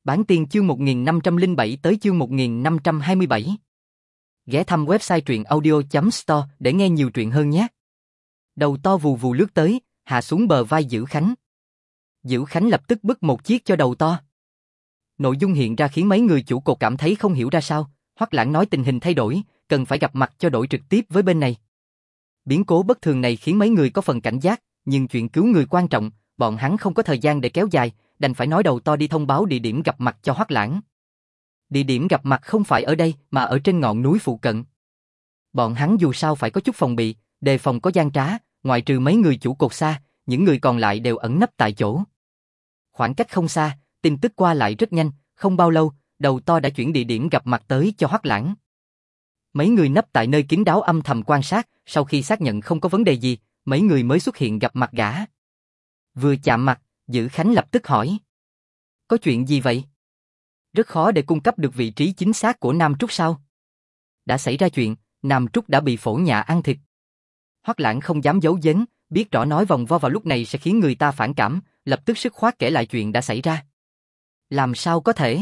Bản tiên chương 1507 tới chương 1527. Ghé thăm website truyện audio.store để nghe nhiều truyện hơn nhé. Đầu to vù vù lướt tới, hạ xuống bờ vai Dữ Khánh. Dữ Khánh lập tức bứt một chiếc cho đầu to. Nội dung hiện ra khiến mấy người chủ cột cảm thấy không hiểu ra sao. Hoắc Lãng nói tình hình thay đổi, cần phải gặp mặt cho đổi trực tiếp với bên này. Biến cố bất thường này khiến mấy người có phần cảnh giác, nhưng chuyện cứu người quan trọng, bọn hắn không có thời gian để kéo dài, đành phải nói đầu to đi thông báo địa điểm gặp mặt cho Hoắc Lãng. Địa điểm gặp mặt không phải ở đây mà ở trên ngọn núi phụ cận. Bọn hắn dù sao phải có chút phòng bị, đề phòng có gian trá, ngoại trừ mấy người chủ cột xa, những người còn lại đều ẩn nấp tại chỗ. Khoảng cách không xa, tin tức qua lại rất nhanh, không bao lâu, đầu to đã chuyển địa điểm gặp mặt tới cho Hoắc Lãng. Mấy người nấp tại nơi kín đáo âm thầm quan sát, sau khi xác nhận không có vấn đề gì, mấy người mới xuất hiện gặp mặt gã. Vừa chạm mặt, Dữ Khánh lập tức hỏi. Có chuyện gì vậy? Rất khó để cung cấp được vị trí chính xác của Nam Trúc sao? Đã xảy ra chuyện, Nam Trúc đã bị phổ nhạ ăn thịt. Hoắc Lãng không dám giấu giếm, biết rõ nói vòng vo vào lúc này sẽ khiến người ta phản cảm, lập tức dứt khoát kể lại chuyện đã xảy ra. Làm sao có thể?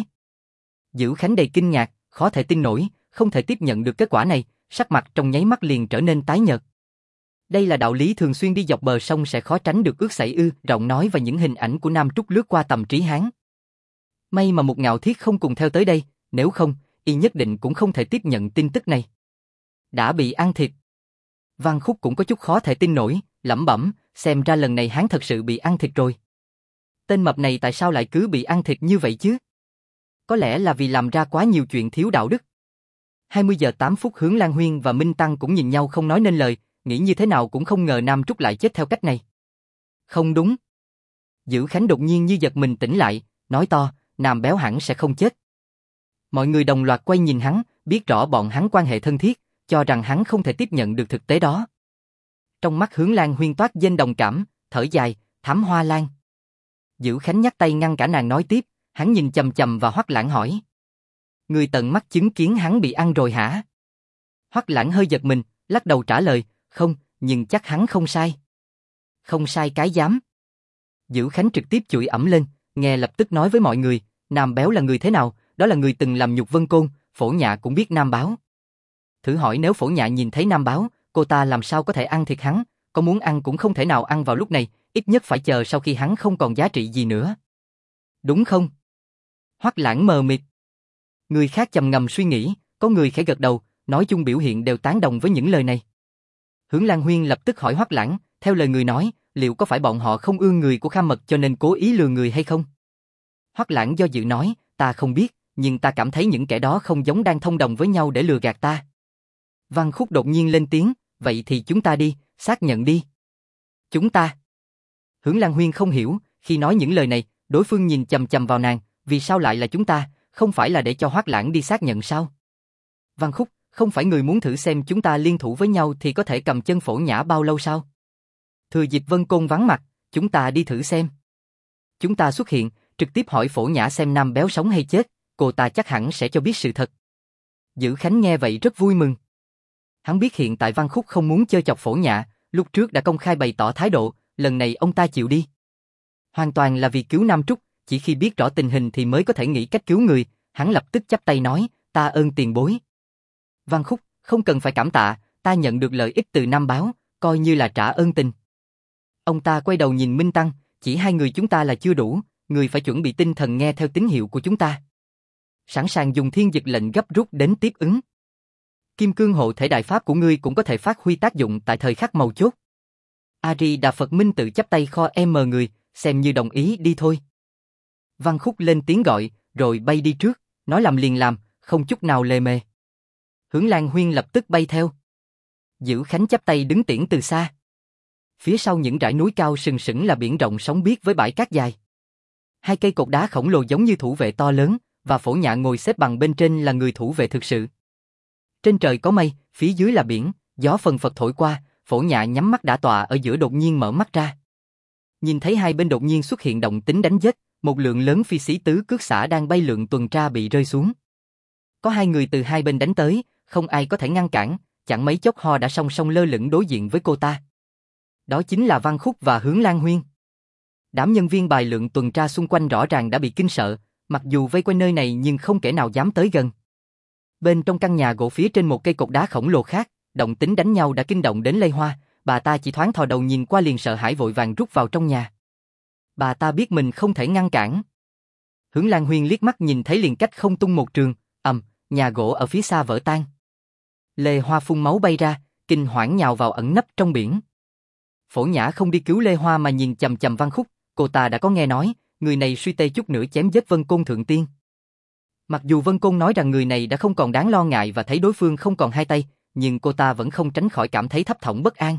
Dữ Khánh đầy kinh ngạc, khó thể tin nổi, không thể tiếp nhận được kết quả này, sắc mặt trong nháy mắt liền trở nên tái nhợt. Đây là đạo lý thường xuyên đi dọc bờ sông sẽ khó tránh được ước xảy ư, Rộng nói và những hình ảnh của Nam Trúc lướt qua tầm trí hắn. May mà một Ngạo Thiết không cùng theo tới đây, nếu không, y nhất định cũng không thể tiếp nhận tin tức này. Đã bị ăn thịt. Văn Khúc cũng có chút khó thể tin nổi, lẩm bẩm, xem ra lần này hắn thật sự bị ăn thịt rồi. Tên mập này tại sao lại cứ bị ăn thịt như vậy chứ? Có lẽ là vì làm ra quá nhiều chuyện thiếu đạo đức. 20 giờ 8 phút Hướng Lan Huyên và Minh Tăng cũng nhìn nhau không nói nên lời, nghĩ như thế nào cũng không ngờ Nam Trúc lại chết theo cách này. Không đúng. Dữ Khánh đột nhiên như giật mình tỉnh lại, nói to, Nam Béo hẳn sẽ không chết. Mọi người đồng loạt quay nhìn hắn, biết rõ bọn hắn quan hệ thân thiết, cho rằng hắn không thể tiếp nhận được thực tế đó. Trong mắt Hướng Lan Huyên toát lên đồng cảm, thở dài, Thám Hoa Lan. Dữ Khánh nhắc tay ngăn cả nàng nói tiếp, hắn nhìn chằm chằm và Hoắc Lãng hỏi. Người tận mắt chứng kiến hắn bị ăn rồi hả? Hoắc Lãng hơi giật mình, lắc đầu trả lời, không, nhưng chắc hắn không sai. Không sai cái dám. Dữ Khánh trực tiếp chửi ẩm lên, nghe lập tức nói với mọi người, Nam Béo là người thế nào, đó là người từng làm nhục Vân Côn, Phổ Nhạ cũng biết Nam Báo. Thử hỏi nếu Phổ Nhạ nhìn thấy Nam Báo, cô ta làm sao có thể ăn thịt hắn, có muốn ăn cũng không thể nào ăn vào lúc này, ít nhất phải chờ sau khi hắn không còn giá trị gì nữa. Đúng không? Hoắc Lãng mờ mịt. Người khác trầm ngâm suy nghĩ, có người khẽ gật đầu, nói chung biểu hiện đều tán đồng với những lời này. Hướng Lan Huyên lập tức hỏi Hoắc Lãng, theo lời người nói, liệu có phải bọn họ không ưa người của Kha Mật cho nên cố ý lừa người hay không? Hoắc Lãng do dự nói, ta không biết, nhưng ta cảm thấy những kẻ đó không giống đang thông đồng với nhau để lừa gạt ta. Văn Khúc đột nhiên lên tiếng, vậy thì chúng ta đi, xác nhận đi. Chúng ta? Hướng Lan Huyên không hiểu, khi nói những lời này, đối phương nhìn chằm chằm vào nàng, vì sao lại là chúng ta, không phải là để cho Hoắc Lãng đi xác nhận sao? Văn Khúc, không phải người muốn thử xem chúng ta liên thủ với nhau thì có thể cầm chân Phổ Nhã bao lâu sao? Thừa dịp Vân Côn vắng mặt, chúng ta đi thử xem. Chúng ta xuất hiện, trực tiếp hỏi Phổ Nhã xem Nam Béo sống hay chết, cô ta chắc hẳn sẽ cho biết sự thật. Dữ Khánh nghe vậy rất vui mừng. Hắn biết hiện tại Văn Khúc không muốn chơi chọc Phổ Nhã, lúc trước đã công khai bày tỏ thái độ, lần này ông ta chịu đi. Hoàn toàn là vì cứu Nam Trúc, chỉ khi biết rõ tình hình thì mới có thể nghĩ cách cứu người, hắn lập tức chắp tay nói, ta ơn tiền bối. Văn Khúc, không cần phải cảm tạ, ta nhận được lợi ích từ Nam Báo, coi như là trả ơn tình. Ông ta quay đầu nhìn Minh Tăng, chỉ hai người chúng ta là chưa đủ, người phải chuẩn bị tinh thần nghe theo tín hiệu của chúng ta. Sẵn sàng dùng thiên dịch lệnh gấp rút đến tiếp ứng. Kim cương hộ thể đại pháp của ngươi cũng có thể phát huy tác dụng tại thời khắc mấu chốt. A-di Đà Phật Minh tự chắp tay kho người, xem như đồng ý đi thôi. Văn Khúc lên tiếng gọi, rồi bay đi trước, nói làm liền làm, không chút nào lề mề. Hướng Lan Huyên lập tức bay theo. Dữ Khánh chắp tay đứng tiễn từ xa. Phía sau những dãy núi cao sừng sững là biển rộng sóng biếc với bãi cát dài. Hai cây cột đá khổng lồ giống như thủ vệ to lớn, và Phổ Nhạ ngồi xếp bằng bên trên là người thủ vệ thực sự. Trên trời có mây, phía dưới là biển, gió phần phật thổi qua, Phổ Nhạ nhắm mắt đã tọa ở giữa đột nhiên mở mắt ra. Nhìn thấy hai bên đột nhiên xuất hiện động tính đánh giết, một lượng lớn phi sĩ tứ cước xã đang bay lượn tuần tra bị rơi xuống. Có hai người từ hai bên đánh tới, không ai có thể ngăn cản, chẳng mấy chốc họ đã song song lơ lửng đối diện với cô ta. Đó chính là Văn Khúc và Hướng Lan Huyên. Đám nhân viên bài lượng tuần tra xung quanh rõ ràng đã bị kinh sợ, mặc dù vây quanh nơi này nhưng không kẻ nào dám tới gần. Bên trong căn nhà gỗ phía trên một cây cột đá khổng lồ khác, động tĩnh đánh nhau đã kinh động đến Lê Hoa, bà ta chỉ thoáng thò đầu nhìn qua liền sợ hãi vội vàng rút vào trong nhà. Bà ta biết mình không thể ngăn cản. Hướng Lan Huyên liếc mắt nhìn thấy liền cách không tung một trường, nhà gỗ ở phía xa vỡ tan. Lê Hoa phun máu bay ra, kinh hoảng nhào vào ẩn nấp trong biển. Phổ Nhã không đi cứu Lê Hoa mà nhìn chằm chằm Văn Khúc, cô ta đã có nghe nói, người này suy tê chút nữa chém giết Vân Côn thượng tiên. Mặc dù Vân Côn nói rằng người này đã không còn đáng lo ngại và thấy đối phương không còn hai tay, nhưng cô ta vẫn không tránh khỏi cảm thấy thấp thỏm bất an.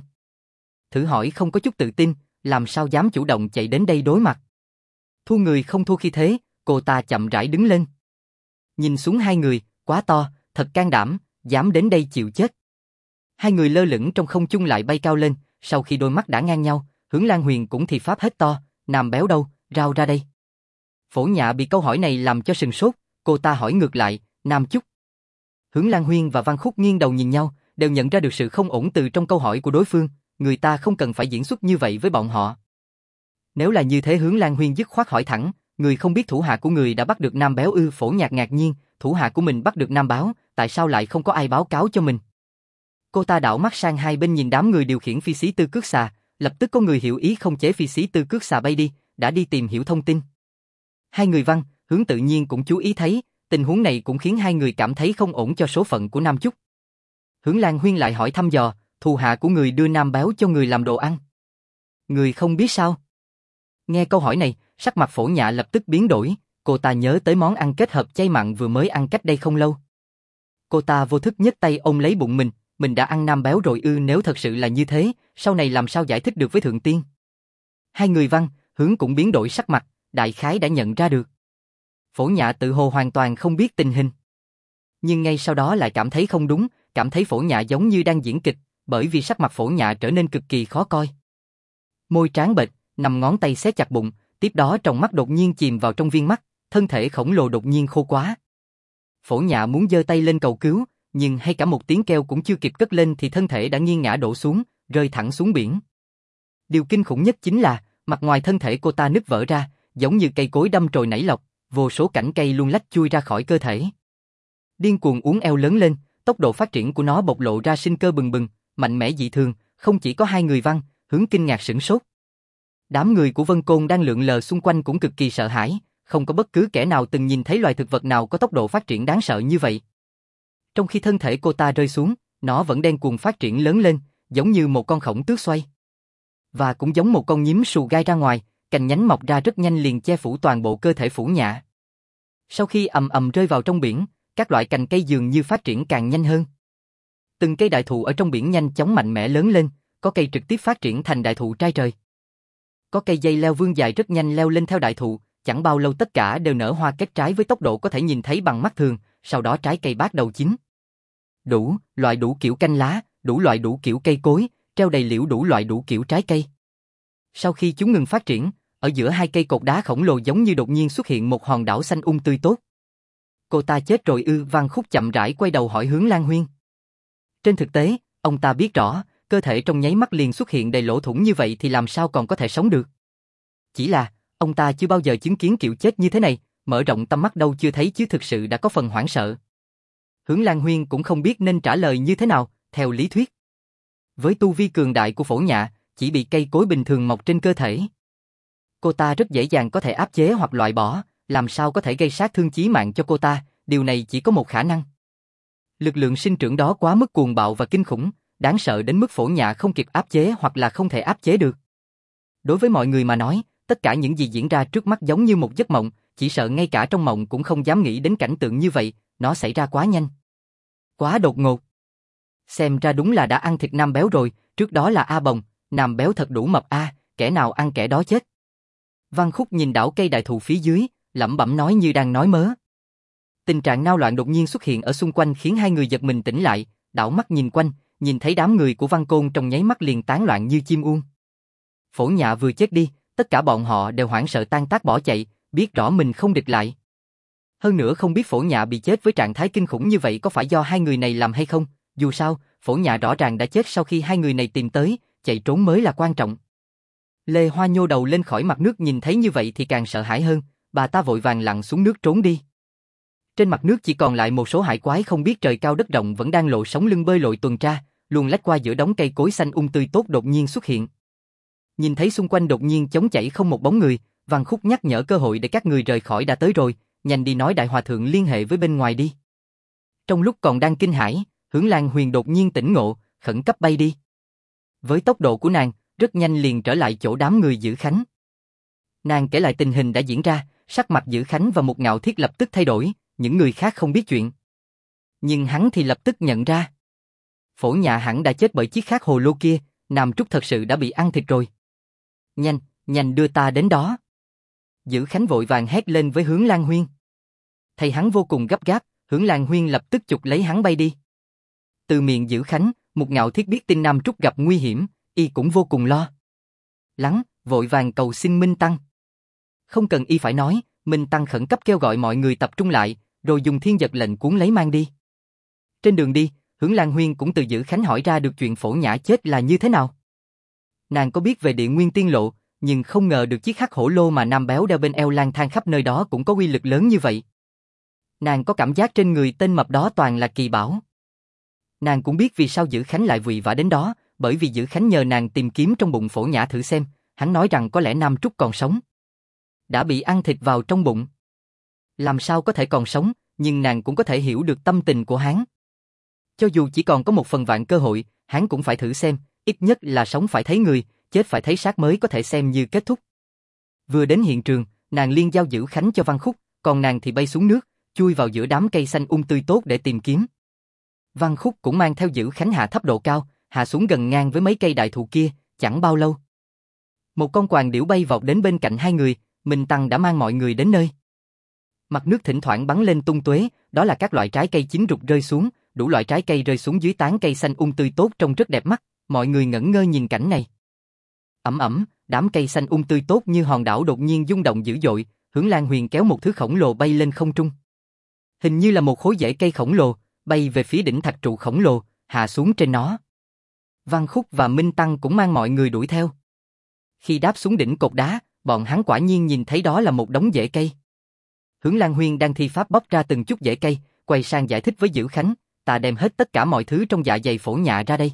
Thử hỏi không có chút tự tin, làm sao dám chủ động chạy đến đây đối mặt. Thua người không thua khi thế, cô ta chậm rãi đứng lên. Nhìn xuống hai người, quá to, thật can đảm, dám đến đây chịu chết. Hai người lơ lửng trong không trung lại bay cao lên, sau khi đôi mắt đã ngang nhau, Hướng Lan Huyền cũng thì pháp hết to, Nam béo đâu, rao ra đây. Phổ Nhã bị câu hỏi này làm cho sừng sốt, cô ta hỏi ngược lại, Nam Chúc. Hướng Lan Huyên và Văn Khúc nghiêng đầu nhìn nhau, đều nhận ra được sự không ổn từ trong câu hỏi của đối phương, người ta không cần phải diễn xuất như vậy với bọn họ. Nếu là như thế Hướng Lan Huyên dứt khoát hỏi thẳng, người không biết thủ hạ của người đã bắt được Nam béo ư? Phổ Nhạc ngạc nhiên, thủ hạ của mình bắt được Nam báo, tại sao lại không có ai báo cáo cho mình? Cô ta đảo mắt sang hai bên nhìn đám người điều khiển phi xí tư cước xà, lập tức có người hiểu ý không chế phi xí tư cước xà bay đi, đã đi tìm hiểu thông tin. Hai người Văn, Hướng tự nhiên cũng chú ý thấy, tình huống này cũng khiến hai người cảm thấy không ổn cho số phận của Nam Chúc. Hướng Lan Huyên lại hỏi thăm dò, thủ hạ của người đưa Nam báo cho người làm đồ ăn. Người không biết sao? Nghe câu hỏi này, sắc mặt Phổ Nhã lập tức biến đổi, cô ta nhớ tới món ăn kết hợp chay mặn vừa mới ăn cách đây không lâu. Cô ta vô thức nhấc tay ôm lấy bụng mình đã ăn Nam béo rồi ư? Nếu thật sự là như thế, sau này làm sao giải thích được với Thượng Tiên? Hai người Văn, Hướng cũng biến đổi sắc mặt, đại khái đã nhận ra được. Phổ Nhã tự hồ hoàn toàn không biết tình hình. Nhưng ngay sau đó lại cảm thấy không đúng, cảm thấy Phổ Nhã giống như đang diễn kịch, bởi vì sắc mặt Phổ Nhã trở nên cực kỳ khó coi. Môi tráng bệch, nằm ngón tay xé chặt bụng, tiếp đó trong mắt đột nhiên chìm vào trong viên mắt, thân thể khổng lồ đột nhiên khô quá. Phổ Nhã muốn giơ tay lên cầu cứu, nhưng hay cả một tiếng kêu cũng chưa kịp cất lên thì thân thể đã nghiêng ngã đổ xuống, rơi thẳng xuống biển. Điều kinh khủng nhất chính là, mặt ngoài thân thể cô ta nứt vỡ ra, giống như cây cối đâm chồi nảy lọc, vô số cảnh cây luôn lách chui ra khỏi cơ thể. Điên cuồng uốn éo lớn lên, tốc độ phát triển của nó bộc lộ ra sinh cơ bừng bừng, mạnh mẽ dị thường, không chỉ có hai người Văn, Hướng kinh ngạc sửng sốt. Đám người của Vân Côn đang lượn lờ xung quanh cũng cực kỳ sợ hãi, không có bất cứ kẻ nào từng nhìn thấy loài thực vật nào có tốc độ phát triển đáng sợ như vậy. Trong khi thân thể cô ta rơi xuống, nó vẫn đang cuồng phát triển lớn lên, giống như một con khổng tước xoay. Và cũng giống một con nhím sù gai ra ngoài, cành nhánh mọc ra rất nhanh liền che phủ toàn bộ cơ thể Phổ Nhã. Sau khi ầm ầm rơi vào trong biển, các loại cành cây dường như phát triển càng nhanh hơn. Từng cây đại thụ ở trong biển nhanh chóng mạnh mẽ lớn lên, có cây trực tiếp phát triển thành đại thụ trai trời. Có cây dây leo vươn dài rất nhanh leo lên theo đại thụ, chẳng bao lâu tất cả đều nở hoa kết trái với tốc độ có thể nhìn thấy bằng mắt thường, sau đó trái cây bắt đầu chín. Đủ loại đủ kiểu canh lá, đủ loại đủ kiểu cây cối, treo đầy liễu đủ loại đủ kiểu trái cây. Sau khi chúng ngừng phát triển, ở giữa hai cây cột đá khổng lồ giống như đột nhiên xuất hiện một hòn đảo xanh tươi tốt. Cô ta chết rồi ư? Văn Khúc chậm rãi quay đầu hỏi Hướng Lan Huyên. Trên thực tế, ông ta biết rõ, cơ thể trong nháy mắt liền xuất hiện đầy lỗ thủng như vậy thì làm sao còn có thể sống được. Chỉ là, ông ta chưa bao giờ chứng kiến kiểu chết như thế này, mở rộng tầm mắt đâu chưa thấy chứ thực sự đã có phần hoảng sợ. Hướng Lan Huyên cũng không biết nên trả lời như thế nào, theo lý thuyết. Với tu vi cường đại của Phổ Nhã, chỉ bị cây cối bình thường mọc trên cơ thể. Cô ta rất dễ dàng có thể áp chế hoặc loại bỏ, làm sao có thể gây sát thương chí mạng cho cô ta, điều này chỉ có một khả năng. Lực lượng sinh trưởng đó quá mức cuồng bạo và kinh khủng, đáng sợ đến mức Phổ Nhã không kịp áp chế hoặc là không thể áp chế được. Đối với mọi người mà nói, tất cả những gì diễn ra trước mắt giống như một giấc mộng, chỉ sợ ngay cả trong mộng cũng không dám nghĩ đến cảnh tượng như vậy, nó xảy ra quá nhanh. Quá đột ngột. Xem ra đúng là đã ăn thịt Nam béo rồi, trước đó là A Bồng, Nam béo thật đủ mập a, kẻ nào ăn kẻ đó chết. Văn Khúc nhìn đảo cây đại thụ phía dưới, lẩm bẩm nói như đang nói mớ. Tình trạng nao loạn đột nhiên xuất hiện ở xung quanh khiến hai người giật mình tỉnh lại, đảo mắt nhìn quanh, nhìn thấy đám người của Văn Côn trong nháy mắt liền tán loạn như chim uông. Phổ Nhã vừa chết đi, tất cả bọn họ đều hoảng sợ tan tác bỏ chạy, biết rõ mình không địch lại. Hơn nữa không biết Phổ Nhã bị chết với trạng thái kinh khủng như vậy có phải do hai người này làm hay không, dù sao, Phổ Nhã rõ ràng đã chết sau khi hai người này tìm tới, chạy trốn mới là quan trọng. Lê Hoa nhô đầu lên khỏi mặt nước nhìn thấy như vậy thì càng sợ hãi hơn, bà ta vội vàng lặn xuống nước trốn đi. Trên mặt nước chỉ còn lại một số hải quái không biết trời cao đất rộng vẫn đang lộ sống lưng bơi lội tuần tra, luôn lách qua giữa đống cây cối xanh tươi tốt đột nhiên xuất hiện. Nhìn thấy xung quanh đột nhiên trống chảy không một bóng người, Văn Khúc nhắc nhở cơ hội để các người rời khỏi đã tới rồi, nhanh đi nói đại hòa thượng liên hệ với bên ngoài đi. Trong lúc còn đang kinh hãi, Hướng Lan Huyền đột nhiên tỉnh ngộ, khẩn cấp bay đi. Với tốc độ của nàng, rất nhanh liền trở lại chỗ đám người Dữ Khánh. Nàng kể lại tình hình đã diễn ra, sắc mặt Dữ Khánh và Mục Ngạo Thiết lập tức thay đổi, những người khác không biết chuyện. Nhưng hắn thì lập tức nhận ra. Phổ Nhạ hẳn đã chết bởi chiếc khác hồ lô kia, Nam Trúc thật sự đã bị ăn thịt rồi. Nhanh, nhanh đưa ta đến đó. Dữ Khánh vội vàng hét lên với Hướng Lan Huyên. Thấy hắn vô cùng gấp gáp, Hướng Lan Huyên lập tức chụp lấy hắn bay đi. Từ miệng Dữ Khánh, Mục Ngạo Thiết biết tin Nam Trúc gặp nguy hiểm, y cũng vô cùng lo lắng, vội vàng cầu xin Minh Tăng. Không cần y phải nói, Minh Tăng khẩn cấp kêu gọi mọi người tập trung lại, rồi dùng thiên giật lệnh cuốn lấy mang đi. Trên đường đi, Hướng Lan Huyên cũng từ Dữ Khánh hỏi ra được chuyện Phổ Nhã chết là như thế nào. Nàng có biết về Địa Nguyên Tiên Lộ, nhưng không ngờ được chiếc hắc hổ lô mà Nam Béo đeo bên eo lang thang khắp nơi đó cũng có uy lực lớn như vậy. Nàng có cảm giác trên người tên mập đó toàn là kỳ bảo. Nàng cũng biết vì sao Dữ Khánh lại vội vã đến đó, bởi vì Dữ Khánh nhờ nàng tìm kiếm trong bụng Phổ Nhã thử xem, hắn nói rằng có lẽ Nam Trúc còn sống. Đã bị ăn thịt vào trong bụng. Làm sao có thể còn sống, nhưng nàng cũng có thể hiểu được tâm tình của hắn. Cho dù chỉ còn có 1/10000 cơ hội, hắn cũng phải thử xem, ít nhất là sống phải thấy người, chết phải thấy xác mới có thể xem như kết thúc. Vừa đến hiện trường, nàng liên giao Dữ Khánh cho Văn Khúc, còn nàng thì bay xuống nước, chui vào giữa đám cây xanh tươi tốt để tìm kiếm. Văn Khúc cũng mang theo Dữ Khánh hạ thấp độ cao, hạ xuống gần ngang với mấy cây đại thụ kia, chẳng bao lâu. Một con quàng điểu bay vọt đến bên cạnh hai người, Minh Tăng đã mang mọi người đến nơi. Mặt nước thỉnh thoảng bắn lên tung tóe, đó là các loại trái cây chín rụng rơi xuống, đủ loại trái cây rơi xuống dưới tán cây xanh tươi tốt trông rất đẹp mắt, mọi người ngẩn ngơ nhìn cảnh này. Ầm ầm, đám cây xanh tươi tốt như hòn đảo đột nhiên rung động dữ dội, Hướng Lan Huyền kéo một thứ khổng lồ bay lên không trung. Hình như là một khối rễ cây khổng lồ, bay về phía đỉnh thạch trụ khổng lồ, hạ xuống trên nó. Văn Khúc và Minh Tăng cũng mang mọi người đuổi theo. Khi đáp xuống đỉnh cột đá, bọn hắn quả nhiên nhìn thấy đó là một đống rễ cây. Hướng Lan Huyên đang thi pháp bóc ra từng chút rễ cây, quay sang giải thích với Dữ Khánh, ta đem hết tất cả mọi thứ trong dạ dày Phổ Nhạ ra đây.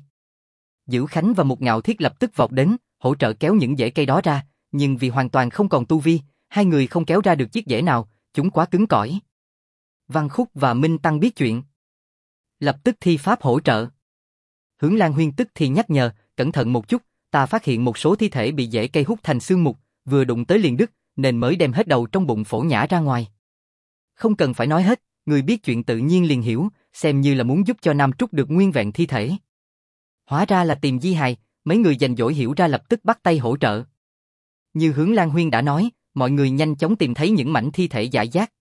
Dữ Khánh và Mục Ngạo Thiết lập tức vọt đến, hỗ trợ kéo những rễ cây đó ra, nhưng vì hoàn toàn không còn tu vi, hai người không kéo ra được chiếc rễ nào, chúng quá cứng cỏi. Văn Khúc và Minh Tăng biết chuyện, lập tức thi pháp hỗ trợ. Hướng Lan Huyên tức thì nhắc nhở, cẩn thận một chút, ta phát hiện một số thi thể bị rễ cây hút thành xương mục, vừa đụng tới liền đứt, nên mới đem hết đầu trong bụng Phổ Nhã ra ngoài. Không cần phải nói hết, người biết chuyện tự nhiên liền hiểu, xem như là muốn giúp cho Nam Trúc được nguyên vẹn thi thể. Hóa ra là tìm di hài, mấy người giành giỏi hiểu ra lập tức bắt tay hỗ trợ. Như Hướng Lan Huyên đã nói, mọi người nhanh chóng tìm thấy những mảnh thi thể rải rác.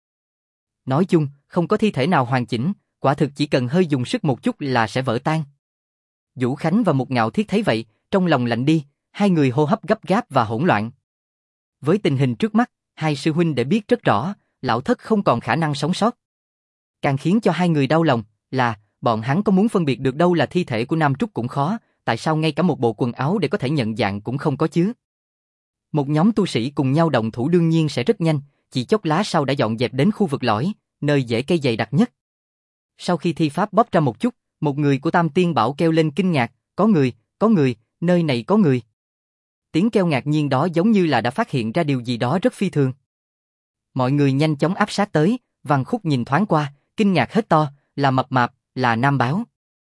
Nói chung, không có thi thể nào hoàn chỉnh, quả thực chỉ cần hơi dùng sức một chút là sẽ vỡ tan. Vũ Khánh và Mục Ngạo Thiết thấy vậy, trong lòng lạnh đi, hai người hô hấp gấp gáp và hỗn loạn. Với tình hình trước mắt, hai sư huynh để biết rất rõ, lão thất không còn khả năng sống sót. Càng khiến cho hai người đau lòng là, bọn hắn có muốn phân biệt được đâu là thi thể của Nam Trúc cũng khó, tại sao ngay cả một bộ quần áo để có thể nhận dạng cũng không có chứ? Một nhóm tu sĩ cùng nhau động thủ đương nhiên sẽ rất nhanh, chỉ chốc lát sau đã dọn dẹp đến khu vực lõi, nơi rễ cây dày đặc nhất. Sau khi thi pháp bóp ra một chút, một người của Tam Tiên Bảo kêu lên kinh ngạc, có người, nơi này có người. Tiếng kêu ngạc nhiên đó giống như là đã phát hiện ra điều gì đó rất phi thường. Mọi người nhanh chóng áp sát tới, Văn Khúc nhìn thoáng qua, kinh ngạc hét to, là mập mạp, là Nam Báo.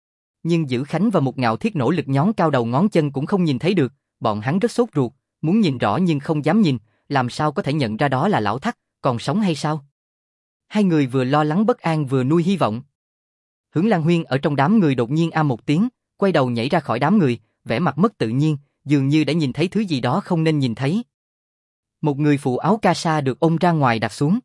Nhưng Dữ Khánh và Mục Ngạo Thiết nỗ lực nhón cao đầu ngón chân cũng không nhìn thấy được, bọn hắn rất sốt ruột, muốn nhìn rõ nhưng không dám nhìn, làm sao có thể nhận ra đó là lão Thắc, còn sống hay sao? Hai người vừa lo lắng bất an vừa nuôi hy vọng. Hướng Lan Huyên ở trong đám người đột nhiên một tiếng, quay đầu nhảy ra khỏi đám người, vẻ mặt mất tự nhiên, dường như đã nhìn thấy thứ gì đó không nên nhìn thấy. Một người phụ áo ca sa được ôm ra ngoài đặt xuống.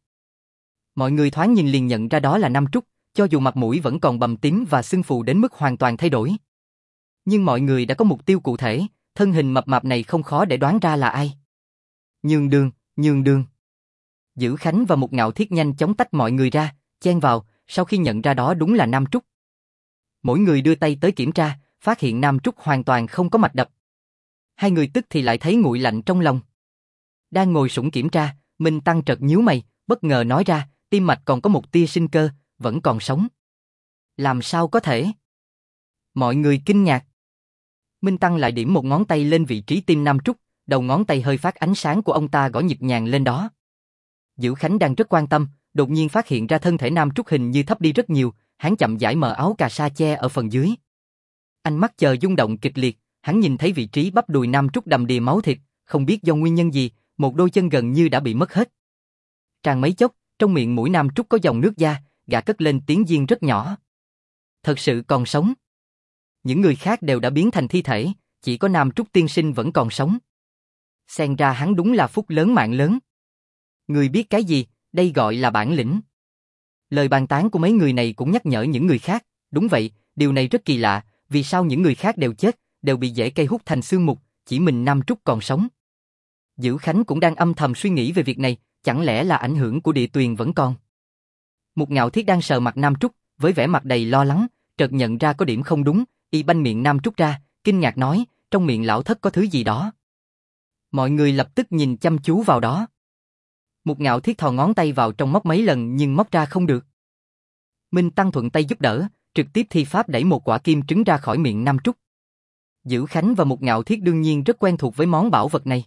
Mọi người thoáng nhìn liền nhận ra đó là Nam Trúc, cho dù mặt mũi vẫn còn bầm tím và sưng phù đến mức hoàn toàn thay đổi. Nhưng mọi người đã có mục tiêu cụ thể, thân hình mập mạp này không khó để đoán ra là ai. Nhường đường. Dữ Khánh và Mục Ngạo Thiết nhanh chóng tách mọi người ra, chen vào, sau khi nhận ra đó đúng là Nam Trúc. Mỗi người đưa tay tới kiểm tra, phát hiện Nam Trúc hoàn toàn không có mạch đập. Hai người tức thì lại thấy nguội lạnh trong lòng. Đang ngồi sủng kiểm tra, Minh Tăng chợt nhíu mày, bất ngờ nói ra, tim mạch còn có một tia sinh cơ, vẫn còn sống. Làm sao có thể? Mọi người kinh ngạc. Minh Tăng lại điểm một ngón tay lên vị trí tim Nam Trúc, đầu ngón tay hơi phát ánh sáng của ông ta gõ nhịp nhàng lên đó. Dữ Khánh đang rất quan tâm, đột nhiên phát hiện ra thân thể Nam Trúc hình như thấp đi rất nhiều, hắn chậm rãi mở áo cà sa che ở phần dưới. Ánh mắt chờ rung động kịch liệt, hắn nhìn thấy vị trí bắp đùi Nam Trúc đầm đìa máu thịt, không biết do nguyên nhân gì, một đôi chân gần như đã bị mất hết. Tràn mấy chốc, trong miệng mũi Nam Trúc có dòng nước da, gã cất lên tiếng riêng rất nhỏ. Thật sự còn sống. Những người khác đều đã biến thành thi thể, chỉ có Nam Trúc tiên sinh vẫn còn sống. Xem ra hắn đúng là phúc lớn mạng lớn. Người biết cái gì, đây gọi là bản lĩnh. Lời bàn tán của mấy người này cũng nhắc nhở những người khác, đúng vậy, điều này rất kỳ lạ, vì sao những người khác đều chết, đều bị dễ cây hút thành xương mục, chỉ mình Nam Trúc còn sống. Dữ Khánh cũng đang âm thầm suy nghĩ về việc này, chẳng lẽ là ảnh hưởng của địa tuyền vẫn còn. Một Ngạo Thiết đang sờ mặt Nam Trúc, với vẻ mặt đầy lo lắng, chợt nhận ra có điểm không đúng, y banh miệng Nam Trúc ra, kinh ngạc nói, trong miệng lão thất có thứ gì đó. Mọi người lập tức nhìn chăm chú vào đó. Một Ngạo Thiết thò ngón tay vào trong móc mấy lần nhưng móc ra không được. Minh Tăng thuận tay giúp đỡ, trực tiếp thi pháp đẩy một quả kim trứng ra khỏi miệng Nam Trúc. Dữ Khánh và Một Ngạo Thiết đương nhiên rất quen thuộc với món bảo vật này.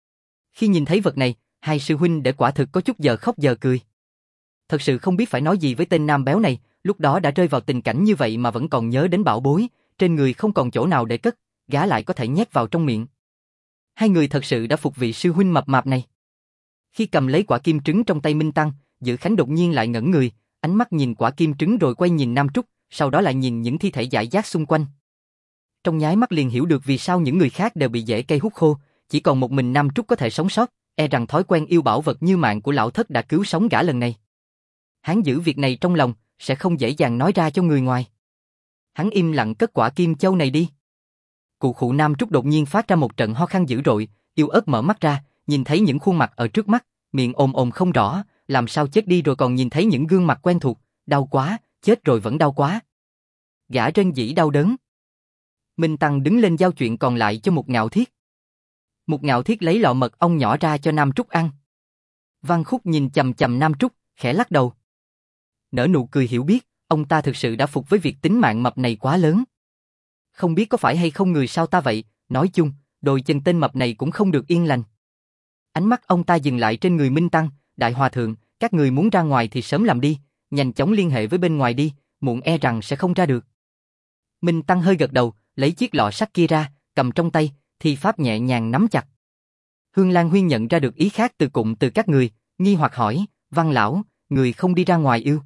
Khi nhìn thấy vật này, hai sư huynh để quả thực có chút giờ khóc giờ cười. Thật sự không biết phải nói gì với tên nam béo này, lúc đó đã rơi vào tình cảnh như vậy mà vẫn còn nhớ đến bảo bối, trên người không còn chỗ nào để cất, gã lại có thể nhét vào trong miệng. Hai người thật sự đã phục vị sư huynh mập mạp này. Khi cầm lấy quả kim trứng trong tay Minh Tăng, Dữ Khánh đột nhiên lại ngẩn người, ánh mắt nhìn quả kim trứng rồi quay nhìn Nam Trúc, sau đó lại nhìn những thi thể dại dác xung quanh. Trong nháy mắt liền hiểu được vì sao những người khác đều bị dễ cây hút khô, chỉ còn một mình Nam Trúc có thể sống sót, e rằng thói quen yêu bảo vật như mạng của lão thất đã cứu sống gã lần này. Hắn giữ việc này trong lòng, sẽ không dễ dàng nói ra cho người ngoài. Hắn im lặng cất quả kim châu này đi. Cụ khụ Nam Trúc đột nhiên phát ra một trận ho khan dữ dội, yếu ớt mở mắt ra, nhìn thấy những khuôn mặt ở trước mắt, miệng ồm ồm không rõ, làm sao chết đi rồi còn nhìn thấy những gương mặt quen thuộc, đau quá, chết rồi vẫn đau quá. Gã rên rỉ đau đớn. Minh Tăng đứng lên giao chuyện còn lại cho Một Ngạo Thiết. Một Ngạo Thiết lấy lọ mật ong nhỏ ra cho Nam Trúc ăn. Văn Khúc nhìn chằm chằm Nam Trúc, khẽ lắc đầu. Nở nụ cười hiểu biết, ông ta thực sự đã phục với việc tính mạng mập này quá lớn. Không biết có phải hay không người sao ta vậy, nói chung, đôi chân tên mập này cũng không được yên lành. Ánh mắt ông ta dừng lại trên người Minh Tăng, đại hòa thượng, các người muốn ra ngoài thì sớm làm đi, nhanh chóng liên hệ với bên ngoài đi, muộn e rằng sẽ không ra được. Minh Tăng hơi gật đầu, lấy chiếc lọ sắt kia ra, cầm trong tay, thi pháp nhẹ nhàng nắm chặt. Hương Lan Huyên nhận ra được ý khác từ cụm từ các người, nghi hoặc hỏi, Văn lão, người không đi ra ngoài ư?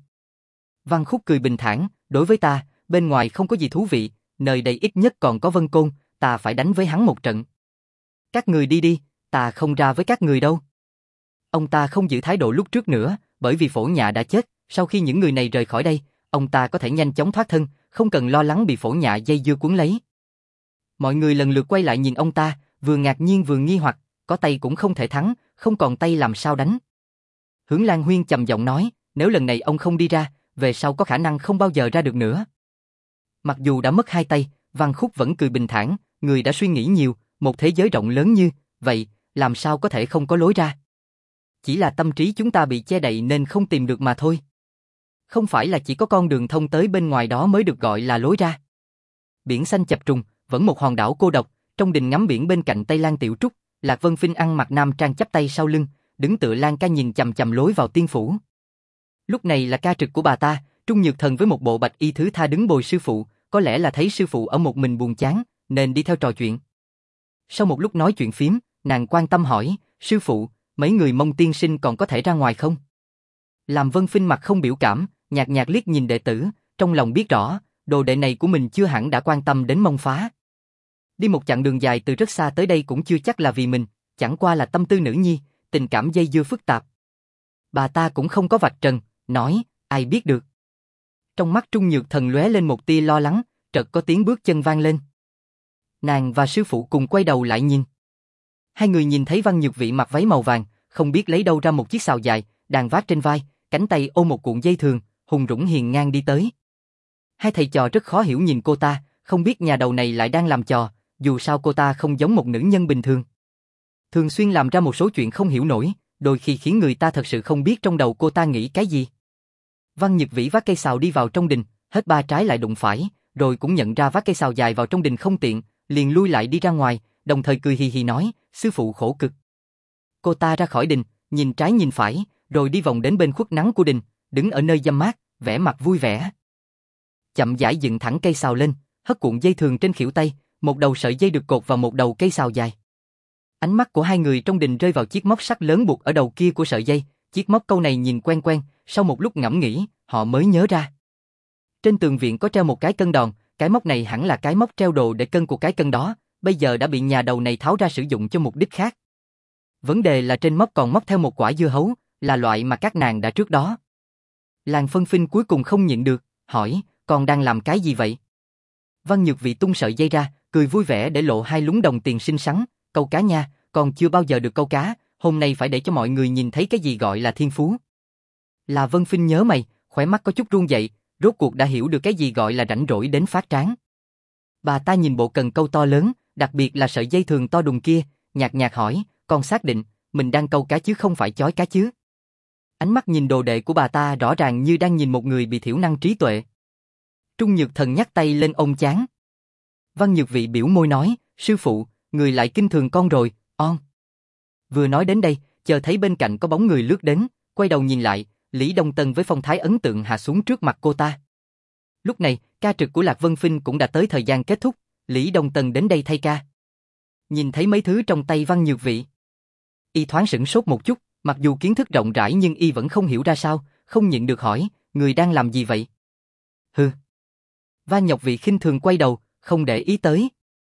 Văn Khúc cười bình thản, đối với ta, bên ngoài không có gì thú vị, nơi đây ít nhất còn có Vân Côn, ta phải đánh với hắn một trận. Các người đi đi, ta không ra với các người đâu. Ông ta không giữ thái độ lúc trước nữa, bởi vì Phổ Nhạ đã chết, sau khi những người này rời khỏi đây, ông ta có thể nhanh chóng thoát thân, không cần lo lắng bị Phổ Nhạ dây dưa cuốn lấy. Mọi người lần lượt quay lại nhìn ông ta, vừa ngạc nhiên vừa nghi hoặc, có tay cũng không thể thắng, không còn tay làm sao đánh. Hướng Lan Huyên trầm giọng nói, nếu lần này ông không đi ra, về sau có khả năng không bao giờ ra được nữa. Mặc dù đã mất hai tay, Văn Khúc vẫn cười bình thản, người đã suy nghĩ nhiều, một thế giới rộng lớn như vậy, làm sao có thể không có lối ra. Chỉ là tâm trí chúng ta bị che đậy nên không tìm được mà thôi. Không phải là chỉ có con đường thông tới bên ngoài đó mới được gọi là lối ra. Biển xanh chập trùng, vẫn một hòn đảo cô độc, trong đình ngắm biển bên cạnh Tây Lan Tiểu Trúc, Lạc Vân Phinh ăn mặc nam trang chắp tay sau lưng, đứng tựa lan ca nhìn chằm chằm lối vào tiên phủ. Lúc này là ca trực của bà ta, Trung Nhược Thần với một bộ bạch y thứ tha đứng bồi sư phụ, có lẽ là thấy sư phụ ở một mình buồn chán, nên đi theo trò chuyện. Sau một lúc nói chuyện phiếm, nàng quan tâm hỏi, sư phụ, mấy người Mông tiên sinh còn có thể ra ngoài không? Làm Vân Phinh mặt không biểu cảm, nhạt nhạt liếc nhìn đệ tử, trong lòng biết rõ, đồ đệ này của mình chưa hẳn đã quan tâm đến Mông phá. Đi một chặng đường dài từ rất xa tới đây cũng chưa chắc là vì mình, chẳng qua là tâm tư nữ nhi, tình cảm dây dưa phức tạp. Bà ta cũng không có vạch trần, nói, ai biết được. Trong mắt Trung Nhược Thần lóe lên một tia lo lắng, chợt có tiếng bước chân vang lên. Nàng và sư phụ cùng quay đầu lại nhìn. Hai người nhìn thấy Văn Nhược Vĩ mặc váy màu vàng, không biết lấy đâu ra một chiếc sào dài, đàn vác trên vai, cánh tay ôm một cuộn dây thừng, hùng dũng hiền ngang đi tới. Hai thầy trò rất khó hiểu nhìn cô ta, không biết nhà đầu này lại đang làm trò, dù sao cô ta không giống một nữ nhân bình thường. Thường xuyên làm ra một số chuyện không hiểu nổi, đôi khi khiến người ta thật sự không biết trong đầu cô ta nghĩ cái gì. Văn Nhược Vĩ vác cây sào đi vào trong đình, hết ba trái lại đụng phải, rồi cũng nhận ra vác cây sào dài vào trong đình không tiện, liền lui lại đi ra ngoài, đồng thời cười hì hì nói, sư phụ khổ cực. Cô ta ra khỏi đình, nhìn trái nhìn phải, rồi đi vòng đến bên khuất nắng của đình, đứng ở nơi râm mát, vẻ mặt vui vẻ. Chậm rãi dựng thẳng cây sào lên, hất cuộn dây thừng trên khuỷu tay, một đầu sợi dây được cột vào một đầu cây sào dài. Ánh mắt của hai người trong đình rơi vào chiếc móc sắt lớn buộc ở đầu kia của sợi dây, chiếc móc câu này nhìn quen quen, sau một lúc ngẫm nghĩ, họ mới nhớ ra. Trên tường viện có treo một cái cân đòn, cái móc này hẳn là cái móc treo đồ để cân của cái cân đó, bây giờ đã bị nhà đầu này tháo ra sử dụng cho mục đích khác. Vấn đề là trên móc còn móc theo một quả dưa hấu, là loại mà các nàng đã trước đó. Làng Phân Phinh cuối cùng không nhịn được, hỏi, con đang làm cái gì vậy? Văn Nhược Vĩ tung sợi dây ra, cười vui vẻ để lộ hai lúm đồng tiền xinh xắn, câu cá nha, con chưa bao giờ được câu cá, hôm nay phải để cho mọi người nhìn thấy cái gì gọi là thiên phú. Là Vân Phinh nhớ mày, khóe mắt có chút run dậy, rốt cuộc đã hiểu được cái gì gọi là rảnh rỗi đến phát trán. Bà ta nhìn bộ cần câu to lớn, đặc biệt là sợi dây thừng to đùng kia, nhạt nhạt hỏi, con xác định, mình đang câu cá chứ không phải chói cá chứ? Ánh mắt nhìn đồ đệ của bà ta rõ ràng như đang nhìn một người bị thiểu năng trí tuệ. Trung Nhược Thần nhắc tay lên ôm chán. Văn Nhược Vĩ biểu môi nói, sư phụ, người lại kinh thường con rồi, on. Vừa nói đến đây, chờ thấy bên cạnh có bóng người lướt đến, quay đầu nhìn lại, Lý Đông Tân với phong thái ấn tượng hạ xuống trước mặt cô ta. Lúc này, ca trực của Lạc Vân Phinh cũng đã tới thời gian kết thúc, Lý Đông Tân đến đây thay ca. Nhìn thấy mấy thứ trong tay Văn Nhược Vĩ, y thoáng sửng sốt một chút, mặc dù kiến thức rộng rãi nhưng y vẫn không hiểu ra sao, không nhịn được hỏi, người đang làm gì vậy? Hừ. Văn Nhược Vĩ khinh thường quay đầu, không để ý tới.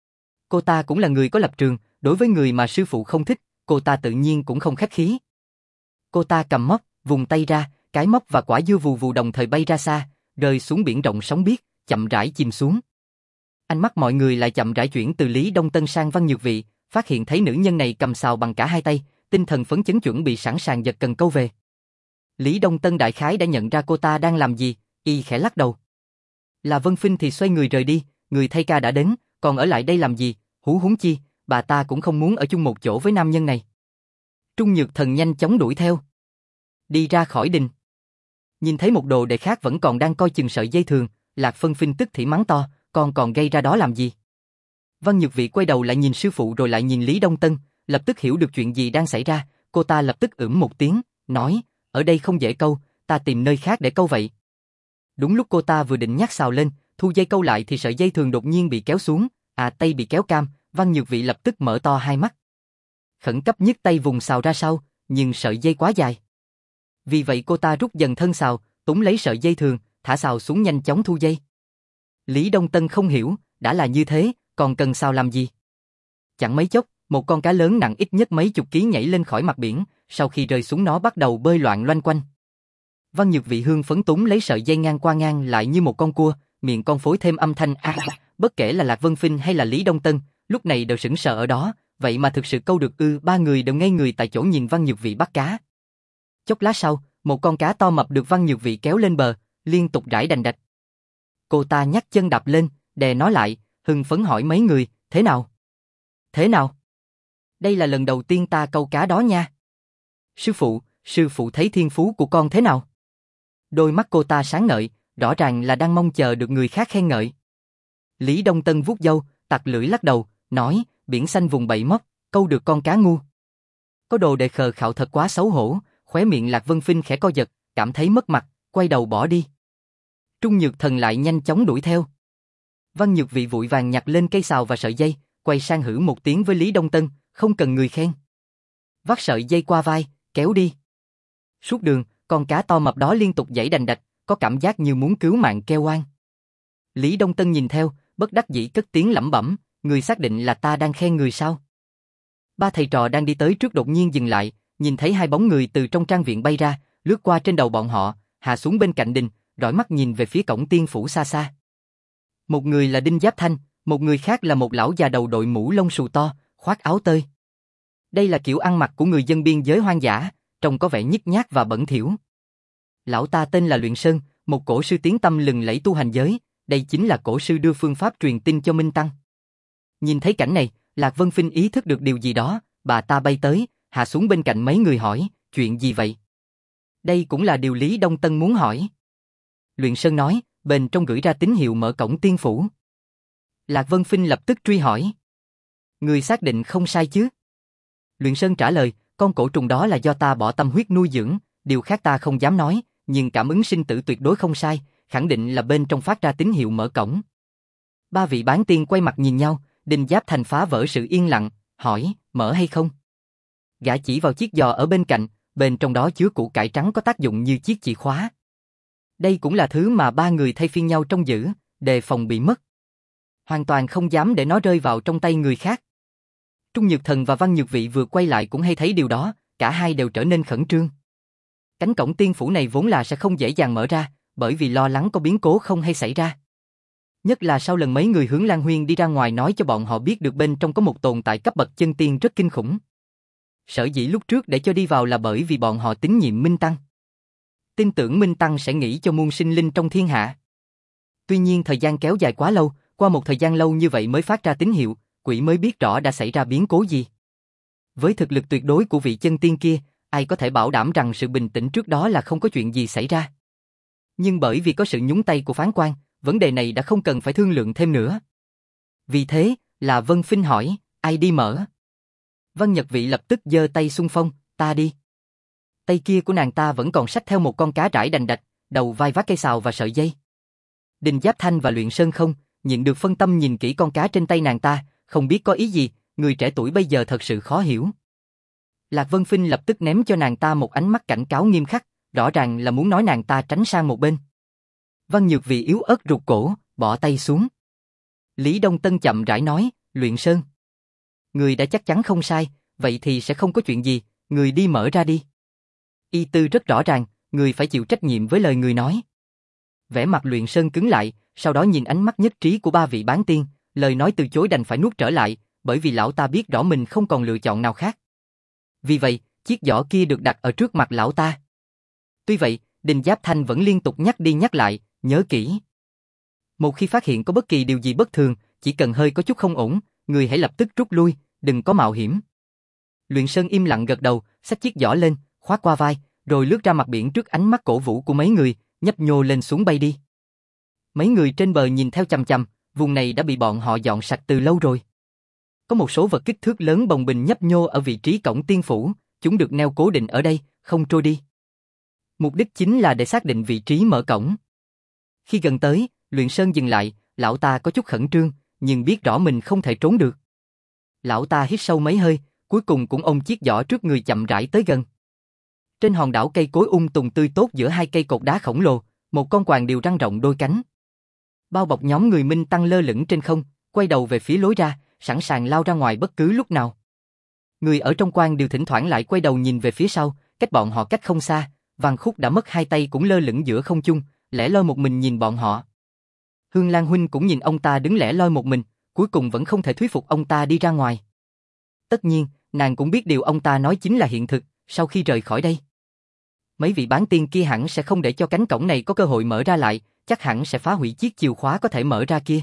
Cô ta cũng là người có lập trường, đối với người mà sư phụ không thích, cô ta tự nhiên cũng không khách khí. Cô ta cầm móc, vùng tay ra, cái móc và quả dưa vù vù đồng thời bay ra xa, rơi xuống biển rộng sóng biếc, chậm rãi chìm xuống. Ánh mắt mọi người lại chậm rãi chuyển từ Lý Đông Tân sang Văn Nhược Vĩ, phát hiện thấy nữ nhân này cầm sào bằng cả hai tay, tinh thần phấn chấn chuẩn bị sẵn sàng giật cần câu về. Lý Đông Tân đại khái đã nhận ra cô ta đang làm gì, y khẽ lắc đầu. Là Vân Phinh thì xoay người rời đi, người thay ca đã đến, còn ở lại đây làm gì, huống chi, bà ta cũng không muốn ở chung một chỗ với nam nhân này. Trung Nhược Thần nhanh chóng đuổi theo. Đi ra khỏi đình. Nhìn thấy một đồ đệ khác vẫn còn đang coi chừng sợi dây thừng, Lạc Vân Phinh tức thì mắng to, con còn gây ra đó làm gì? Văn Nhược Vĩ quay đầu lại nhìn sư phụ rồi lại nhìn Lý Đông Tân, lập tức hiểu được chuyện gì đang xảy ra, cô ta lập tức ưm một tiếng, nói, ở đây không dễ câu, ta tìm nơi khác để câu vậy. Đúng lúc cô ta vừa định nhắc sào lên, thu dây câu lại thì sợi dây thừng đột nhiên bị kéo xuống, tay bị kéo cam, Văn Nhược Vĩ lập tức mở to hai mắt. Khẩn cấp nhấc tay vùng sào ra sau, nhưng sợi dây quá dài. Vì vậy cô ta rút dần thân sào, túm lấy sợi dây thừng, thả sào xuống nhanh chóng thu dây. Lý Đông Tân không hiểu, đã là như thế, còn cần sào làm gì? Chẳng mấy chốc, một con cá lớn nặng ít nhất mấy chục ký nhảy lên khỏi mặt biển, sau khi rơi xuống nó bắt đầu bơi loạn loanh quanh. Văn Nhược Vĩ hương phấn túm lấy sợi dây ngang qua ngang lại như một con cua, miệng con phối thêm âm thanh bất kể là Lạc Vân Phinh hay là Lý Đông Tân, lúc này đều sững sờ ở đó, vậy mà thực sự câu được ba người đều ngây người tại chỗ nhìn Văn Nhược Vĩ bắt cá. Chốc lát sau, một con cá to mập được Văn Nhược Vĩ kéo lên bờ, liên tục rải đành đạch. Cô ta nhắc chân đạp lên, đè nó lại, hưng phấn hỏi mấy người, thế nào? Thế nào? Đây là lần đầu tiên ta câu cá đó nha. Sư phụ thấy thiên phú của con thế nào? Đôi mắt cô ta sáng ngời, rõ ràng là đang mong chờ được người khác khen ngợi. Lý Đông Tân vuốt râu, tặc lưỡi lắc đầu, nói, biển xanh vùng bẫy móc, câu được con cá ngu. Có đồ đệ khờ khạo thật quá xấu hổ, khóe miệng Lạc Vân Phinh khẽ co giật, cảm thấy mất mặt, quay đầu bỏ đi. Trung Nhược Thần lại nhanh chóng đuổi theo. Văn Nhược Vĩ vội vàng nhặt lên cây sào và sợi dây, quay sang hử một tiếng với Lý Đông Tân, không cần người khen. Vắt sợi dây qua vai, kéo đi. Suốt đường, con cá to mập đó liên tục giãy đành đạch, có cảm giác như muốn cứu mạng kêu oan. Lý Đông Tân nhìn theo, bất đắc dĩ cất tiếng lẩm bẩm, người xác định là ta đang khen người sao? Ba thầy trò đang đi tới trước đột nhiên dừng lại, nhìn thấy hai bóng người từ trong trang viện bay ra, lướt qua trên đầu bọn họ, hạ xuống bên cạnh đình, rọi mắt nhìn về phía cổng tiên phủ xa xa. Một người là Đinh Giáp Thanh, một người khác là một lão già đầu đội mũ lông xù to, khoác áo tơi. Đây là kiểu ăn mặc của người dân biên giới hoang dã, trông có vẻ nhếch nhác và bẩn thỉu. Lão ta tên là Luyện Sơn, một cổ sư tiếng tăm lừng lẫy tu hành giới, đây chính là cổ sư đưa phương pháp truyền tin cho Minh Tăng. Nhìn thấy cảnh này, Lạc Vân Phinh ý thức được điều gì đó, bà ta bay tới, hạ xuống bên cạnh mấy người hỏi, chuyện gì vậy? Đây cũng là điều Lý Đông Tân muốn hỏi. Luyện Sơn nói, bên trong gửi ra tín hiệu mở cổng tiên phủ. Lạc Vân Phinh lập tức truy hỏi. Người xác định không sai chứ? Luyện Sơn trả lời, con cổ trùng đó là do ta bỏ tâm huyết nuôi dưỡng, điều khác ta không dám nói, nhưng cảm ứng sinh tử tuyệt đối không sai, khẳng định là bên trong phát ra tín hiệu mở cổng. Ba vị bán tiên quay mặt nhìn nhau, Đinh Giáp Thành phá vỡ sự yên lặng, hỏi, mở hay không? Gã chỉ vào chiếc giò ở bên cạnh, bên trong đó chứa củ cải trắng có tác dụng như chiếc chìa khóa. Đây cũng là thứ mà ba người thay phiên nhau trông giữ, đề phòng bị mất. Hoàn toàn không dám để nó rơi vào trong tay người khác. Trung Nhược Thần và Văn Nhược Vị vừa quay lại cũng hay thấy điều đó, cả hai đều trở nên khẩn trương. Cánh cổng tiên phủ này vốn là sẽ không dễ dàng mở ra, bởi vì lo lắng có biến cố không hay xảy ra. Nhất là sau lần mấy người hướng Lan Huyên đi ra ngoài nói cho bọn họ biết được bên trong có một tồn tại cấp bậc chân tiên rất kinh khủng. Sở dĩ lúc trước để cho đi vào là bởi vì bọn họ tín nhiệm Minh Tăng. Tin tưởng Minh Tăng sẽ nghĩ cho muôn sinh linh trong thiên hạ. Tuy nhiên thời gian kéo dài quá lâu, qua một thời gian lâu như vậy mới phát ra tín hiệu, quỷ mới biết rõ đã xảy ra biến cố gì. Với thực lực tuyệt đối của vị chân tiên kia, ai có thể bảo đảm rằng sự bình tĩnh trước đó là không có chuyện gì xảy ra. Nhưng bởi vì có sự nhúng tay của phán quan, vấn đề này đã không cần phải thương lượng thêm nữa. Vì thế, là Vân Phinh hỏi, ai đi mở? Văn Nhật Vị lập tức giơ tay xung phong, ta đi. Tay kia của nàng ta vẫn còn xách theo một con cá trải đành đạch, đầu vai vác cây sào và sợi dây. Đinh Giáp Thanh và Luyện Sơn không nhịn được phân tâm nhìn kỹ con cá trên tay nàng ta, không biết có ý gì, người trẻ tuổi bây giờ thật sự khó hiểu. Lạc Vân Phinh lập tức ném cho nàng ta một ánh mắt cảnh cáo nghiêm khắc, rõ ràng là muốn nói nàng ta tránh sang một bên. Văn Nhược Vị yếu ớt rụt cổ, bỏ tay xuống. Lý Đông Tân chậm rãi nói, Luyện Sơn. Người đã chắc chắn không sai, vậy thì sẽ không có chuyện gì, người đi mở ra đi. Ý tư rất rõ ràng, người phải chịu trách nhiệm với lời người nói. Vẻ mặt Luyện Sơn cứng lại, sau đó nhìn ánh mắt nhất trí của ba vị bán tiên, lời nói từ chối đành phải nuốt trở lại, bởi vì lão ta biết rõ mình không còn lựa chọn nào khác. Vì vậy, chiếc giỏ kia được đặt ở trước mặt lão ta. Tuy vậy, Đinh Giáp Thanh vẫn liên tục nhắc đi nhắc lại, nhớ kỹ. Một khi phát hiện có bất kỳ điều gì bất thường, chỉ cần hơi có chút không ổn, người hãy lập tức rút lui, đừng có mạo hiểm. Luyện Sơn im lặng gật đầu, xách chiếc giỏ lên, khoác qua vai, rồi lướt ra mặt biển trước ánh mắt cổ vũ của mấy người, nhấp nhô lên xuống bay đi. Mấy người trên bờ nhìn theo chằm chằm, vùng này đã bị bọn họ dọn sạch từ lâu rồi. Có một số vật kích thước lớn bồng bềnh nhấp nhô ở vị trí cổng tiên phủ, chúng được neo cố định ở đây, không trôi đi. Mục đích chính là để xác định vị trí mở cổng. Khi gần tới, Luyện Sơn dừng lại, lão ta có chút khẩn trương, nhưng biết rõ mình không thể trốn được. Lão ta hít sâu mấy hơi, cuối cùng cũng ôm chiếc giỏ trước người chậm rãi tới gần. Trên hòn đảo cây cối tùng tươi tốt giữa hai cây cột đá khổng lồ, một con quàng điêu răng rộng đôi cánh. Bao bọc nhóm người Minh Tăng lơ lửng trên không, quay đầu về phía lối ra, sẵn sàng lao ra ngoài bất cứ lúc nào. Người ở trong quang đều thỉnh thoảng lại quay đầu nhìn về phía sau, cách bọn họ cách không xa, Văn Khúc đã mất hai tay cũng lơ lửng giữa không trung, lẻ loi một mình nhìn bọn họ. Hương Lan huynh cũng nhìn ông ta đứng lẻ loi một mình, cuối cùng vẫn không thể thuyết phục ông ta đi ra ngoài. Tất nhiên, nàng cũng biết điều ông ta nói chính là hiện thực, sau khi rời khỏi đây. Mấy vị bán tiên kia hẳn sẽ không để cho cánh cổng này có cơ hội mở ra lại, chắc hẳn sẽ phá hủy chiếc chìa khóa có thể mở ra kia.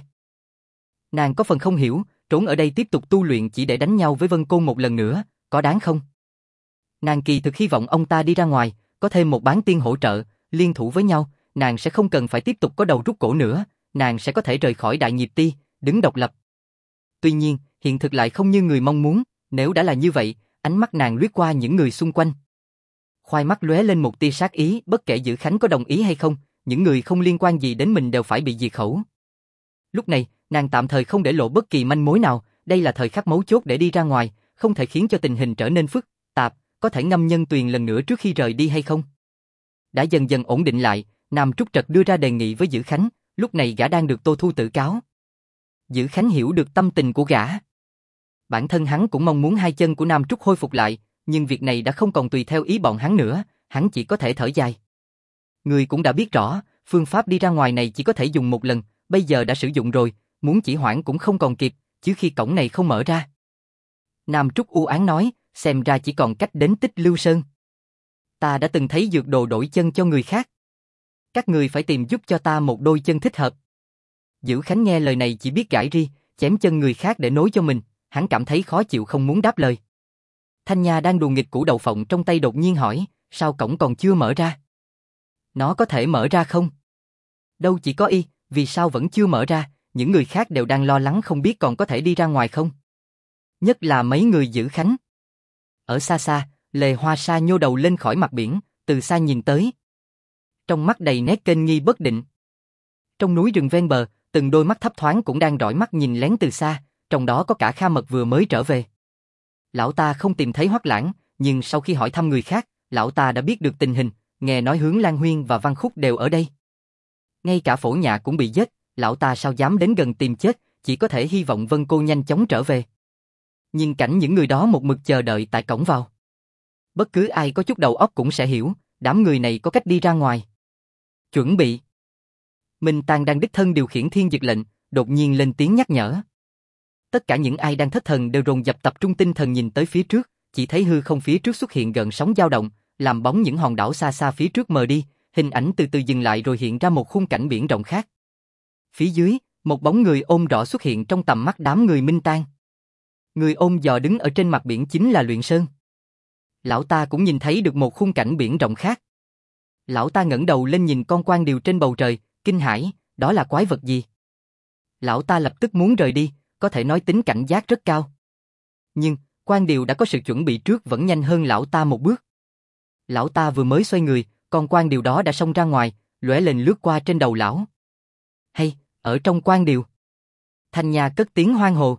Nàng có phần không hiểu, trốn ở đây tiếp tục tu luyện chỉ để đánh nhau với Vân Côn một lần nữa, có đáng không? Nàng kỳ thực hy vọng ông ta đi ra ngoài, có thêm một bán tiên hỗ trợ, liên thủ với nhau, nàng sẽ không cần phải tiếp tục có đầu rút cổ nữa, nàng sẽ có thể rời khỏi Đại Nghiệp Ti, đứng độc lập. Tuy nhiên, hiện thực lại không như người mong muốn, nếu đã là như vậy, ánh mắt nàng lướt qua những người xung quanh. Khoai mắt lóe lên một tia sát ý, bất kể Dữ Khánh có đồng ý hay không, những người không liên quan gì đến mình đều phải bị diệt khẩu. Lúc này, nàng tạm thời không để lộ bất kỳ manh mối nào, đây là thời khắc mấu chốt để đi ra ngoài, không thể khiến cho tình hình trở nên phức tạp, có thể ngâm nhân tuyền lần nữa trước khi rời đi hay không? Đã dần dần ổn định lại, Nam Trúc Trật đưa ra đề nghị với Dữ Khánh, lúc này gã đang được Tô Thu tự cáo. Dữ Khánh hiểu được tâm tình của gã. Bản thân hắn cũng mong muốn hai chân của Nam Trúc khôi phục lại, nhưng việc này đã không còn tùy theo ý bọn hắn nữa, hắn chỉ có thể thở dài. Người cũng đã biết rõ, phương pháp đi ra ngoài này chỉ có thể dùng một lần, bây giờ đã sử dụng rồi, muốn chỉ hoãn cũng không còn kịp, chứ khi cổng này không mở ra. Nam Trúc u ám nói, xem ra chỉ còn cách đến Tích Lưu Sơn. Ta đã từng thấy dược đồ đổi chân cho người khác. Các người phải tìm giúp cho ta một đôi chân thích hợp. Dữ Khánh nghe lời này chỉ biết gãi ri, chém chân người khác để nối cho mình, hắn cảm thấy khó chịu không muốn đáp lời. Thanh Nha đang đùa nghịch củ đậu phộng trong tay đột nhiên hỏi, sao cổng còn chưa mở ra? Nó có thể mở ra không? Đâu chỉ có y, vì sao vẫn chưa mở ra, những người khác đều đang lo lắng không biết còn có thể đi ra ngoài không? Nhất là mấy người giữ khánh. Ở xa xa, Lê Hoa Sa nhô đầu lên khỏi mặt biển, từ xa nhìn tới. Trong mắt đầy nét kênh nghi bất định. Trong núi rừng ven bờ, từng đôi mắt thấp thoáng cũng đang dõi mắt nhìn lén từ xa, trong đó có cả Kha Mật vừa mới trở về. Lão ta không tìm thấy Hoắc Lãng, nhưng sau khi hỏi thăm người khác, lão ta đã biết được tình hình, nghe nói Hướng Lan Huyên và Văn Khúc đều ở đây. Ngay cả Phổ Nhạ cũng bị giết, lão ta sao dám đến gần tìm chết, chỉ có thể hy vọng Vân Cô nhanh chóng trở về. Nhìn cảnh những người đó một mực chờ đợi tại cổng vào. Bất cứ ai có chút đầu óc cũng sẽ hiểu, đám người này có cách đi ra ngoài. Chuẩn bị. Minh Tang đang đích thân điều khiển thiên dực lệnh, đột nhiên lên tiếng nhắc nhở. Tất cả những ai đang thất thần đều dồn dập tập trung tinh thần nhìn tới phía trước, chỉ thấy hư không phía trước xuất hiện gợn sóng dao động, làm bóng những hòn đảo xa xa phía trước mờ đi, hình ảnh từ từ dừng lại rồi hiện ra một khung cảnh biển rộng khác. Phía dưới, một bóng người ôm rõ xuất hiện trong tầm mắt đám người Minh Tang. Người ôm giò đứng ở trên mặt biển chính là Luyện Sơn. Lão ta cũng nhìn thấy được một khung cảnh biển rộng khác. Lão ta ngẩng đầu lên nhìn con quan điều trên bầu trời, kinh hãi, đó là quái vật gì? Lão ta lập tức muốn rời đi, có thể nói tính cảnh giác rất cao. Nhưng, quan điều đã có sự chuẩn bị trước vẫn nhanh hơn lão ta một bước. Lão ta vừa mới xoay người, con quan điều đó đã xông ra ngoài, lóe lên lướt qua trên đầu lão. Hay, ở trong quan điều. Thanh Nha cất tiếng hoan hô.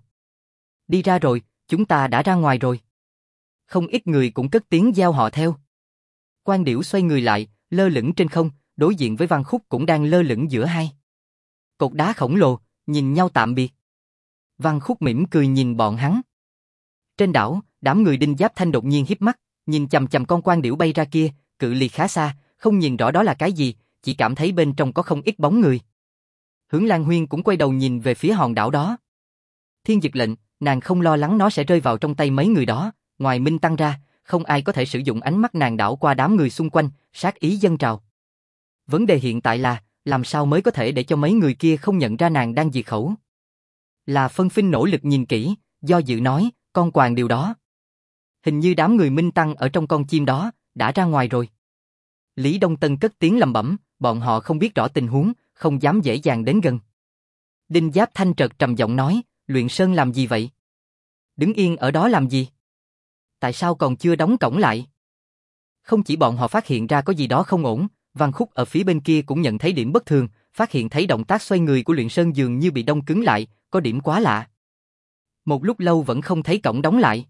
Đi ra rồi, chúng ta đã ra ngoài rồi. Không ít người cũng cất tiếng gieo họ theo. Quan điểu xoay người lại, lơ lửng trên không, đối diện với Văn Khúc cũng đang lơ lửng giữa hai cột đá khổng lồ, nhìn nhau tạm biệt. Văn Khúc mỉm cười nhìn bọn hắn. Trên đảo, đám người Đinh Giáp Thanh đột nhiên híp mắt, nhìn chằm chằm con quan điểu bay ra kia, cự ly khá xa, không nhìn rõ đó là cái gì, chỉ cảm thấy bên trong có không ít bóng người. Hướng Lan Huyên cũng quay đầu nhìn về phía hòn đảo đó. Thiên dực lệnh, nàng không lo lắng nó sẽ rơi vào trong tay mấy người đó, ngoài Minh Tăng ra, không ai có thể sử dụng ánh mắt nàng đảo qua đám người xung quanh, sát ý dâng trào. Vấn đề hiện tại là, làm sao mới có thể để cho mấy người kia không nhận ra nàng đang diệt khẩu. Là Phân Phinh nỗ lực nhìn kỹ, do dự nói, con quàng điều đó. Hình như đám người Minh Tăng ở trong con chim đó, đã ra ngoài rồi. Lý Đông Tân cất tiếng lẩm bẩm, bọn họ không biết rõ tình huống, không dám dễ dàng đến gần. Đinh Giáp Thanh trợt trầm giọng nói, Luyện Sơn làm gì vậy? Đứng yên ở đó làm gì? Tại sao còn chưa đóng cổng lại? Không chỉ bọn họ phát hiện ra có gì đó không ổn, Văn Khúc ở phía bên kia cũng nhận thấy điểm bất thường, phát hiện thấy động tác xoay người của Luyện Sơn dường như bị đông cứng lại, có điểm quá lạ. Một lúc lâu vẫn không thấy cổng đóng lại.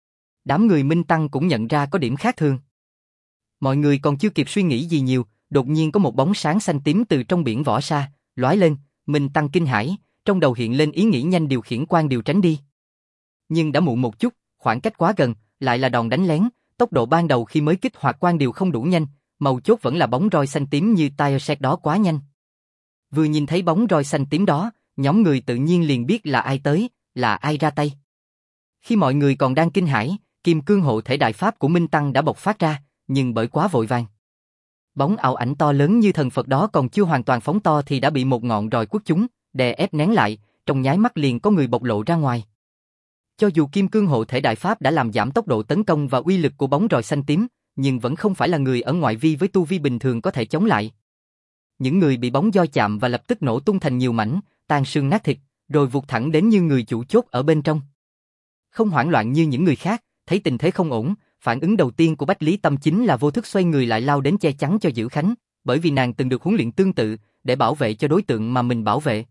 Đám người Minh Tăng cũng nhận ra có điểm khác thường. Mọi người còn chưa kịp suy nghĩ gì nhiều, đột nhiên có một bóng sáng xanh tím từ trong biển vỏ sa, lóe lên, Minh Tăng kinh hãi, trong đầu hiện lên ý nghĩ nhanh điều khiển quan điều tránh đi. Nhưng đã muộn một chút, khoảng cách quá gần, lại là đòn đánh lén, tốc độ ban đầu khi mới kích hoạt quan điều không đủ nhanh, mấu chốt vẫn là bóng roi xanh tím như tire set đó quá nhanh. Vừa nhìn thấy bóng roi xanh tím đó, nhóm người tự nhiên liền biết là ai tới, là ai ra tay. Khi mọi người còn đang kinh hãi, Kim Cương hộ thể đại pháp của Minh Tăng đã bộc phát ra, nhưng bởi quá vội vàng. Bóng ảo ảnh to lớn như thần Phật đó còn chưa hoàn toàn phóng to thì đã bị một ngọn roi quất trúng, đè ép nén lại, trong nháy mắt liền có người bộc lộ ra ngoài. Cho dù Kim Cương hộ thể đại pháp đã làm giảm tốc độ tấn công và uy lực của bóng roi xanh tím, nhưng vẫn không phải là người ở ngoại vi với tu vi bình thường có thể chống lại. Những người bị bóng roi chạm và lập tức nổ tung thành nhiều mảnh, tan xương nát thịt, rồi vụt thẳng đến như người chủ chốt ở bên trong. Không hoảng loạn như những người khác, thấy tình thế không ổn, phản ứng đầu tiên của Bách Lý Tâm chính là vô thức xoay người lại lao đến che chắn cho Dữ Khánh, bởi vì nàng từng được huấn luyện tương tự, để bảo vệ cho đối tượng mà mình bảo vệ.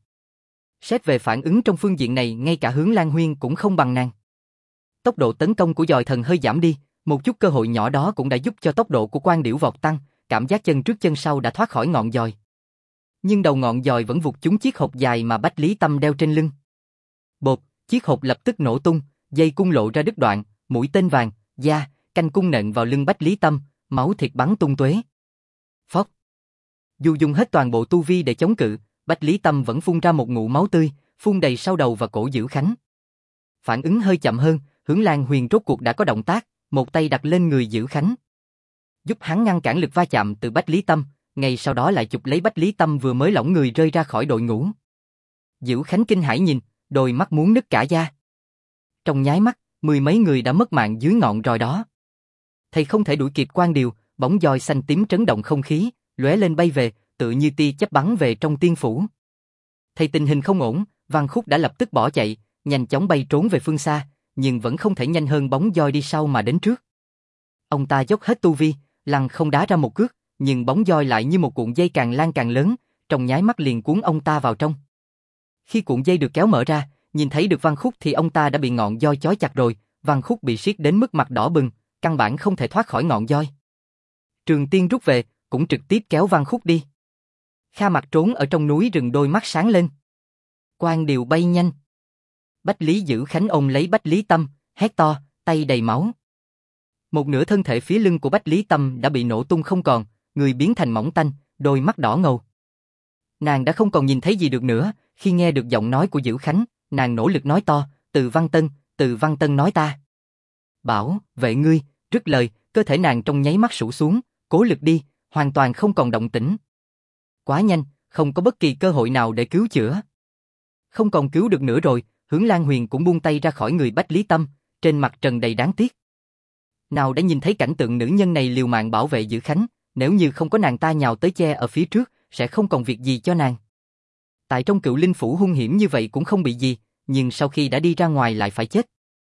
Xét về phản ứng trong phương diện này, ngay cả Hướng Lan Huyên cũng không bằng nàng. Tốc độ tấn công của dòi thần hơi giảm đi, một chút cơ hội nhỏ đó cũng đã giúp cho tốc độ của quan điểu vọt tăng, cảm giác chân trước chân sau đã thoát khỏi ngọn dòi. Nhưng đầu ngọn dòi vẫn vụt trúng chiếc hộp dài mà Bách Lý Tâm đeo trên lưng. Bột, chiếc hộp lập tức nổ tung, dây cung lộ ra đứt đoạn, mũi tên vàng, da, canh cung nện vào lưng Bách Lý Tâm, máu thịt bắn tung tóe. Phốc. Dù dùng hết toàn bộ tu vi để chống cự, Bách Lý Tâm vẫn phun ra một ngụm máu tươi, phun đầy sau đầu và cổ Dữ Khánh. Phản ứng hơi chậm hơn, Hướng Lan Huyền rốt cuộc đã có động tác, một tay đặt lên người Dữ Khánh, giúp hắn ngăn cản lực va chạm từ Bách Lý Tâm, ngay sau đó lại chụp lấy Bách Lý Tâm vừa mới lỏng người rơi ra khỏi đội ngũ. Dữ Khánh kinh hãi nhìn, đôi mắt muốn nứt cả da. Trong nháy mắt, mười mấy người đã mất mạng dưới ngọn roi đó. Thầy không thể đuổi kịp Quan Điều, bóng roi xanh tím trấn động không khí, lóe lên bay về, tựa như tia chớp bắn về trong tiên phủ. Thầy tình hình không ổn, Văn Khúc đã lập tức bỏ chạy, nhanh chóng bay trốn về phương xa, nhưng vẫn không thể nhanh hơn bóng roi đi sau mà đến trước. Ông ta dốc hết tu vi, lăng không đá ra một cước, nhưng bóng roi lại như một cuộn dây càng lan càng lớn, trong nháy mắt liền cuốn ông ta vào trong. Khi cuộn dây được kéo mở ra, nhìn thấy được Văn Khúc thì ông ta đã bị ngọn roi chói chặt rồi, Văn Khúc bị siết đến mức mặt đỏ bừng, căn bản không thể thoát khỏi ngọn roi. Trường Tiên rút về, cũng trực tiếp kéo Văn Khúc đi. Kha Mặc trốn ở trong núi rừng đôi mắt sáng lên. Quan Điều bay nhanh. Bách Lý Giữ Khánh ôm lấy Bách Lý Tâm, hét to, tay đầy máu. Một nửa thân thể phía lưng của Bách Lý Tâm đã bị nổ tung không còn, người biến thành mỏng tanh, đôi mắt đỏ ngầu. Nàng đã không còn nhìn thấy gì được nữa, khi nghe được giọng nói của Giữ Khánh, nàng nỗ lực nói to, Từ Văn Tân nói ta. Bảo, vệ ngươi, rứt lời, cơ thể nàng trong nháy mắt sụp xuống, cố lực đi, hoàn toàn không còn động tĩnh. Quá nhanh, không có bất kỳ cơ hội nào để cứu chữa. Không còn cứu được nữa rồi, Hướng Lan Huyền cũng buông tay ra khỏi người Bách Lý Tâm, trên mặt trần đầy đáng tiếc. Nào đã nhìn thấy cảnh tượng nữ nhân này liều mạng bảo vệ Giữ Khánh, nếu như không có nàng ta nhào tới che ở phía trước, sẽ không còn việc gì cho nàng. Tại trong Cựu Linh Phủ hung hiểm như vậy cũng không bị gì, nhưng sau khi đã đi ra ngoài lại phải chết.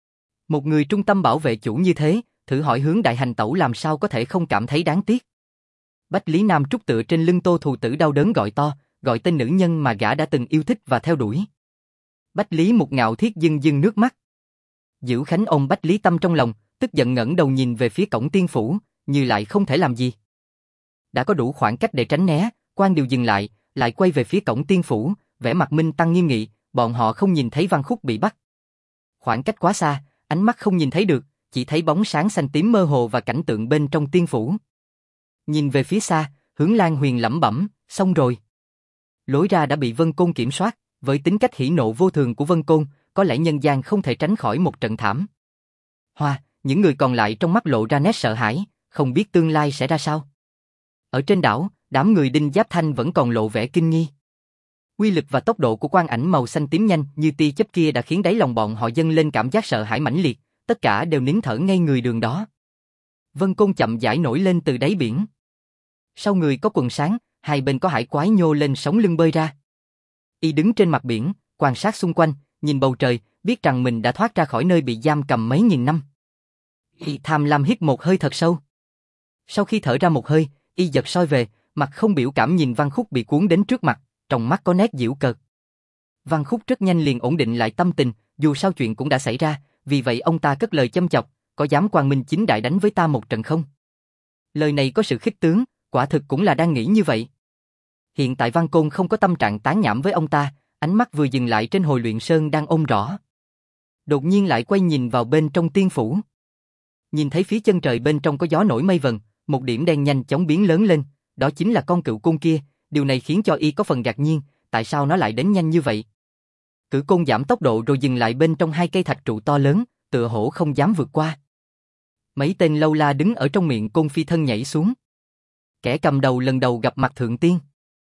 Một người trung tâm bảo vệ chủ như thế, thử hỏi Hướng Đại Hành Tẩu làm sao có thể không cảm thấy đáng tiếc. Bách Lý Nam Trúc tựa trên lưng Tô Thù Tử đau đớn gọi to, gọi tên nữ nhân mà gã đã từng yêu thích và theo đuổi. Bách Lý Một Ngạo Thiết dưng dưng nước mắt. Giữ Khánh ôm Bách Lý Tâm trong lòng, tức giận ngẩng đầu nhìn về phía cổng tiên phủ, như lại không thể làm gì. Đã có đủ khoảng cách để tránh né, Quan Điều dừng lại quay về phía cổng tiên phủ, vẻ mặt Minh Tăng nghiêm nghị, bọn họ không nhìn thấy Văn Khúc bị bắt. Khoảng cách quá xa, ánh mắt không nhìn thấy được, chỉ thấy bóng sáng xanh tím mơ hồ và cảnh tượng bên trong tiên phủ. Nhìn về phía xa, Hướng Lan Huyền lẩm bẩm, xong rồi. Lối ra đã bị Vân Côn kiểm soát, với tính cách hỉ nộ vô thường của Vân Côn, có lẽ nhân gian không thể tránh khỏi một trận thảm. Những người còn lại trong mắt lộ ra nét sợ hãi, không biết tương lai sẽ ra sao. Ở trên đảo, đám người Đinh Giáp Thanh vẫn còn lộ vẻ kinh nghi. Uy lực và tốc độ của quang ảnh màu xanh tím nhanh như tia chớp kia đã khiến đáy lòng bọn họ dâng lên cảm giác sợ hãi mãnh liệt, tất cả đều nín thở ngay người đường đó. Vân Côn chậm rãi nổi lên từ đáy biển. Sau người có quần sáng, hai bên có hải quái nhô lên sóng lưng bơi ra. Y đứng trên mặt biển, quan sát xung quanh, nhìn bầu trời, biết rằng mình đã thoát ra khỏi nơi bị giam cầm mấy nghìn năm. Y tham lam hít một hơi thật sâu. Sau khi thở ra một hơi, Y giật soi về, mặt không biểu cảm nhìn Văn Khúc bị cuốn đến trước mặt, trong mắt có nét giễu cợt. Văn Khúc rất nhanh liền ổn định lại tâm tình, dù sao chuyện cũng đã xảy ra, vì vậy ông ta cất lời châm chọc, có dám Quang Minh Chính Đại đánh với ta một trận không? Lời này có sự khích tướng, quả thực cũng là đang nghĩ như vậy. Hiện tại Văn Côn không có tâm trạng tán nhảm với ông ta, ánh mắt vừa dừng lại trên Hồi Luyện Sơn đang ôm rõ. Đột nhiên lại quay nhìn vào bên trong tiên phủ. Nhìn thấy phía chân trời bên trong có gió nổi mây vần, một điểm đen nhanh chóng biến lớn lên, đó chính là con cựu côn kia, điều này khiến cho Y có phần ngạc nhiên, tại sao nó lại đến nhanh như vậy? Cự côn giảm tốc độ rồi dừng lại bên trong hai cây thạch trụ to lớn, tựa hổ không dám vượt qua. Mấy tên lâu la đứng ở trong miệng côn phi thân nhảy xuống. Kẻ cầm đầu lần đầu gặp mặt Thượng Tiên.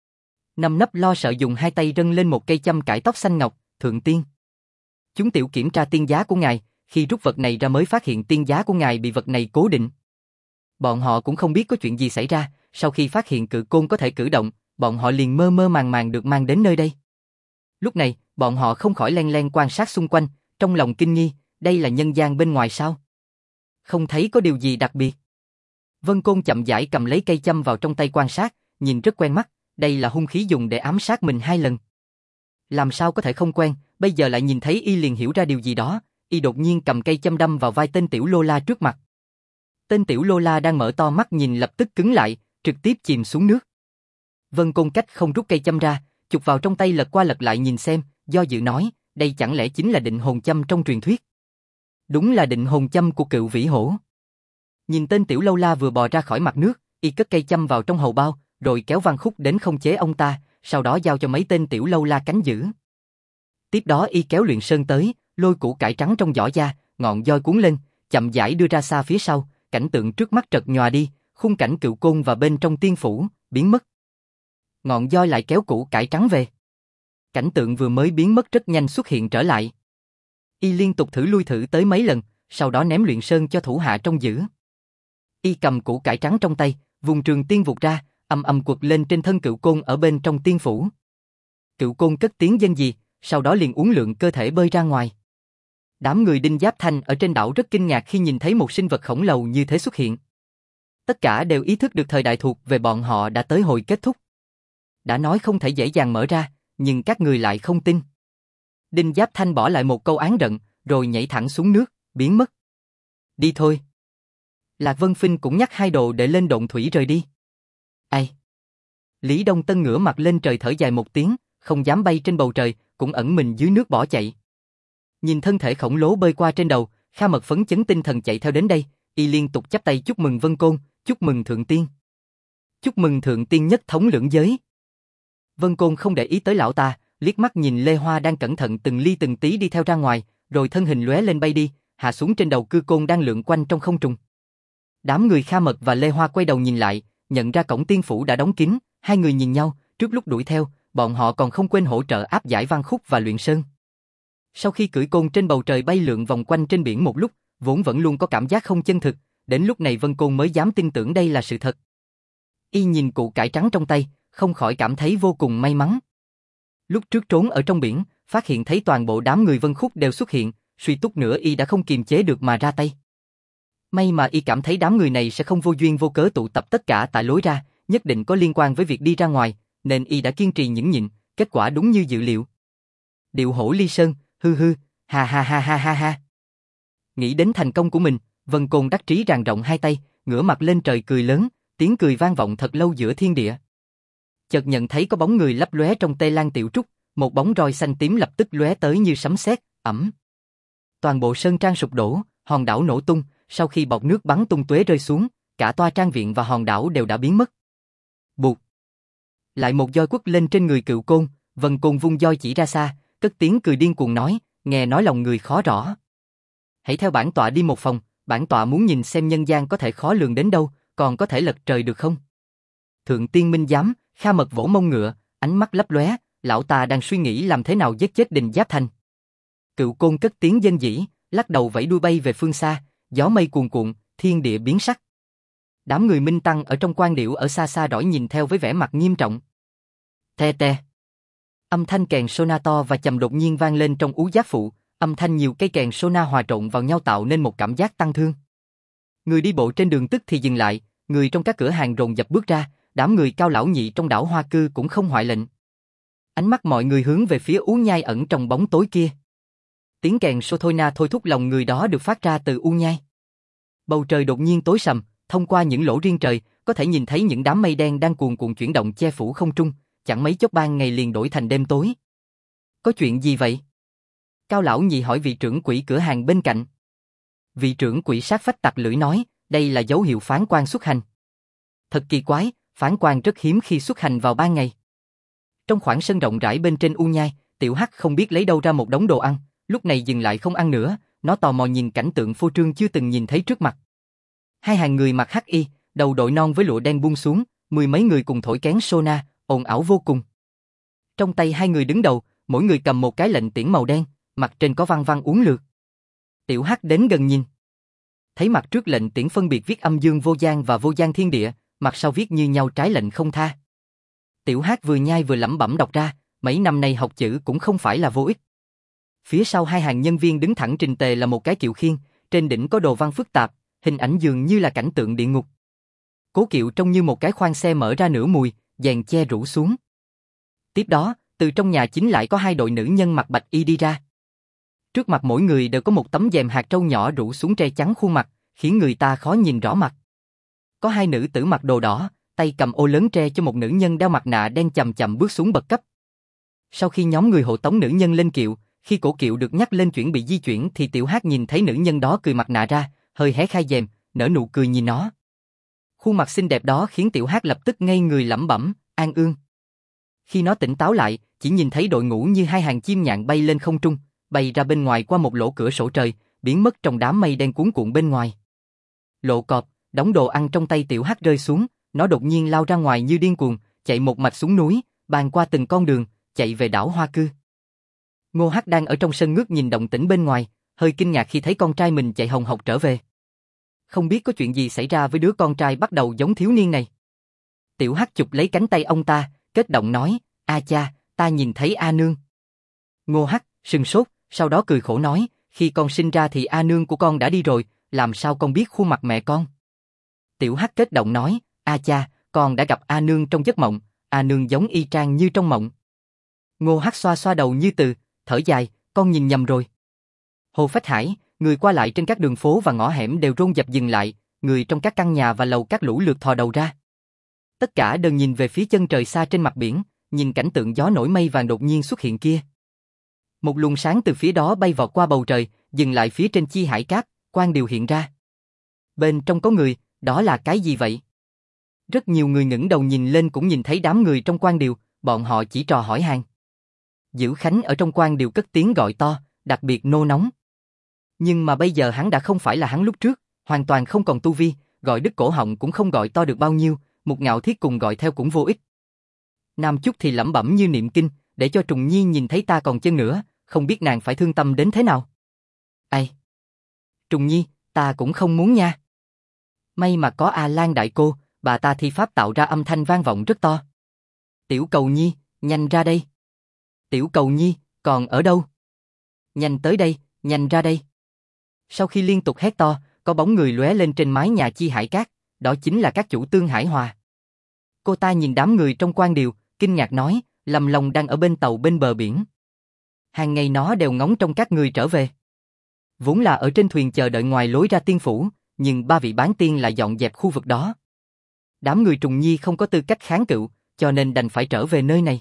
Nằm nấp lo sợ dùng hai tay rân lên một cây châm cải tóc xanh ngọc, Thượng Tiên. Chúng tiểu kiểm tra tiên giá của ngài, khi rút vật này ra mới phát hiện tiên giá của ngài bị vật này cố định. Bọn họ cũng không biết có chuyện gì xảy ra, sau khi phát hiện cự côn có thể cử động, bọn họ liền mơ mơ màng màng được mang đến nơi đây. Lúc này, bọn họ không khỏi len len quan sát xung quanh, trong lòng kinh nghi, đây là nhân gian bên ngoài sao? Không thấy có điều gì đặc biệt. Vân Côn chậm rãi cầm lấy cây châm vào trong tay quan sát, nhìn rất quen mắt, đây là hung khí dùng để ám sát mình 2 lần. Làm sao có thể không quen, bây giờ lại nhìn thấy Y liền hiểu ra điều gì đó, Y đột nhiên cầm cây châm đâm vào vai tên tiểu Lô La trước mặt. Tên tiểu Lô La đang mở to mắt nhìn lập tức cứng lại, trực tiếp chìm xuống nước. Vân Côn cách không rút cây châm ra, chụp vào trong tay lật qua lật lại nhìn xem, do dự nói, đây chẳng lẽ chính là định hồn châm trong truyền thuyết. Đúng là định hồn châm của Cựu Vĩ Hổ. Nhìn tên tiểu Lâu La vừa bò ra khỏi mặt nước, Y cất cây châm vào trong hầu bao, rồi kéo Văn Khúc đến không chế ông ta, sau đó giao cho mấy tên tiểu Lâu La cánh giữ. Tiếp đó Y kéo Luyện Sơn tới, lôi củ cải trắng trong giỏ da, ngọn roi cuốn lên, chậm rãi đưa ra xa phía sau, cảnh tượng trước mắt chợt nhòa đi, khung cảnh cựu côn và bên trong tiên phủ biến mất. Ngọn roi lại kéo củ cải trắng về. Cảnh tượng vừa mới biến mất rất nhanh xuất hiện trở lại. Y liên tục thử lui thử tới mấy lần, sau đó ném luyện sơn cho thủ hạ trong giữ. Y cầm củ cải trắng trong tay, vùng trường tiên vụt ra, âm âm quật lên trên thân Cựu Côn ở bên trong tiên phủ. Cựu Côn cất tiếng danh gì, sau đó liền uốn lượn cơ thể bơi ra ngoài. Đám người Đinh Giáp Thanh ở trên đảo rất kinh ngạc khi nhìn thấy một sinh vật khổng lồ như thế xuất hiện. Tất cả đều ý thức được thời đại thuộc về bọn họ đã tới hồi kết thúc. Đã nói không thể dễ dàng mở ra, nhưng các người lại không tin. Đinh Giáp Thanh bỏ lại một câu oán giận, rồi nhảy thẳng xuống nước, biến mất. Đi thôi. Lạc Vân Phinh cũng nhắc hai đồ để lên độn thủy rời đi. Ai? Lý Đông Tân ngửa mặt lên trời thở dài một tiếng, không dám bay trên bầu trời, cũng ẩn mình dưới nước bỏ chạy. Nhìn thân thể khổng lồ bơi qua trên đầu, Kha Mật phấn chấn tinh thần chạy theo đến đây, y liên tục chắp tay chúc mừng Vân Côn, chúc mừng Thượng Tiên. Chúc mừng Thượng Tiên nhất thống lưỡng giới. Vân Côn không để ý tới lão ta, liếc mắt nhìn Lê Hoa đang cẩn thận từng ly từng tí đi theo ra ngoài, rồi thân hình lóe lên bay đi, hạ xuống trên đầu Cư Côn đang lượn quanh trong không trung. Đám người Kha Mật và Lê Hoa quay đầu nhìn lại, nhận ra cổng tiên phủ đã đóng kín, hai người nhìn nhau, trước lúc đuổi theo, bọn họ còn không quên hỗ trợ áp giải Văn Khúc và Luyện Sơn. Sau khi cưỡi côn trên bầu trời bay lượn vòng quanh trên biển một lúc, vốn vẫn luôn có cảm giác không chân thực, đến lúc này Vân Côn mới dám tin tưởng đây là sự thật. Y nhìn củ cải trắng trong tay, không khỏi cảm thấy vô cùng may mắn. Lúc trước trốn ở trong biển, phát hiện thấy toàn bộ đám người Vân Khúc đều xuất hiện, suy túc nữa y đã không kiềm chế được mà ra tay. May mà y cảm thấy đám người này sẽ không vô duyên vô cớ tụ tập tất cả tại lối ra, nhất định có liên quan với việc đi ra ngoài, nên y đã kiên trì nhẫn nhịn, kết quả đúng như dự liệu. Điệu hổ ly sơn, hư hư, ha ha ha ha ha ha. Nghĩ đến thành công của mình, Vân Côn đắc trí ràng rộng hai tay, ngửa mặt lên trời cười lớn, tiếng cười vang vọng thật lâu giữa thiên địa. Chợt nhận thấy có bóng người lấp lóe trong Tây Lan Tiểu Trúc, một bóng roi xanh tím lập tức lóe tới như sấm sét, ầm. Toàn bộ sơn trang sụp đổ, hòn đảo nổ tung, sau khi bọt nước bắn tung tóe rơi xuống, cả tòa trang viện và hòn đảo đều đã biến mất. Bụt. Lại một roi quất lên trên người Cựu Côn, Vân Côn vung roi chỉ ra xa, cất tiếng cười điên cuồng nói, nghe nói lòng người khó rõ. Hãy theo bản tọa đi một phòng, bản tọa muốn nhìn xem nhân gian có thể khó lường đến đâu, còn có thể lật trời được không? Thượng Tiên Minh giám, Kha Mật vỗ mông ngựa, ánh mắt lấp lóe, lão ta đang suy nghĩ làm thế nào giết chết Đinh Giáp Thanh. Cựu Côn cất tiếng rên rỉ, lắc đầu vẫy đuôi bay về phương xa, gió mây cuồn cuộn, thiên địa biến sắc. Đám người Minh Tăng ở trong quan điệu ở xa xa dõi nhìn theo với vẻ mặt nghiêm trọng. Te te. Âm thanh kèn sona to và trầm đột nhiên vang lên trong ú giáp phụ, âm thanh nhiều cây kèn sona hòa trộn vào nhau tạo nên một cảm giác tăng thương. Người đi bộ trên đường tức thì dừng lại, người trong các cửa hàng rồn dập bước ra, đám người cao lão nhị trong đảo Hoa Cư cũng không ngoại lệnh. Ánh mắt mọi người hướng về phía U Nhai ẩn trong bóng tối kia. Tiếng kèn sô thôi na thôi thúc lòng người đó được phát ra từ U Nhai. Bầu trời đột nhiên tối sầm, thông qua những lỗ riêng trời, có thể nhìn thấy những đám mây đen đang cuồn cuộn chuyển động che phủ không trung, chẳng mấy chốc ban ngày liền đổi thành đêm tối. Có chuyện gì vậy? Cao lão nhị hỏi vị trưởng quỹ cửa hàng bên cạnh. Vị trưởng quỹ sát phách tặc lưỡi nói, đây là dấu hiệu phán quan xuất hành. Thật kỳ quái, phán quan rất hiếm khi xuất hành vào ban ngày. Trong khoảng sân rộng rãi bên trên U Nhai, Tiểu Hắc không biết lấy đâu ra một đống đồ ăn, lúc này dừng lại không ăn nữa, nó tò mò nhìn cảnh tượng phô trương chưa từng nhìn thấy trước mặt. Hai hàng người mặc hắc y, đầu đội non với lụa đen buông xuống, mười mấy người cùng thổi kén sona, ồn ào vô cùng. Trong tay hai người đứng đầu, mỗi người cầm một cái lệnh tiễn màu đen, mặt trên có văn văn uốn lượt. Tiểu Hắc đến gần nhìn. Thấy mặt trước lệnh tiễn phân biệt viết âm dương vô gian và vô gian thiên địa, mặt sau viết như nhau trái lệnh không tha. Tiểu Hắc vừa nhai vừa lẩm bẩm đọc ra, mấy năm nay học chữ cũng không phải là vô ích. Phía sau hai hàng nhân viên đứng thẳng trình tề là một cái kiệu khiên, trên đỉnh có đồ văn phức tạp, hình ảnh dường như là cảnh tượng địa ngục. Cố kiệu trông như một cái khoang xe mở ra nửa mùi, dàn che rủ xuống. Tiếp đó, từ trong nhà chính lại có hai đội nữ nhân mặc bạch y đi ra. Trước mặt mỗi người đều có một tấm rèm hạt trâu nhỏ rủ xuống che chắn khuôn mặt, khiến người ta khó nhìn rõ mặt. Có hai nữ tử mặc đồ đỏ, tay cầm ô lớn tre cho một nữ nhân đeo mặt nạ đen chậm chậm bước xuống bậc cấp. Sau khi nhóm người hộ tống nữ nhân lên kiệu, khi cổ kiệu được nhắc lên chuẩn bị di chuyển thì Tiểu Hắc nhìn thấy nữ nhân đó cười mặt nạ ra, hơi hé khai rèm, nở nụ cười nhìn nó. Khuôn mặt xinh đẹp đó khiến Tiểu Hắc lập tức ngây người lẩm bẩm, An Ương. Khi nó tỉnh táo lại, chỉ nhìn thấy đội ngũ như hai hàng chim nhạn bay lên không trung, bay ra bên ngoài qua một lỗ cửa sổ trời, biến mất trong đám mây đen cuốn cuộn bên ngoài. Lộ cọp, đống đồ ăn trong tay Tiểu Hắc rơi xuống, nó đột nhiên lao ra ngoài như điên cuồng, chạy một mạch xuống núi, băng qua từng con đường, chạy về đảo Hoa Cư. Ngô Hắc đang ở trong sân ngước nhìn động tĩnh bên ngoài, hơi kinh ngạc khi thấy con trai mình chạy hồng hộc trở về. Không biết có chuyện gì xảy ra với đứa con trai bắt đầu giống thiếu niên này. Tiểu Hắc chụp lấy cánh tay ông ta, kết động nói, a cha, ta nhìn thấy A Nương. Ngô Hắc sừng sốt, sau đó cười khổ nói, khi con sinh ra thì A Nương của con đã đi rồi, làm sao con biết khuôn mặt mẹ con? Tiểu Hắc kết động nói, a cha, con đã gặp A Nương trong giấc mộng, A Nương giống y chang như trong mộng. Ngô Hắc xoa xoa đầu như từ, thở dài, con nhìn nhầm rồi. Hồ Phách Hải, người qua lại trên các đường phố và ngõ hẻm đều rôn rập dừng lại, người trong các căn nhà và lầu các lũ lượt thò đầu ra. Tất cả đều nhìn về phía chân trời xa trên mặt biển, nhìn cảnh tượng gió nổi mây vàng đột nhiên xuất hiện kia. Một luồng sáng từ phía đó bay vọt qua bầu trời, dừng lại phía trên chi hải cát, quang điều hiện ra. Bên trong có người, đó là cái gì vậy? Rất nhiều người ngẩng đầu nhìn lên cũng nhìn thấy đám người trong quang điều, bọn họ chỉ trò hỏi han. Dữ Khánh ở trong quang điều cất tiếng gọi to, đặc biệt nô nóng. Nhưng mà bây giờ hắn đã không phải là hắn lúc trước, hoàn toàn không còn tu vi, gọi đứt cổ họng cũng không gọi to được bao nhiêu, một Ngạo Thiết cùng gọi theo cũng vô ích. Nam Chúc thì lẩm bẩm như niệm kinh, để cho Trùng Nhi nhìn thấy ta còn chân nữa, không biết nàng phải thương tâm đến thế nào. Ai? Trùng Nhi, ta cũng không muốn nha. May mà có A Lan đại cô, bà ta thi pháp tạo ra âm thanh vang vọng rất to. Tiểu Cầu Nhi, nhanh ra đây. Tiểu Cầu Nhi, còn ở đâu? Nhanh tới đây, nhanh ra đây. Sau khi liên tục hét to, có bóng người lóe lên trên mái nhà chi hải cát, đó chính là các chủ Tương Hải Hòa. Cô ta nhìn đám người trong quan điều, kinh ngạc nói, Lâm Long đang ở bên tàu bên bờ biển. Hàng ngày nó đều ngóng trông các người trở về. Vốn là ở trên thuyền chờ đợi ngoài lối ra tiên phủ, nhưng ba vị bán tiên lại dọn dẹp khu vực đó. Đám người Trùng Nhi không có tư cách kháng cự, cho nên đành phải trở về nơi này.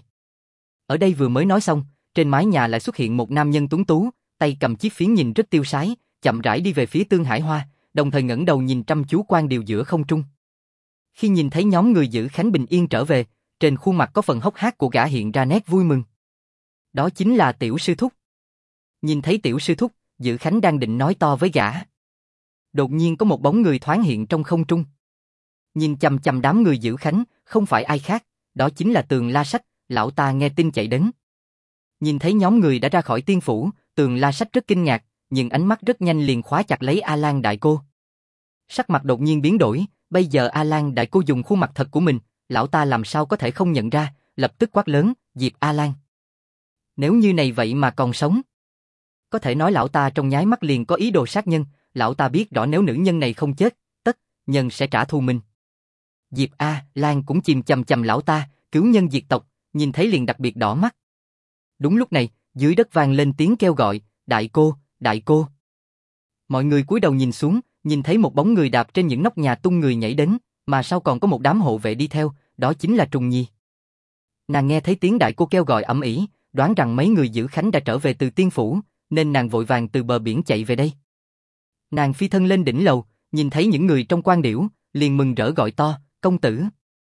Ở đây vừa mới nói xong, trên mái nhà lại xuất hiện một nam nhân tuấn tú, tay cầm chiếc phiến nhìn rất tiêu sái, chậm rãi đi về phía Tương Hải Hoa, đồng thời ngẩng đầu nhìn chăm chú quan điều giữa không trung. Khi nhìn thấy nhóm người Dữ Khánh bình yên trở về, trên khuôn mặt có phần hốc hác của gã hiện ra nét vui mừng. Đó chính là Tiểu Sư Thúc. Nhìn thấy Tiểu Sư Thúc, Dữ Khánh đang định nói to với gã. Đột nhiên có một bóng người thoáng hiện trong không trung. Nhìn chằm chằm đám người Dữ Khánh, không phải ai khác, đó chính là Tường La Sách, lão ta nghe tin chạy đến. Nhìn thấy nhóm người đã ra khỏi tiên phủ, Tường La Sách rất kinh ngạc, nhưng ánh mắt rất nhanh liền khóa chặt lấy A Lan đại cô. Sắc mặt đột nhiên biến đổi, bây giờ A Lan đại cô dùng khuôn mặt thật của mình, lão ta làm sao có thể không nhận ra, lập tức quát lớn, Diệp A Lan. Nếu như này vậy mà còn sống. Có thể nói lão ta trong nháy mắt liền có ý đồ sát nhân, lão ta biết rõ nếu nữ nhân này không chết, tất nhân sẽ trả thù mình. Diệp A Lan cũng chìm chằm chằm lão ta, cứu nhân diệt tộc, nhìn thấy liền đặc biệt đỏ mắt. Đúng lúc này, dưới đất vang lên tiếng kêu gọi, đại cô, đại cô. Mọi người cúi đầu nhìn xuống, nhìn thấy một bóng người đạp trên những nóc nhà tung người nhảy đến, mà sau còn có một đám hộ vệ đi theo, đó chính là Trùng Nhi. Nàng nghe thấy tiếng đại cô kêu gọi ầm ĩ, đoán rằng mấy người Dữ Khánh đã trở về từ tiên phủ, nên nàng vội vàng từ bờ biển chạy về đây. Nàng phi thân lên đỉnh lầu, nhìn thấy những người trong quan điểu, liền mừng rỡ gọi to, công tử.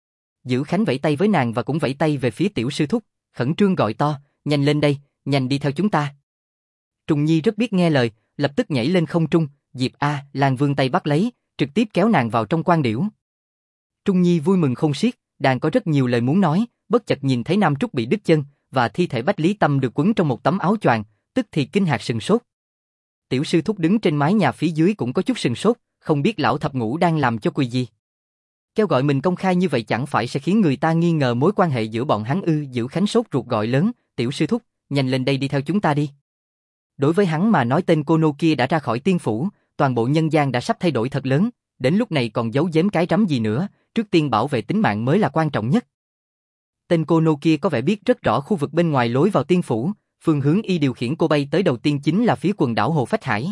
Dữ Khánh vẫy tay với nàng và cũng vẫy tay về phía Tiểu Sư Thúc, khẩn trương gọi to, nhanh lên đây, nhanh đi theo chúng ta. Trùng Nhi rất biết nghe lời, lập tức nhảy lên không trung, Diệp A Lan vươn tay bắt lấy, trực tiếp kéo nàng vào trong quan điểu. Trung Nhi vui mừng không xiết, đang có rất nhiều lời muốn nói, bất chợt nhìn thấy Nam Trúc bị đứt chân và thi thể Bách Lý Tâm được quấn trong một tấm áo choàng, tức thì kinh hãi sừng sốt. Tiểu Sư Thúc đứng trên mái nhà phía dưới cũng có chút sừng sốt, không biết lão thập ngũ đang làm cho quỷ gì. Kêu gọi mình công khai như vậy chẳng phải sẽ khiến người ta nghi ngờ mối quan hệ giữa bọn hắn ư? Dữ Khánh sốt ruột gọi lớn, Tiểu Sư Thúc, nhanh lên đây đi theo chúng ta đi. Đối với hắn mà nói tên cô nô kia đã ra khỏi tiên phủ, toàn bộ nhân gian đã sắp thay đổi thật lớn, đến lúc này còn giấu giếm cái rắm gì nữa, trước tiên bảo vệ tính mạng mới là quan trọng nhất. Tên cô nô kia có vẻ biết rất rõ khu vực bên ngoài lối vào tiên phủ, phương hướng y điều khiển cô bay tới đầu tiên chính là phía quần đảo Hồ Phách Hải.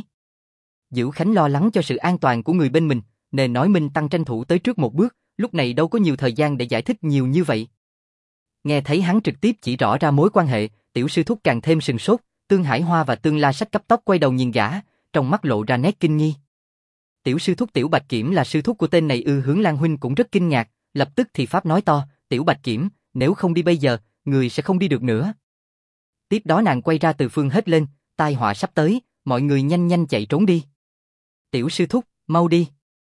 Dữ Khánh lo lắng cho sự an toàn của người bên mình, nên nói Minh Tăng tranh thủ tới trước một bước, lúc này đâu có nhiều thời gian để giải thích nhiều như vậy. Nghe thấy hắn trực tiếp chỉ rõ ra mối quan hệ, Tiểu Sư Thúc càng thêm sừng sốt, Tương Hải Hoa và Tương La Sách cấp tốc quay đầu nhìn gã, trong mắt lộ ra nét kinh nghi. Tiểu Sư Thúc Tiểu Bạch Kiểm là sư thúc của tên này ư? Hướng Lan huynh cũng rất kinh ngạc, lập tức thì pháp nói to, Tiểu Bạch Kiểm, nếu không đi bây giờ, người sẽ không đi được nữa. Tiếp đó nàng quay ra từ phương hét lên, tai họa sắp tới, mọi người nhanh nhanh chạy trốn đi. Tiểu Sư Thúc, mau đi.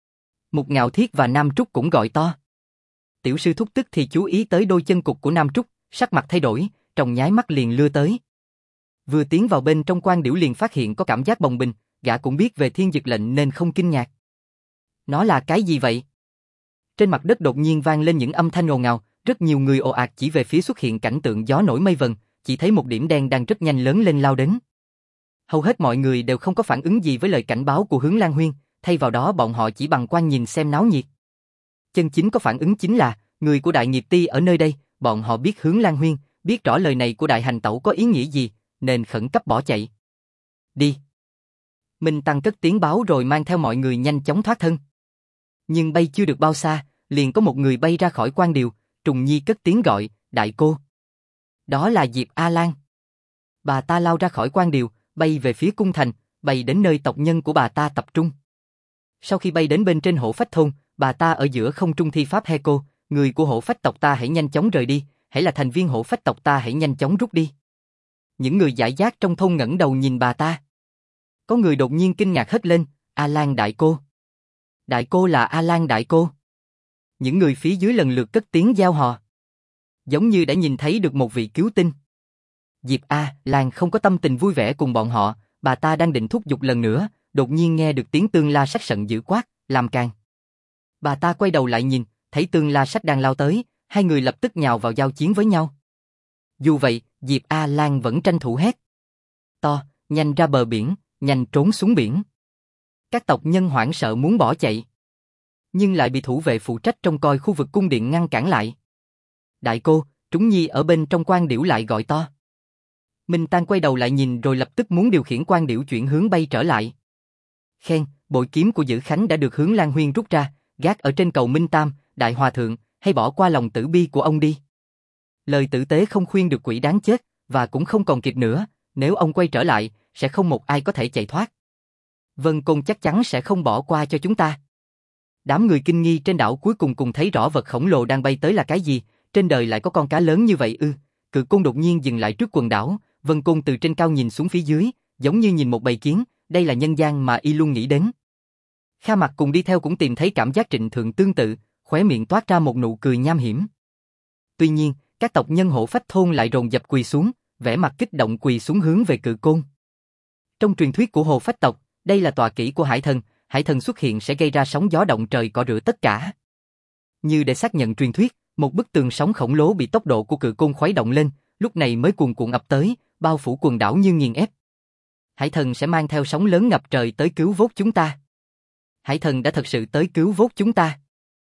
Một Ngạo Thiết và Nam Trúc cũng gọi to. Tiểu Sư Thúc tức thì chú ý tới đôi chân cụt của Nam Trúc, sắc mặt thay đổi, trong nháy mắt liền lưa tới. Vừa tiến vào bên trong quan điểu liền phát hiện có cảm giác bồng bềnh, gã cũng biết về thiên dực lệnh nên không kinh ngạc. Nó là cái gì vậy? Trên mặt đất đột nhiên vang lên những âm thanh ồn ào, rất nhiều người ồ ạt chỉ về phía xuất hiện cảnh tượng gió nổi mây vần, chỉ thấy một điểm đen đang rất nhanh lớn lên lao đến. Hầu hết mọi người đều không có phản ứng gì với lời cảnh báo của Hướng Lan Huyên, thay vào đó bọn họ chỉ bằng quan nhìn xem náo nhiệt. Chân chính có phản ứng chính là người của Đại Nghiệp Ti ở nơi đây, bọn họ biết Hướng Lan Huyên, biết rõ lời này của Đại Hành Tẩu có ý nghĩa gì, nên khẩn cấp bỏ chạy. Đi. Minh Tăng cất tiếng báo rồi mang theo mọi người nhanh chóng thoát thân. Nhưng bay chưa được bao xa, liền có một người bay ra khỏi quan điều, Trùng Nhi cất tiếng gọi, đại cô. Đó là Diệp A Lan. Bà ta lao ra khỏi quan điều, bay về phía cung thành, bay đến nơi tộc nhân của bà ta tập trung. Sau khi bay đến bên trên hổ phách thôn, bà ta ở giữa không trung thi pháp Heco, người của hổ phách tộc ta hãy nhanh chóng rời đi, hãy là thành viên hổ phách tộc ta hãy nhanh chóng rút đi. Những người giải rác trong thôn ngẩng đầu nhìn bà ta. Có người đột nhiên kinh ngạc hét lên, A Lan đại cô. Đại cô là A Lan đại cô. Những người phía dưới lần lượt cất tiếng gieo hò. Giống như đã nhìn thấy được một vị cứu tinh. Diệp A Lan không có tâm tình vui vẻ cùng bọn họ, bà ta đang định thúc giục lần nữa, đột nhiên nghe được tiếng Tương La Sách giận dữ quát, làm càn. Bà ta quay đầu lại nhìn, thấy Tương La Sách đang lao tới, hai người lập tức nhào vào giao chiến với nhau. Dù vậy, Diệp A Lan vẫn tranh thủ hét. To, nhanh ra bờ biển, nhanh trốn xuống biển. Các tộc nhân hoảng sợ muốn bỏ chạy, nhưng lại bị thủ vệ phụ trách trông coi khu vực cung điện ngăn cản lại. Đại cô, Trúng Nhi ở bên trong quan điểu lại gọi to. Minh Tăng quay đầu lại nhìn rồi lập tức muốn điều khiển quan điểu chuyển hướng bay trở lại. Khen, bội kiếm của Dữ Khánh đã được Hướng Lan Huyên rút ra, gác ở trên cầu Minh Tam, đại hòa thượng, hay bỏ qua lòng tử bi của ông đi. Lời tử tế không khuyên được quỷ đáng chết, và cũng không còn kịp nữa, nếu ông quay trở lại, sẽ không một ai có thể chạy thoát. Vân Côn chắc chắn sẽ không bỏ qua cho chúng ta. Đám người kinh nghi trên đảo cuối cùng cùng thấy rõ vật khổng lồ đang bay tới là cái gì, trên đời lại có con cá lớn như vậy ư? Cự Côn đột nhiên dừng lại trước quần đảo, Vân Côn từ trên cao nhìn xuống phía dưới, giống như nhìn một bầy kiến, đây là nhân gian mà y luôn nghĩ đến. Kha Mặc cùng đi theo cũng tìm thấy cảm giác trịnh thượng tương tự, khóe miệng toát ra một nụ cười nham hiểm. Tuy nhiên, các tộc nhân hổ phách thôn lại rồn dập quỳ xuống, vẻ mặt kích động quỳ xuống hướng về Cự Côn. Trong truyền thuyết của hổ phách tộc, đây là tọa kỹ của Hải thần xuất hiện sẽ gây ra sóng gió động trời cỏ rửa tất cả. Như để xác nhận truyền thuyết, một bức tường sóng khổng lồ bị tốc độ của Cự Côn khuấy động lên, lúc này mới cuồn cuộn ập tới, bao phủ quần đảo như nghiền ép. Hải thần sẽ mang theo sóng lớn ngập trời tới cứu vớt chúng ta. Hải thần đã thật sự tới cứu vớt chúng ta.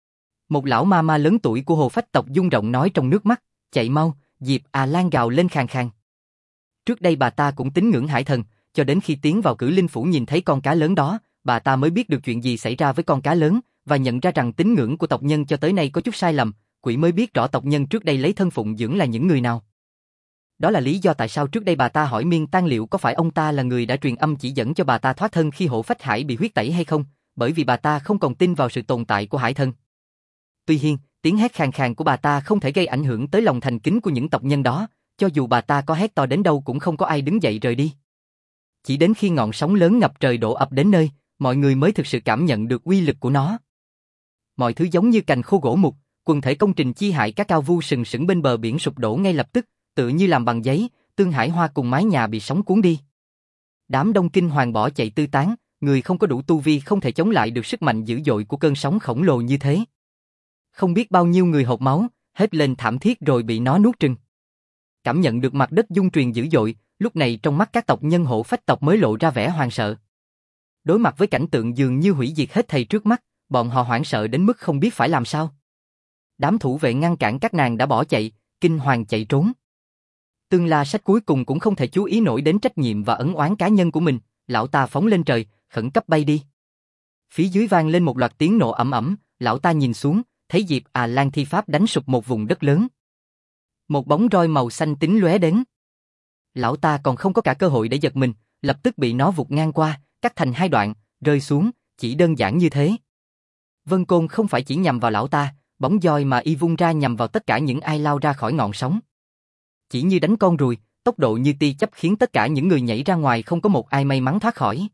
Một lão ma ma lớn tuổi của hồ phách tộc rung động nói trong nước mắt, chạy mau, Diệp A Lan gào lên khàn khàn. Trước đây bà ta cũng tín ngưỡng hải thần, cho đến khi tiến vào Cử Linh Phủ nhìn thấy con cá lớn đó, bà ta mới biết được chuyện gì xảy ra với con cá lớn, và nhận ra rằng tín ngưỡng của tộc nhân cho tới nay có chút sai lầm, quỷ mới biết rõ tộc nhân trước đây lấy thân phụng dưỡng là những người nào. Đó là lý do tại sao trước đây bà ta hỏi Miên Tăng liệu có phải ông ta là người đã truyền âm chỉ dẫn cho bà ta thoát thân khi hổ phách hải bị huyết tẩy hay không, bởi vì bà ta không còn tin vào sự tồn tại của hải thần. Tuy nhiên, tiếng hét khàn khàn của bà ta không thể gây ảnh hưởng tới lòng thành kính của những tộc nhân đó, cho dù bà ta có hét to đến đâu cũng không có ai đứng dậy rời đi. Chỉ đến khi ngọn sóng lớn ngập trời đổ ập đến nơi, mọi người mới thực sự cảm nhận được uy lực của nó. Mọi thứ giống như cành khô gỗ mục, quần thể công trình chi hại các cao vu sừng sững bên bờ biển sụp đổ ngay lập tức, tựa như làm bằng giấy, Tương Hải Hoa cùng mái nhà bị sóng cuốn đi. Đám đông kinh hoàng bỏ chạy tứ tán, người không có đủ tu vi không thể chống lại được sức mạnh dữ dội của cơn sóng khổng lồ như thế. Không biết bao nhiêu người hộc máu, hết lên thảm thiết rồi bị nó nuốt chửng. Cảm nhận được mặt đất rung truyền dữ dội, lúc này trong mắt các tộc nhân hổ phách tộc mới lộ ra vẻ hoang sợ. Đối mặt với cảnh tượng dường như hủy diệt hết thảy trước mắt, bọn họ hoảng sợ đến mức không biết phải làm sao. Đám thủ vệ ngăn cản các nàng đã bỏ chạy, kinh hoàng chạy trốn. Tương La Sách cuối cùng cũng không thể chú ý nổi đến trách nhiệm và ẩn oán cá nhân của mình, lão ta phóng lên trời, khẩn cấp bay đi. Phía dưới vang lên một loạt tiếng nổ ầm ầm, lão ta nhìn xuống, thấy Diệp A Lan thi pháp đánh sụp một vùng đất lớn. Một bóng roi màu xanh tím lóe đến. Lão ta còn không có cả cơ hội để giật mình, lập tức bị nó vụt ngang qua, cắt thành hai đoạn, rơi xuống, chỉ đơn giản như thế. Vân Côn không phải chỉ nhằm vào lão ta, bóng roi mà y vung ra nhằm vào tất cả những ai lao ra khỏi ngọn sóng. Chỉ như đánh con ruồi, tốc độ như tia chớp khiến tất cả những người nhảy ra ngoài không có một ai may mắn thoát khỏi.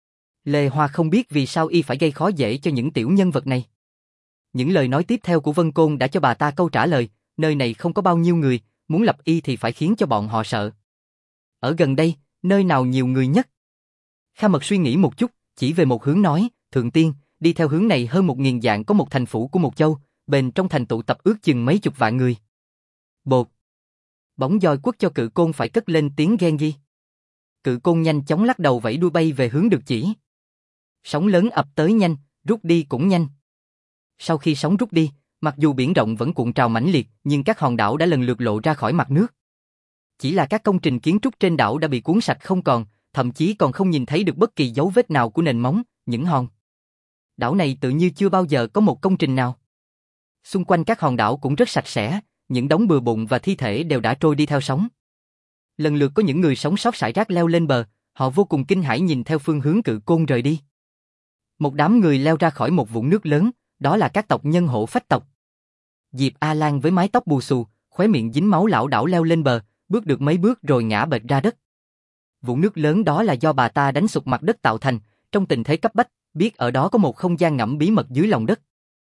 Lê Hoa không biết vì sao y phải gây khó dễ cho những tiểu nhân vật này. Những lời nói tiếp theo của Vân Côn đã cho bà ta câu trả lời, nơi này không có bao nhiêu người, muốn lập y thì phải khiến cho bọn họ sợ. Ở gần đây, nơi nào nhiều người nhất? Kha Mật suy nghĩ một chút, chỉ về một hướng nói, Thượng Tiên, đi theo hướng này hơn 1000 dặm có một thành phủ của một châu, bên trong thành tụ tập ước chừng mấy chục vạn người. Bột. Bóng doi quất cho Cự Côn phải cất lên tiếng ghen ghi. Cự Côn nhanh chóng lắc đầu vẫy đuôi bay về hướng được chỉ. Sóng lớn ập tới nhanh, rút đi cũng nhanh. Sau khi sóng rút đi, mặc dù biển rộng vẫn cuộn trào mãnh liệt, nhưng các hòn đảo đã lần lượt lộ ra khỏi mặt nước. Chỉ là các công trình kiến trúc trên đảo đã bị cuốn sạch không còn, thậm chí còn không nhìn thấy được bất kỳ dấu vết nào của nền móng, những hòn đảo này tự như chưa bao giờ có một công trình nào. Xung quanh các hòn đảo cũng rất sạch sẽ, những đống bừa bộn và thi thể đều đã trôi đi theo sóng. Lần lượt có những người sống sót rải rác leo lên bờ, họ vô cùng kinh hãi nhìn theo phương hướng Cự Côn rời đi. Một đám người leo ra khỏi một vũng nước lớn, đó là các tộc nhân Hổ Phách tộc. Diệp A Lan với mái tóc bù xù, khóe miệng dính máu lảo đảo leo lên bờ, bước được mấy bước rồi ngã bệt ra đất. Vũng nước lớn đó là do bà ta đánh sụp mặt đất tạo thành, trong tình thế cấp bách, biết ở đó có một không gian ngầm bí mật dưới lòng đất.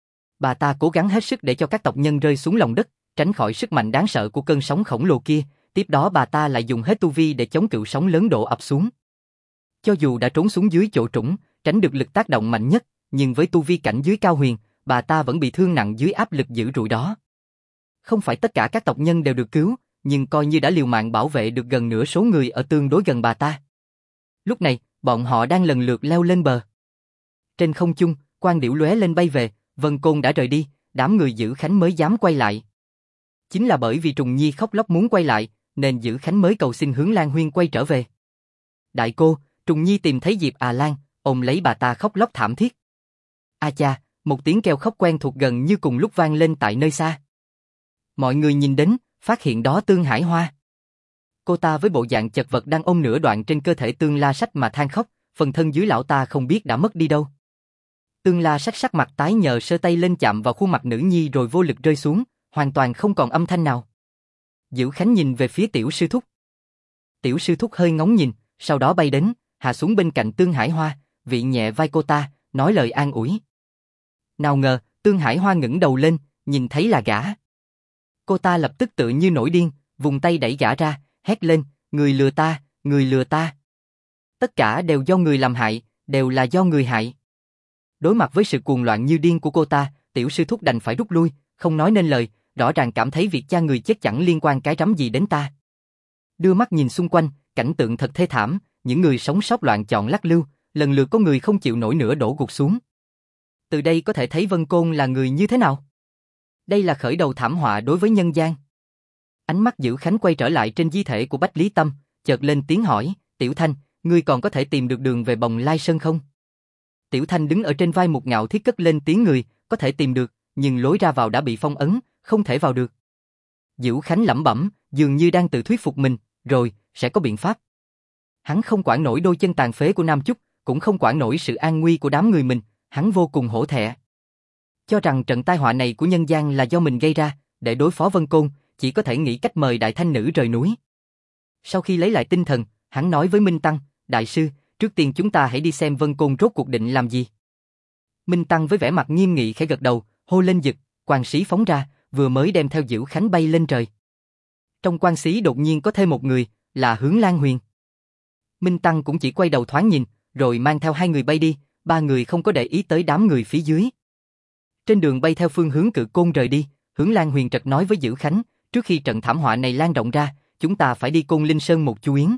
Bà ta cố gắng hết sức để cho các tộc nhân rơi xuống lòng đất, tránh khỏi sức mạnh đáng sợ của cơn sóng khổng lồ kia, tiếp đó bà ta lại dùng hết tu vi để chống cự sóng lớn đổ ập xuống. Cho dù đã trốn xuống dưới chỗ trũng, tránh được lực tác động mạnh nhất, nhưng với tu vi cảnh dưới cao huyền, bà ta vẫn bị thương nặng dưới áp lực dữ dội đó. Không phải tất cả các tộc nhân đều được cứu, nhưng coi như đã liều mạng bảo vệ được gần nửa số người ở tương đối gần bà ta. Lúc này, bọn họ đang lần lượt leo lên bờ. Trên không trung, quang điểu lóe lên bay về, Vân Côn đã rời đi, đám người Dữ Khánh mới dám quay lại. Chính là bởi vì Trùng Nhi khóc lóc muốn quay lại, nên Dữ Khánh mới cầu xin Hướng Lan Huyên quay trở về. Đại cô, Trùng Nhi tìm thấy Diệp À Lan, ôm lấy bà ta khóc lóc thảm thiết. A cha, một tiếng kêu khóc quen thuộc gần như cùng lúc vang lên tại nơi xa. Mọi người nhìn đến, phát hiện đó Tương Hải Hoa. Cô ta với bộ dạng chật vật đang ôm nửa đoạn trên cơ thể Tương La Sách mà than khóc, phần thân dưới lão ta không biết đã mất đi đâu. Tương La Sách sắc mặt tái nhờ sơ tay lên chạm vào khuôn mặt nữ nhi rồi vô lực rơi xuống, hoàn toàn không còn âm thanh nào. Dữ Khánh nhìn về phía Tiểu Sư Thúc. Tiểu Sư Thúc hơi ngóng nhìn, sau đó bay đến, hạ xuống bên cạnh Tương Hải Hoa, vị nhẹ vai cô ta, nói lời an ủi. Nào ngờ, Tương Hải Hoa ngẩng đầu lên, nhìn thấy là gã. Cô ta lập tức tự như nổi điên, vùng tay đẩy gã ra, hét lên, người lừa ta, người lừa ta. Tất cả đều do người làm hại, đều là do người hại. Đối mặt với sự cuồng loạn như điên của cô ta, Tiểu Sư Thúc đành phải rút lui, không nói nên lời, rõ ràng cảm thấy việc cha người chết chẳng liên quan cái rắm gì đến ta. Đưa mắt nhìn xung quanh, cảnh tượng thật thê thảm, những người sống sót loạn chọn lắc lư, lần lượt có người không chịu nổi nữa đổ gục xuống. Từ đây có thể thấy Vân Côn là người như thế nào. Đây là khởi đầu thảm họa đối với nhân gian. Ánh mắt Dữ Khánh quay trở lại trên di thể của Bách Lý Tâm, chợt lên tiếng hỏi, Tiểu Thanh, ngươi còn có thể tìm được đường về Bồng Lai Sơn không? Tiểu Thanh đứng ở trên vai Mục Ngạo Thiết cất lên tiếng người, có thể tìm được, nhưng lối ra vào đã bị phong ấn, không thể vào được. Dữ Khánh lẩm bẩm, dường như đang tự thuyết phục mình, rồi, sẽ có biện pháp. Hắn không quản nổi đôi chân tàn phế của Nam Chúc, cũng không quản nổi sự an nguy của đám người mình, hắn vô cùng hổ thẹn. Cho rằng trận tai họa này của nhân gian là do mình gây ra, để đối phó Vân Côn, chỉ có thể nghĩ cách mời Đại Thanh Nữ rời núi. Sau khi lấy lại tinh thần, hắn nói với Minh Tăng, Đại sư, trước tiên chúng ta hãy đi xem Vân Côn rốt cuộc định làm gì. Minh Tăng với vẻ mặt nghiêm nghị khẽ gật đầu, hô lên giật, quang sĩ phóng ra, vừa mới đem theo Dữ Khánh bay lên trời. Trong quang sĩ đột nhiên có thêm một người, là Hướng Lan Huyền. Minh Tăng cũng chỉ quay đầu thoáng nhìn, rồi mang theo hai người bay đi, ba người không có để ý tới đám người phía dưới. Trên đường bay theo phương hướng Cự Côn rời đi, Hướng Lan Huyền trật nói với Dữ Khánh, trước khi trận thảm họa này lan rộng ra, chúng ta phải đi Côn Linh Sơn một chuyến.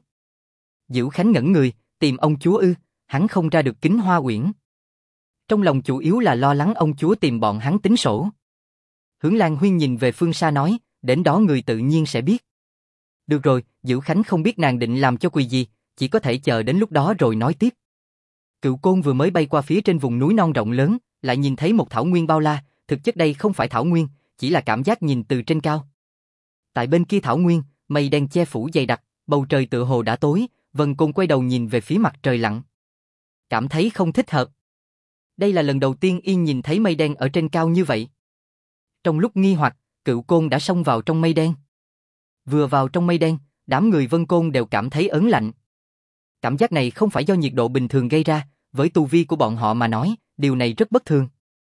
Dữ Khánh ngẩn người, tìm ông chúa ư, hắn không ra được Kính Hoa Uyển. Trong lòng chủ yếu là lo lắng ông chúa tìm bọn hắn tính sổ. Hướng Lan Huyên nhìn về phương xa nói, đến đó người tự nhiên sẽ biết. Được rồi, Dữ Khánh không biết nàng định làm cho quỳ gì, chỉ có thể chờ đến lúc đó rồi nói tiếp. Cựu Côn vừa mới bay qua phía trên vùng núi non rộng lớn, lại nhìn thấy một thảo nguyên bao la, thực chất đây không phải thảo nguyên, chỉ là cảm giác nhìn từ trên cao. Tại bên kia thảo nguyên, mây đen che phủ dày đặc, bầu trời tựa hồ đã tối, Vân Côn quay đầu nhìn về phía mặt trời lặn. Cảm thấy không thích hợp. Đây là lần đầu tiên y nhìn thấy mây đen ở trên cao như vậy. Trong lúc nghi hoặc, Cựu Côn đã xông vào trong mây đen. Vừa vào trong mây đen, đám người Vân Côn đều cảm thấy ớn lạnh. Cảm giác này không phải do nhiệt độ bình thường gây ra, với tu vi của bọn họ mà nói, điều này rất bất thường.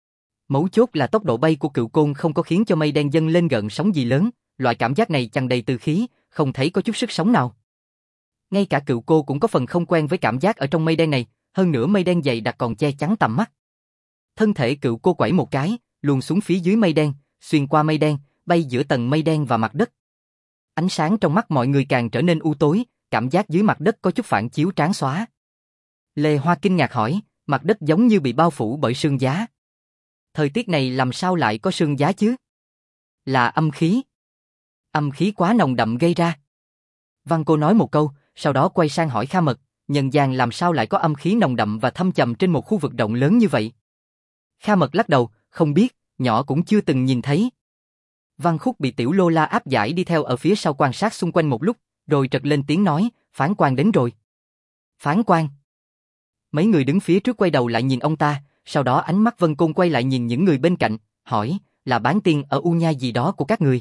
Mấu chốt là tốc độ bay của Cựu Côn không có khiến cho mây đen dâng lên gợn sóng gì lớn, loại cảm giác này chằng đầy từ khí, không thấy có chút sức sống nào. Ngay cả Cựu Cô cũng có phần không quen với cảm giác ở trong mây đen này, hơn nữa mây đen dày đặc còn che chắn tầm mắt. Thân thể Cựu Cô quẩy một cái, luồn xuống phía dưới mây đen, xuyên qua mây đen, bay giữa tầng mây đen và mặt đất. Ánh sáng trong mắt mọi người càng trở nên u tối, cảm giác dưới mặt đất có chút phản chiếu trắng xóa. Lê Hoa kinh ngạc hỏi, mặt đất giống như bị bao phủ bởi sương giá. Thời tiết này làm sao lại có sương giá chứ? Là âm khí. Âm khí quá nồng đậm gây ra. Văn Cô nói một câu, sau đó quay sang hỏi Kha Mật, nhân gian làm sao lại có âm khí nồng đậm và thâm trầm trên một khu vực rộng lớn như vậy? Kha Mật lắc đầu, không biết, nhỏ cũng chưa từng nhìn thấy. Văn Khúc bị Tiểu Lô La áp giải đi theo ở phía sau quan sát xung quanh một lúc, rồi trật lên tiếng nói, phán quan đến rồi. Phán quan. Mấy người đứng phía trước quay đầu lại nhìn ông ta, sau đó ánh mắt Vân Côn quay lại nhìn những người bên cạnh, hỏi, là bán tiên ở U Nhai gì đó của các người?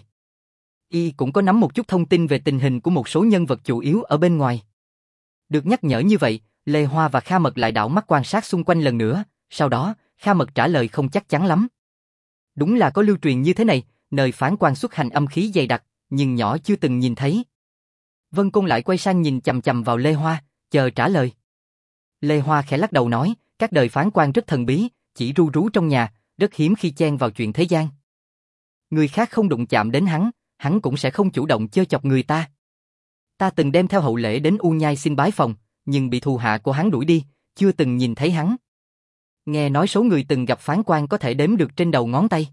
Y cũng có nắm một chút thông tin về tình hình của một số nhân vật chủ yếu ở bên ngoài. Được nhắc nhở như vậy, Lê Hoa và Kha Mật lại đảo mắt quan sát xung quanh lần nữa, sau đó, Kha Mật trả lời không chắc chắn lắm. Đúng là có lưu truyền như thế này, nơi phán quan xuất hành âm khí dày đặc, nhưng nhỏ chưa từng nhìn thấy. Vân Côn lại quay sang nhìn chằm chằm vào Lê Hoa, chờ trả lời. Lê Hoa khẽ lắc đầu nói, các đời phán quan rất thần bí, chỉ ru rú trong nhà, rất hiếm khi chen vào chuyện thế gian. Người khác không đụng chạm đến hắn cũng sẽ không chủ động chơi chọc người ta. Ta từng đem theo hậu lễ đến U Nhai xin bái phòng, nhưng bị thù hạ của hắn đuổi đi, chưa từng nhìn thấy hắn. Nghe nói số người từng gặp phán quan có thể đếm được trên đầu ngón tay.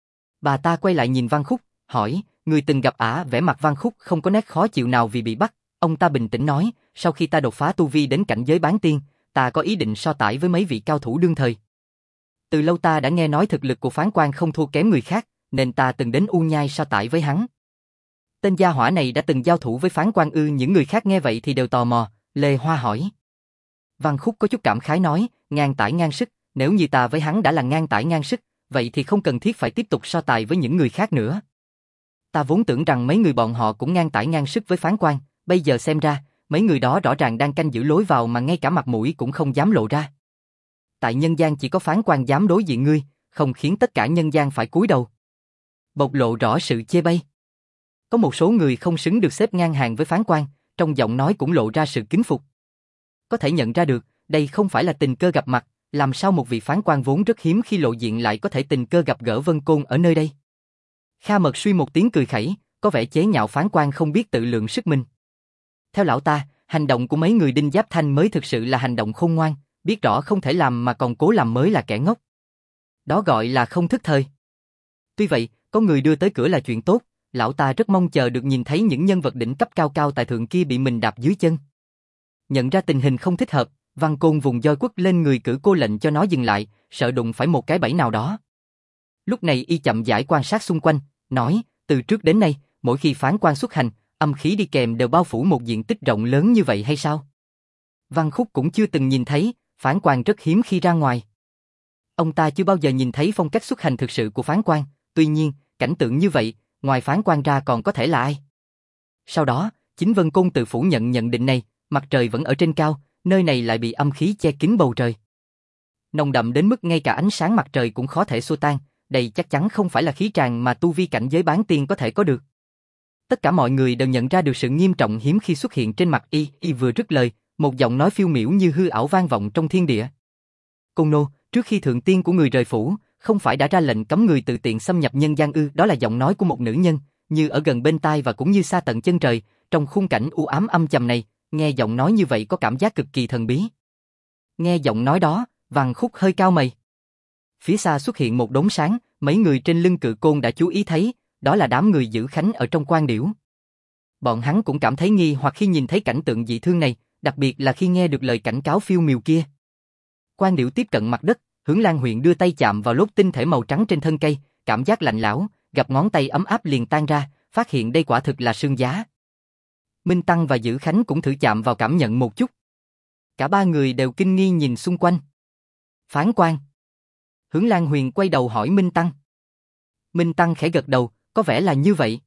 Bà ta quay lại nhìn Văn Khúc, hỏi, người từng gặp ả? Vẻ mặt Văn Khúc không có nét khó chịu nào vì bị bắt. Ông ta bình tĩnh nói, sau khi ta đột phá tu vi đến cảnh giới bán tiên, ta có ý định so tải với mấy vị cao thủ đương thời. Từ lâu ta đã nghe nói thực lực của phán quan không thua kém người khác, nên ta từng đến U Nhai so tải với hắn. Tên gia hỏa này đã từng giao thủ với phán quan ư? Những người khác nghe vậy thì đều tò mò. Lê Hoa hỏi. Văn Khúc có chút cảm khái nói, ngang tải ngang sức, nếu như ta với hắn đã là ngang tải ngang sức, vậy thì không cần thiết phải tiếp tục so tài với những người khác nữa. Ta vốn tưởng rằng mấy người bọn họ cũng ngang tải ngang sức với phán quan, bây giờ xem ra, mấy người đó rõ ràng đang canh giữ lối vào mà ngay cả mặt mũi cũng không dám lộ ra. Tại nhân gian chỉ có phán quan dám đối diện ngươi, không khiến tất cả nhân gian phải cúi đầu. Bộc lộ rõ sự chê bai. Có một số người không xứng được xếp ngang hàng với phán quan, trong giọng nói cũng lộ ra sự kính phục. Có thể nhận ra được, đây không phải là tình cờ gặp mặt, làm sao một vị phán quan vốn rất hiếm khi lộ diện lại có thể tình cờ gặp gỡ Vân Côn ở nơi đây. Kha Mật suy một tiếng cười khẩy, có vẻ chế nhạo phán quan không biết tự lượng sức mình. Theo lão ta, hành động của mấy người Đinh Giáp Thanh mới thực sự là hành động khôn ngoan, biết rõ không thể làm mà còn cố làm mới là kẻ ngốc. Đó gọi là không thức thời. Tuy vậy, có người đưa tới cửa là chuyện tốt, lão ta rất mong chờ được nhìn thấy những nhân vật đỉnh cấp cao cao tại thượng kia bị mình đạp dưới chân. Nhận ra tình hình không thích hợp, Văn Côn vùng roi quất lên người Cử Cô lệnh cho nó dừng lại, sợ đụng phải một cái bẫy nào đó. Lúc này y chậm rãi quan sát xung quanh, nói, từ trước đến nay, mỗi khi phán quan xuất hành, âm khí đi kèm đều bao phủ một diện tích rộng lớn như vậy hay sao? Văn Khúc cũng chưa từng nhìn thấy, phán quan rất hiếm khi ra ngoài. Ông ta chưa bao giờ nhìn thấy phong cách xuất hành thực sự của phán quan, tuy nhiên, cảnh tượng như vậy, ngoài phán quan ra còn có thể là ai? Sau đó, chính Vân Côn tự phủ nhận nhận định này, mặt trời vẫn ở trên cao, nơi này lại bị âm khí che kín bầu trời. Nồng đậm đến mức ngay cả ánh sáng mặt trời cũng khó thể xua tan, đây chắc chắn không phải là khí tràng mà tu vi cảnh giới bán tiên có thể có được. Tất cả mọi người đều nhận ra được sự nghiêm trọng hiếm khi xuất hiện trên mặt y vừa dứt lời, một giọng nói phiêu miểu như hư ảo vang vọng trong thiên địa. Côn nô, trước khi thượng tiên của người rời phủ, không phải đã ra lệnh cấm người tự tiện xâm nhập nhân gian ư? Đó là giọng nói của một nữ nhân, như ở gần bên tai và cũng như xa tận chân trời, trong khung cảnh u ám âm trầm này, nghe giọng nói như vậy có cảm giác cực kỳ thần bí. Nghe giọng nói đó, Văn Khúc hơi cau mày. Phía xa xuất hiện một đốm sáng, mấy người trên lưng Cự Côn đã chú ý thấy, đó là đám người giữ khánh ở trong quan điểu. Bọn hắn cũng cảm thấy nghi hoặc khi nhìn thấy cảnh tượng dị thương này, đặc biệt là khi nghe được lời cảnh cáo phiêu miểu kia. Quan điểu tiếp cận mặt đất, Hướng Lan Huyền đưa tay chạm vào lốt tinh thể màu trắng trên thân cây, cảm giác lạnh lẽo, gặp ngón tay ấm áp liền tan ra, phát hiện đây quả thực là sương giá. Minh Tăng và Dữ Khánh cũng thử chạm vào cảm nhận một chút. Cả ba người đều kinh nghi nhìn xung quanh. Phán quan. Hướng Lan Huyền quay đầu hỏi Minh Tăng. Minh Tăng khẽ gật đầu, có vẻ là như vậy.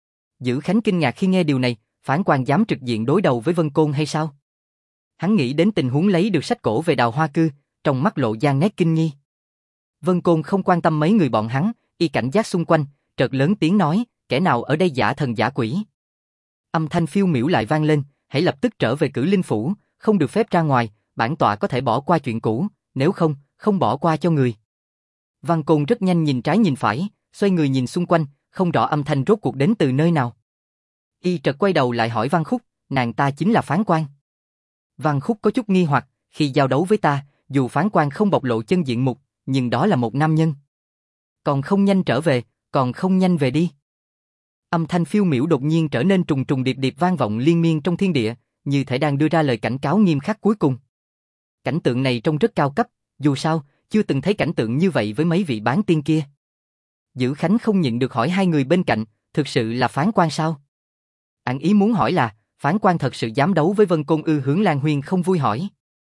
Dữ Khánh kinh ngạc khi nghe điều này, phán quan dám trực diện đối đầu với Vân Côn hay sao? Hắn nghĩ đến tình huống lấy được sách cổ về Đào Hoa Cư, trong mắt lộ ra nét kinh nghi. Vân Côn không quan tâm mấy người bọn hắn, y cảnh giác xung quanh, chợt lớn tiếng nói, kẻ nào ở đây giả thần giả quỷ? Âm thanh phiêu miểu lại vang lên, hãy lập tức trở về Cử Linh Phủ, không được phép ra ngoài, bản tọa có thể bỏ qua chuyện cũ, nếu không, không bỏ qua cho người. Văn Côn rất nhanh nhìn trái nhìn phải, xoay người nhìn xung quanh, không rõ âm thanh rốt cuộc đến từ nơi nào. Y chợt quay đầu lại hỏi Văn Khúc, nàng ta chính là Phán Quan. Văn Khúc có chút nghi hoặc, khi giao đấu với ta, dù Phán Quan không bộc lộ chân diện mục, nhưng đó là một nam nhân. Còn không nhanh trở về, còn không nhanh về đi. Âm thanh phiêu miểu đột nhiên trở nên trùng trùng điệp điệp vang vọng liên miên trong thiên địa, như thể đang đưa ra lời cảnh cáo nghiêm khắc cuối cùng. Cảnh tượng này trông rất cao cấp, dù sao, chưa từng thấy cảnh tượng như vậy với mấy vị bán tiên kia. Dữ Khánh không nhịn được hỏi hai người bên cạnh, thực sự là Phán Quan sao? Ẩn ý muốn hỏi là, Phán Quan thật sự dám đấu với Vân Côn ư? Hướng Lan Huyên không vui hỏi.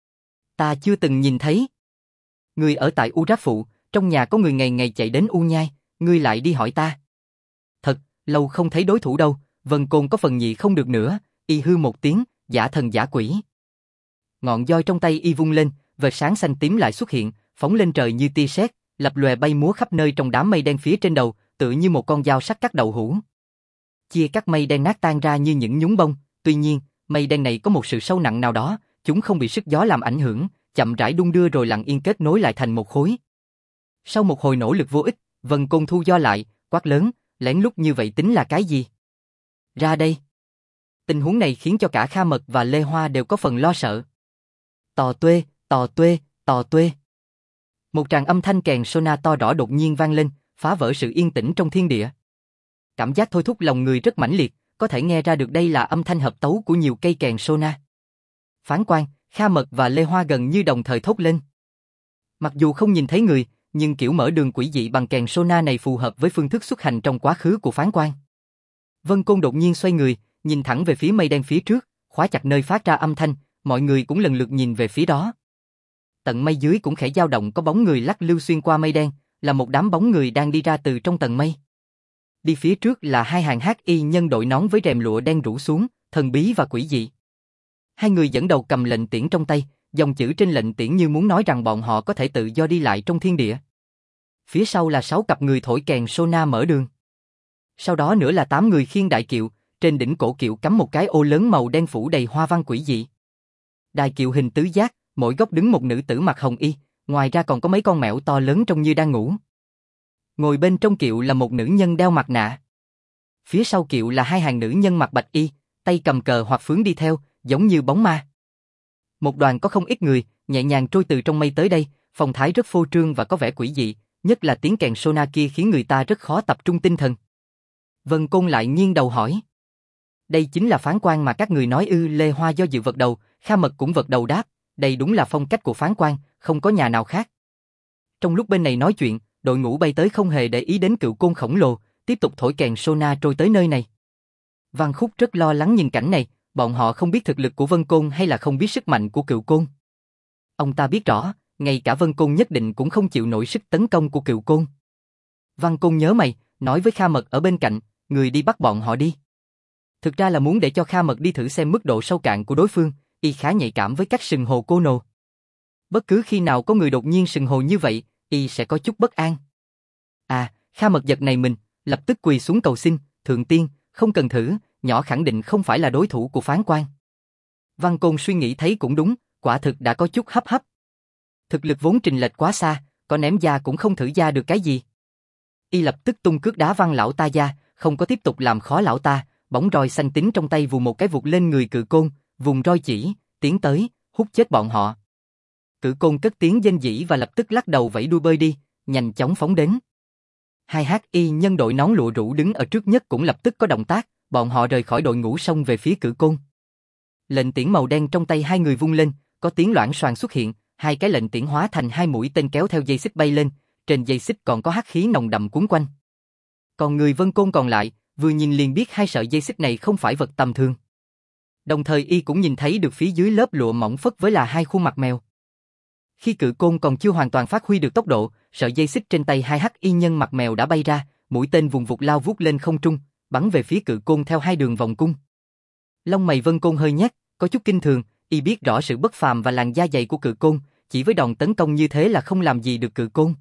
Ta chưa từng nhìn thấy. Người ở tại U Ráp Phụ, trong nhà có người ngày ngày chạy đến U Nhai, ngươi lại đi hỏi ta. Thật, lâu không thấy đối thủ đâu, Vân Côn có phần nhị không được nữa, y hư một tiếng, giả thần giả quỷ. Ngọn roi trong tay y vung lên, vệt sáng xanh tím lại xuất hiện, phóng lên trời như tia sét, lập lòe bay múa khắp nơi trong đám mây đen phía trên đầu, tựa như một con dao sắc cắt đậu hũ. Chia cắt mây đen nát tan ra như những nhúng bông, tuy nhiên, mây đen này có một sự sâu nặng nào đó, chúng không bị sức gió làm ảnh hưởng, chậm rãi đung đưa rồi lặng yên kết nối lại thành một khối. Sau một hồi nỗ lực vô ích, Vân Côn thu do lại, quát lớn, lén lút như vậy tính là cái gì? Ra đây. Tình huống này khiến cho cả Kha Mật và Lê Hoa đều có phần lo sợ. Tò tuê, tò tuê, tò tuê. Một tràng âm thanh kèn sona to rõ đột nhiên vang lên, phá vỡ sự yên tĩnh trong thiên địa. Cảm giác thôi thúc lòng người rất mãnh liệt, có thể nghe ra được đây là âm thanh hợp tấu của nhiều cây kèn sona. Phán Quan, Kha Mật và Lê Hoa gần như đồng thời thốt lên. Mặc dù không nhìn thấy người, nhưng kiểu mở đường quỷ dị bằng kèn sona này phù hợp với phương thức xuất hành trong quá khứ của Phán Quan. Vân Côn đột nhiên xoay người, nhìn thẳng về phía mây đen phía trước, khóa chặt nơi phát ra âm thanh, mọi người cũng lần lượt nhìn về phía đó. Tận mây dưới cũng khẽ dao động, có bóng người lắc lư xuyên qua mây đen, là một đám bóng người đang đi ra từ trong tầng mây. Đi phía trước là hai hàng hắc y nhân đội nón với rèm lụa đen rủ xuống, thần bí và quỷ dị. Hai người dẫn đầu cầm lệnh tiễn trong tay, dòng chữ trên lệnh tiễn như muốn nói rằng bọn họ có thể tự do đi lại trong thiên địa. Phía sau là 6 cặp người thổi kèn sona mở đường. Sau đó nữa là 8 người khiêng đại kiệu, trên đỉnh cổ kiệu cắm một cái ô lớn màu đen phủ đầy hoa văn quỷ dị. Đài kiệu hình tứ giác, mỗi góc đứng một nữ tử mặc hồng y, ngoài ra còn có mấy con mèo to lớn trông như đang ngủ. Ngồi bên trong kiệu là một nữ nhân đeo mặt nạ. Phía sau kiệu là hai hàng nữ nhân mặc bạch y, tay cầm cờ hoặc phướng đi theo, giống như bóng ma. Một đoàn có không ít người, nhẹ nhàng trôi từ trong mây tới đây, phong thái rất phô trương và có vẻ quỷ dị, nhất là tiếng kèn sona kia khiến người ta rất khó tập trung tinh thần. Vân Côn lại nghiêng đầu hỏi. Đây chính là Phán Quan mà các người nói ư? Lê Hoa do dự vật đầu, Kha Mật cũng vật đầu đáp, đây đúng là phong cách của Phán Quan, không có nhà nào khác. Trong lúc bên này nói chuyện, đội ngũ bay tới không hề để ý đến cựu côn khổng lồ, tiếp tục thổi kèn sona trôi tới nơi này. Văn Khúc rất lo lắng nhìn cảnh này, bọn họ không biết thực lực của Vân Côn hay là không biết sức mạnh của cựu côn. Ông ta biết rõ, ngay cả Vân Côn nhất định cũng không chịu nổi sức tấn công của cựu côn. Văn Côn nhớ mày, nói với Kha Mật ở bên cạnh, người đi bắt bọn họ đi. Thực ra là muốn để cho Kha Mật đi thử xem mức độ sâu cạn của đối phương, y khá nhạy cảm với cách sừng hồ cô nô. Bất cứ khi nào có người đột nhiên sừng hồ như vậy, y sẽ có chút bất an. Kha Mật giật này mình, lập tức quỳ xuống cầu xin, thượng tiên, không cần thử, nhỏ khẳng định không phải là đối thủ của Phán Quan. Văn Côn suy nghĩ thấy cũng đúng, quả thực đã có chút hấp hấp. Thực lực vốn trình lệch quá xa, có ném ra cũng không thử ra được cái gì. Y lập tức tung cước đá văng lão ta ra, không có tiếp tục làm khó lão ta, bóng roi xanh tím trong tay vù một cái vụt lên người cự côn, vùng roi chỉ, tiến tới, hút chết bọn họ. Cự côn cất tiếng rên rỉ và lập tức lắc đầu vẫy đuôi bơi đi, nhanh chóng phóng đến. Hai hắc y nhân đội nón lụa rủ đứng ở trước nhất cũng lập tức có động tác, bọn họ rời khỏi đội ngũ xông về phía cự côn. Lệnh tiễn màu đen trong tay hai người vung lên, có tiếng loảng xoảng xuất hiện, hai cái lệnh tiễn hóa thành hai mũi tên kéo theo dây xích bay lên, trên dây xích còn có hắc khí nồng đậm cuốn quanh. Còn người Vân Côn còn lại, vừa nhìn liền biết hai sợi dây xích này không phải vật tầm thường. Đồng thời y cũng nhìn thấy được phía dưới lớp lụa mỏng phất với là hai khuôn mặt mèo. Khi cự côn còn chưa hoàn toàn phát huy được tốc độ, sợi dây xích trên tay hai hắc y nhân mặt mèo đã bay ra, mũi tên vùng vụt lao vút lên không trung, bắn về phía cự côn theo hai đường vòng cung. Lông mày Vân Côn hơi nhếch, có chút kinh thường, y biết rõ sự bất phàm và làn da dày của cự côn, chỉ với đòn tấn công như thế là không làm gì được cự côn.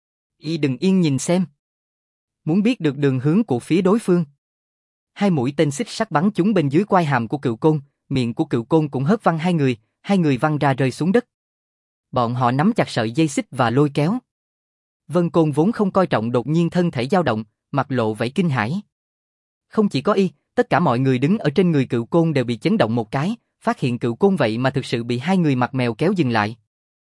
Y đừng yên nhìn xem. Muốn biết được đường hướng của phía đối phương. Hai mũi tên xích sắc bắn trúng bên dưới quai hàm của cự côn, miệng của Cựu Côn cũng hất văng hai người văng ra rơi xuống đất. Bọn họ nắm chặt sợi dây xích và lôi kéo. Vân Côn vốn không coi trọng đột nhiên thân thể dao động, mặt lộ vẻ kinh hãi. Không chỉ có y, tất cả mọi người đứng ở trên người Cựu Côn đều bị chấn động một cái, phát hiện Cựu Côn vậy mà thực sự bị hai người mặt mèo kéo dừng lại.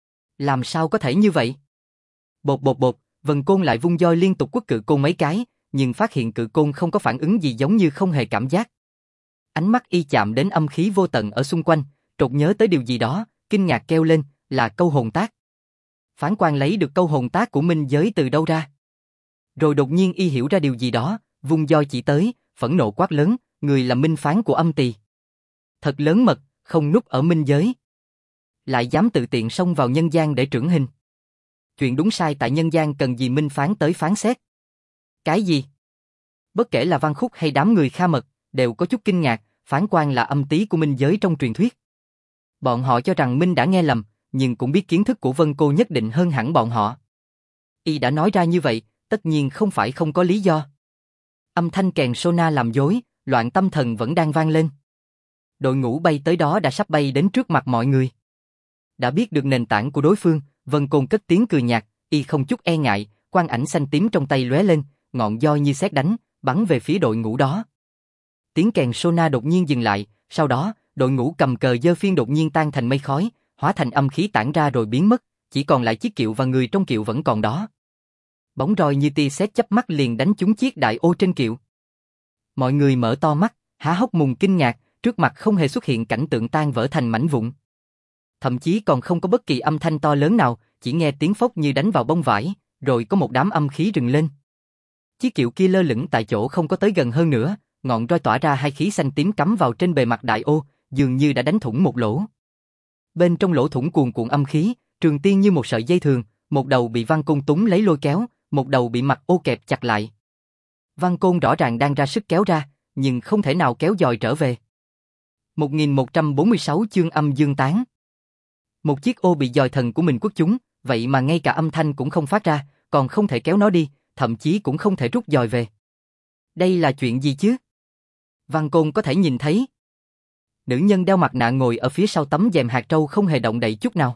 Làm sao có thể như vậy? Bột bột bột, Vân Côn lại vung roi liên tục quất Cựu Côn mấy cái, nhưng phát hiện Cựu Côn không có phản ứng gì, giống như không hề cảm giác. Ánh mắt y chạm đến âm khí vô tận ở xung quanh, trột nhớ tới điều gì đó, kinh ngạc kêu lên, là câu hồn tác. Phán quan lấy được câu hồn tác của minh giới từ đâu ra? Rồi đột nhiên y hiểu ra điều gì đó, vung roi chỉ tới, phẫn nộ quát lớn, người là minh phán của âm tỳ. Thật lớn mật, không núp ở minh giới. Lại dám tự tiện xông vào nhân gian để trưởng hình. Chuyện đúng sai tại nhân gian cần gì minh phán tới phán xét? Cái gì? Bất kể là Văn Khúc hay đám người Kha Mật, đều có chút kinh ngạc, phán quan là âm tý của minh giới trong truyền thuyết. Bọn họ cho rằng Minh đã nghe lầm, nhưng cũng biết kiến thức của Vân Cô nhất định hơn hẳn bọn họ. Y đã nói ra như vậy, tất nhiên không phải không có lý do. Âm thanh kèn sona làm dối, loạn tâm thần vẫn đang vang lên. Đội ngũ bay tới đó đã sắp bay đến trước mặt mọi người. Đã biết được nền tảng của đối phương, Vân Côn cất tiếng cười nhạt, y không chút e ngại, quang ảnh xanh tím trong tay lóe lên, ngọn roi như sét đánh, bắn về phía đội ngũ đó. Tiếng kèn sona đột nhiên dừng lại, sau đó, đội ngũ cầm cờ dơ phiên đột nhiên tan thành mây khói, hóa thành âm khí tản ra rồi biến mất, chỉ còn lại chiếc kiệu và người trong kiệu vẫn còn đó. Bóng roi như tia sét chớp mắt liền đánh trúng chiếc đại ô trên kiệu. Mọi người mở to mắt, há hốc mồm kinh ngạc, trước mặt không hề xuất hiện cảnh tượng tan vỡ thành mảnh vụn. Thậm chí còn không có bất kỳ âm thanh to lớn nào, chỉ nghe tiếng phốc như đánh vào bông vải, rồi có một đám âm khí rừng lên. Chiếc kiệu kia lơ lửng tại chỗ không có tới gần hơn nữa, ngọn roi tỏa ra hai khí xanh tím cắm vào trên bề mặt đại ô, dường như đã đánh thủng một lỗ. Bên trong lỗ thủng cuồn cuộn âm khí, Trường Tiên như một sợi dây thừng, một đầu bị Văn Côn túng lấy lôi kéo, một đầu bị mặt ô kẹp chặt lại. Văn Côn rõ ràng đang ra sức kéo ra, nhưng không thể nào kéo dòi trở về. 1146 chương âm dương tán. Một chiếc ô bị dòi thần của mình quất trúng, vậy mà ngay cả âm thanh cũng không phát ra, còn không thể kéo nó đi, thậm chí cũng không thể rút dòi về. Đây là chuyện gì chứ? Văn Côn có thể nhìn thấy. Nữ nhân đeo mặt nạ ngồi ở phía sau tấm rèm hạt trâu không hề động đậy chút nào.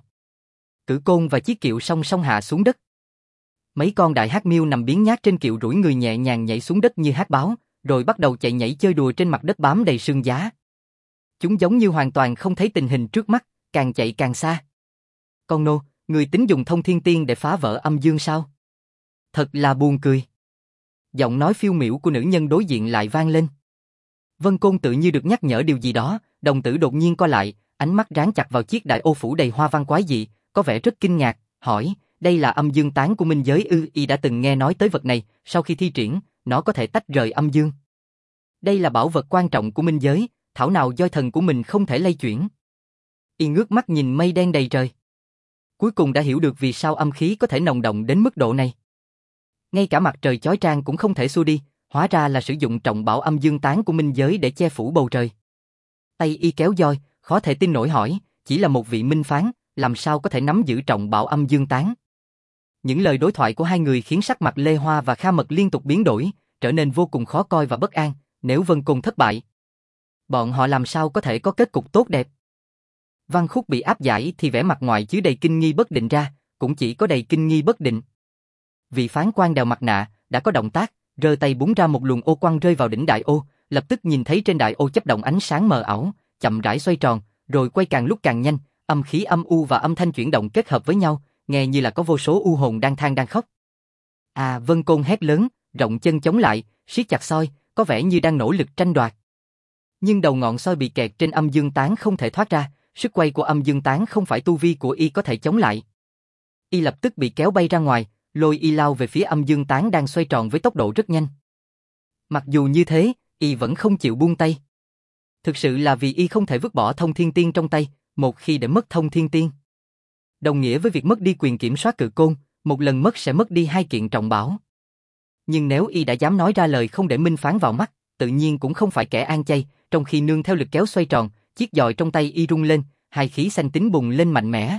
Cử Côn và chiếc kiệu song song hạ xuống đất. Mấy con đại hắc miêu nằm biếng nhác trên kiệu rủi người nhẹ nhàng nhảy xuống đất như hắc báo, rồi bắt đầu chạy nhảy chơi đùa trên mặt đất bám đầy sương giá. Chúng giống như hoàn toàn không thấy tình hình trước mắt, càng chạy càng xa. Con nô, người tính dùng thông thiên tiên để phá vỡ âm dương sao? Thật là buồn cười. Giọng nói phiêu miểu của nữ nhân đối diện lại vang lên. Vân Côn tự như được nhắc nhở điều gì đó, đồng tử đột nhiên co lại, ánh mắt dán chặt vào chiếc đại ô phủ đầy hoa văn quái dị, có vẻ rất kinh ngạc, hỏi, đây là âm dương tán của minh giới ư? Y đã từng nghe nói tới vật này, sau khi thi triển, nó có thể tách rời âm dương. Đây là bảo vật quan trọng của minh giới, thảo nào roi thần của mình không thể lay chuyển. Y ngước mắt nhìn mây đen đầy trời. Cuối cùng đã hiểu được vì sao âm khí có thể nồng đậm đến mức độ này. Ngay cả mặt trời chói chang cũng không thể xua đi, hóa ra là sử dụng trọng bảo âm dương tán của minh giới để che phủ bầu trời. Tay y kéo roi, khó thể tin nổi hỏi, chỉ là một vị minh phán, làm sao có thể nắm giữ trọng bảo âm dương tán? Những lời đối thoại của hai người khiến sắc mặt Lê Hoa và Kha Mật liên tục biến đổi, trở nên vô cùng khó coi và bất an, nếu Vân Côn thất bại. Bọn họ làm sao có thể có kết cục tốt đẹp? Văn Khúc bị áp giải thì vẻ mặt ngoài chứa đầy kinh nghi bất định ra, cũng chỉ có đầy kinh nghi bất định. Vị phán quan đeo mặt nạ, đã có động tác, giơ tay búng ra một luồng ô quang rơi vào đỉnh đại ô, lập tức nhìn thấy trên đại ô chớp động ánh sáng mờ ảo, chậm rãi xoay tròn, rồi quay càng lúc càng nhanh, âm khí âm u và âm thanh chuyển động kết hợp với nhau, nghe như là có vô số u hồn đang than đang khóc. À, Vân Côn hét lớn, rộng chân chống lại, siết chặt soi, có vẻ như đang nỗ lực tranh đoạt. Nhưng đầu ngọn soi bị kẹt trên âm dương tán không thể thoát ra, sức quay của âm dương tán không phải tu vi của y có thể chống lại. Y lập tức bị kéo bay ra ngoài, lôi y lao về phía âm dương tán đang xoay tròn với tốc độ rất nhanh. Mặc dù như thế, y vẫn không chịu buông tay. Thực sự là vì y không thể vứt bỏ thông thiên tiên trong tay, một khi để mất thông thiên tiên, đồng nghĩa với việc mất đi quyền kiểm soát Cự Côn, một lần mất sẽ mất đi hai kiện trọng bảo. Nhưng nếu y đã dám nói ra lời không để minh phán vào mắt, tự nhiên cũng không phải kẻ an chay, trong khi nương theo lực kéo xoay tròn, chiếc dòi trong tay y rung lên, hai khí xanh tím bùng lên mạnh mẽ.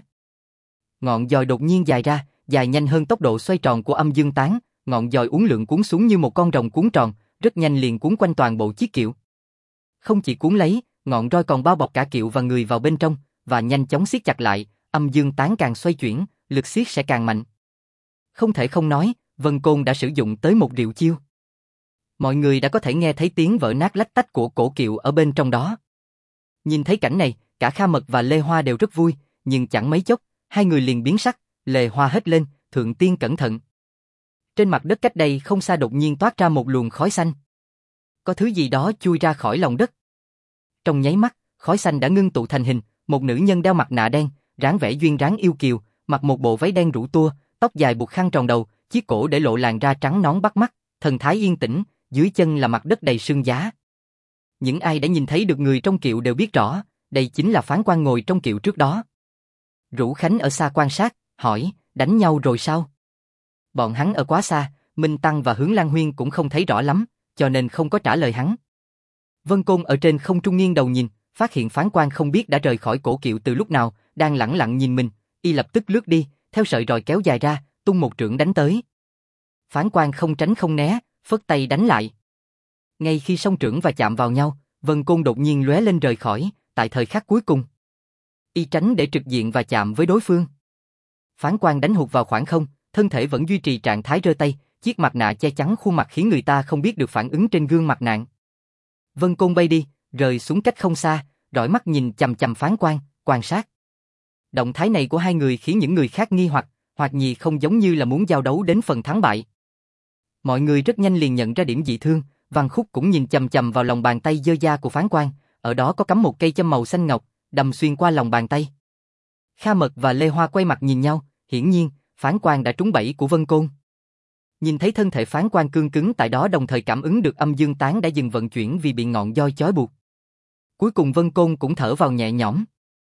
Ngọn dòi đột nhiên dài ra, dài nhanh hơn tốc độ xoay tròn của âm dương tán, ngọn dòi uốn lượn cuốn xuống như một con rồng cuốn tròn, rất nhanh liền cuốn quanh toàn bộ chiếc kiệu. Không chỉ cuốn lấy, ngọn roi còn bao bọc cả Kiệu và người vào bên trong, và nhanh chóng siết chặt lại, âm dương tán càng xoay chuyển, lực siết sẽ càng mạnh. Không thể không nói, Vân Côn đã sử dụng tới một diệu chiêu. Mọi người đã có thể nghe thấy tiếng vỡ nát lách tách của cổ Kiệu ở bên trong đó. Nhìn thấy cảnh này, cả Kha Mật và Lê Hoa đều rất vui, nhưng chẳng mấy chốc, hai người liền biến sắc. Lê Hoa hét lên, Thượng Tiên cẩn thận. Trên mặt đất cách đây không xa đột nhiên toát ra một luồng khói xanh. Có thứ gì đó chui ra khỏi lòng đất. Trong nháy mắt, khói xanh đã ngưng tụ thành hình, một nữ nhân đeo mặt nạ đen, dáng vẻ duyên dáng yêu kiều, mặc một bộ váy đen rủ tua, tóc dài buộc khăn tròn đầu, chiếc cổ để lộ làn da trắng nõn bắt mắt, thần thái yên tĩnh, dưới chân là mặt đất đầy sương giá. Những ai đã nhìn thấy được người trong Kiệu đều biết rõ, đây chính là Phán Quan ngồi trong Kiệu trước đó. Rũ Khánh ở xa quan sát, hỏi, đánh nhau rồi sao? Bọn hắn ở quá xa, Minh Tăng và Hướng Lan Huyên cũng không thấy rõ lắm, cho nên không có trả lời hắn. Vân Côn ở trên không trung nghiêng đầu nhìn, phát hiện Phán Quan không biết đã rời khỏi cổ Kiệu từ lúc nào, đang lẳng lặng nhìn mình, y lập tức lướt đi, theo sợi roi kéo dài ra, tung một trượng đánh tới. Phán Quan không tránh không né, phất tay đánh lại. Ngay khi song trưởng và chạm vào nhau, Vân Côn đột nhiên lóe lên rời khỏi, tại thời khắc cuối cùng. Y tránh để trực diện và chạm với đối phương. Phán Quan đánh hụt vào khoảng không, thân thể vẫn duy trì trạng thái rơ tay, chiếc mặt nạ che chắn khuôn mặt khiến người ta không biết được phản ứng trên gương mặt nạn. Vân Côn bay đi, rơi xuống cách không xa, dõi mắt nhìn chằm chằm Phán Quan, quan sát. Động thái này của hai người khiến những người khác nghi hoặc nhì không giống như là muốn giao đấu đến phần thắng bại. Mọi người rất nhanh liền nhận ra điểm dị thương, Văn Khúc cũng nhìn chằm chằm vào lòng bàn tay dơ da của Phán Quan, ở đó có cắm một cây châm màu xanh ngọc, đâm xuyên qua lòng bàn tay. Kha Mật và Lê Hoa quay mặt nhìn nhau, hiển nhiên, Phán Quan đã trúng bẫy của Vân Côn. Nhìn thấy thân thể Phán Quan cương cứng tại đó đồng thời cảm ứng được âm dương tán đã dừng vận chuyển vì bị ngọn roi chói buộc. Cuối cùng Vân Côn cũng thở vào nhẹ nhõm.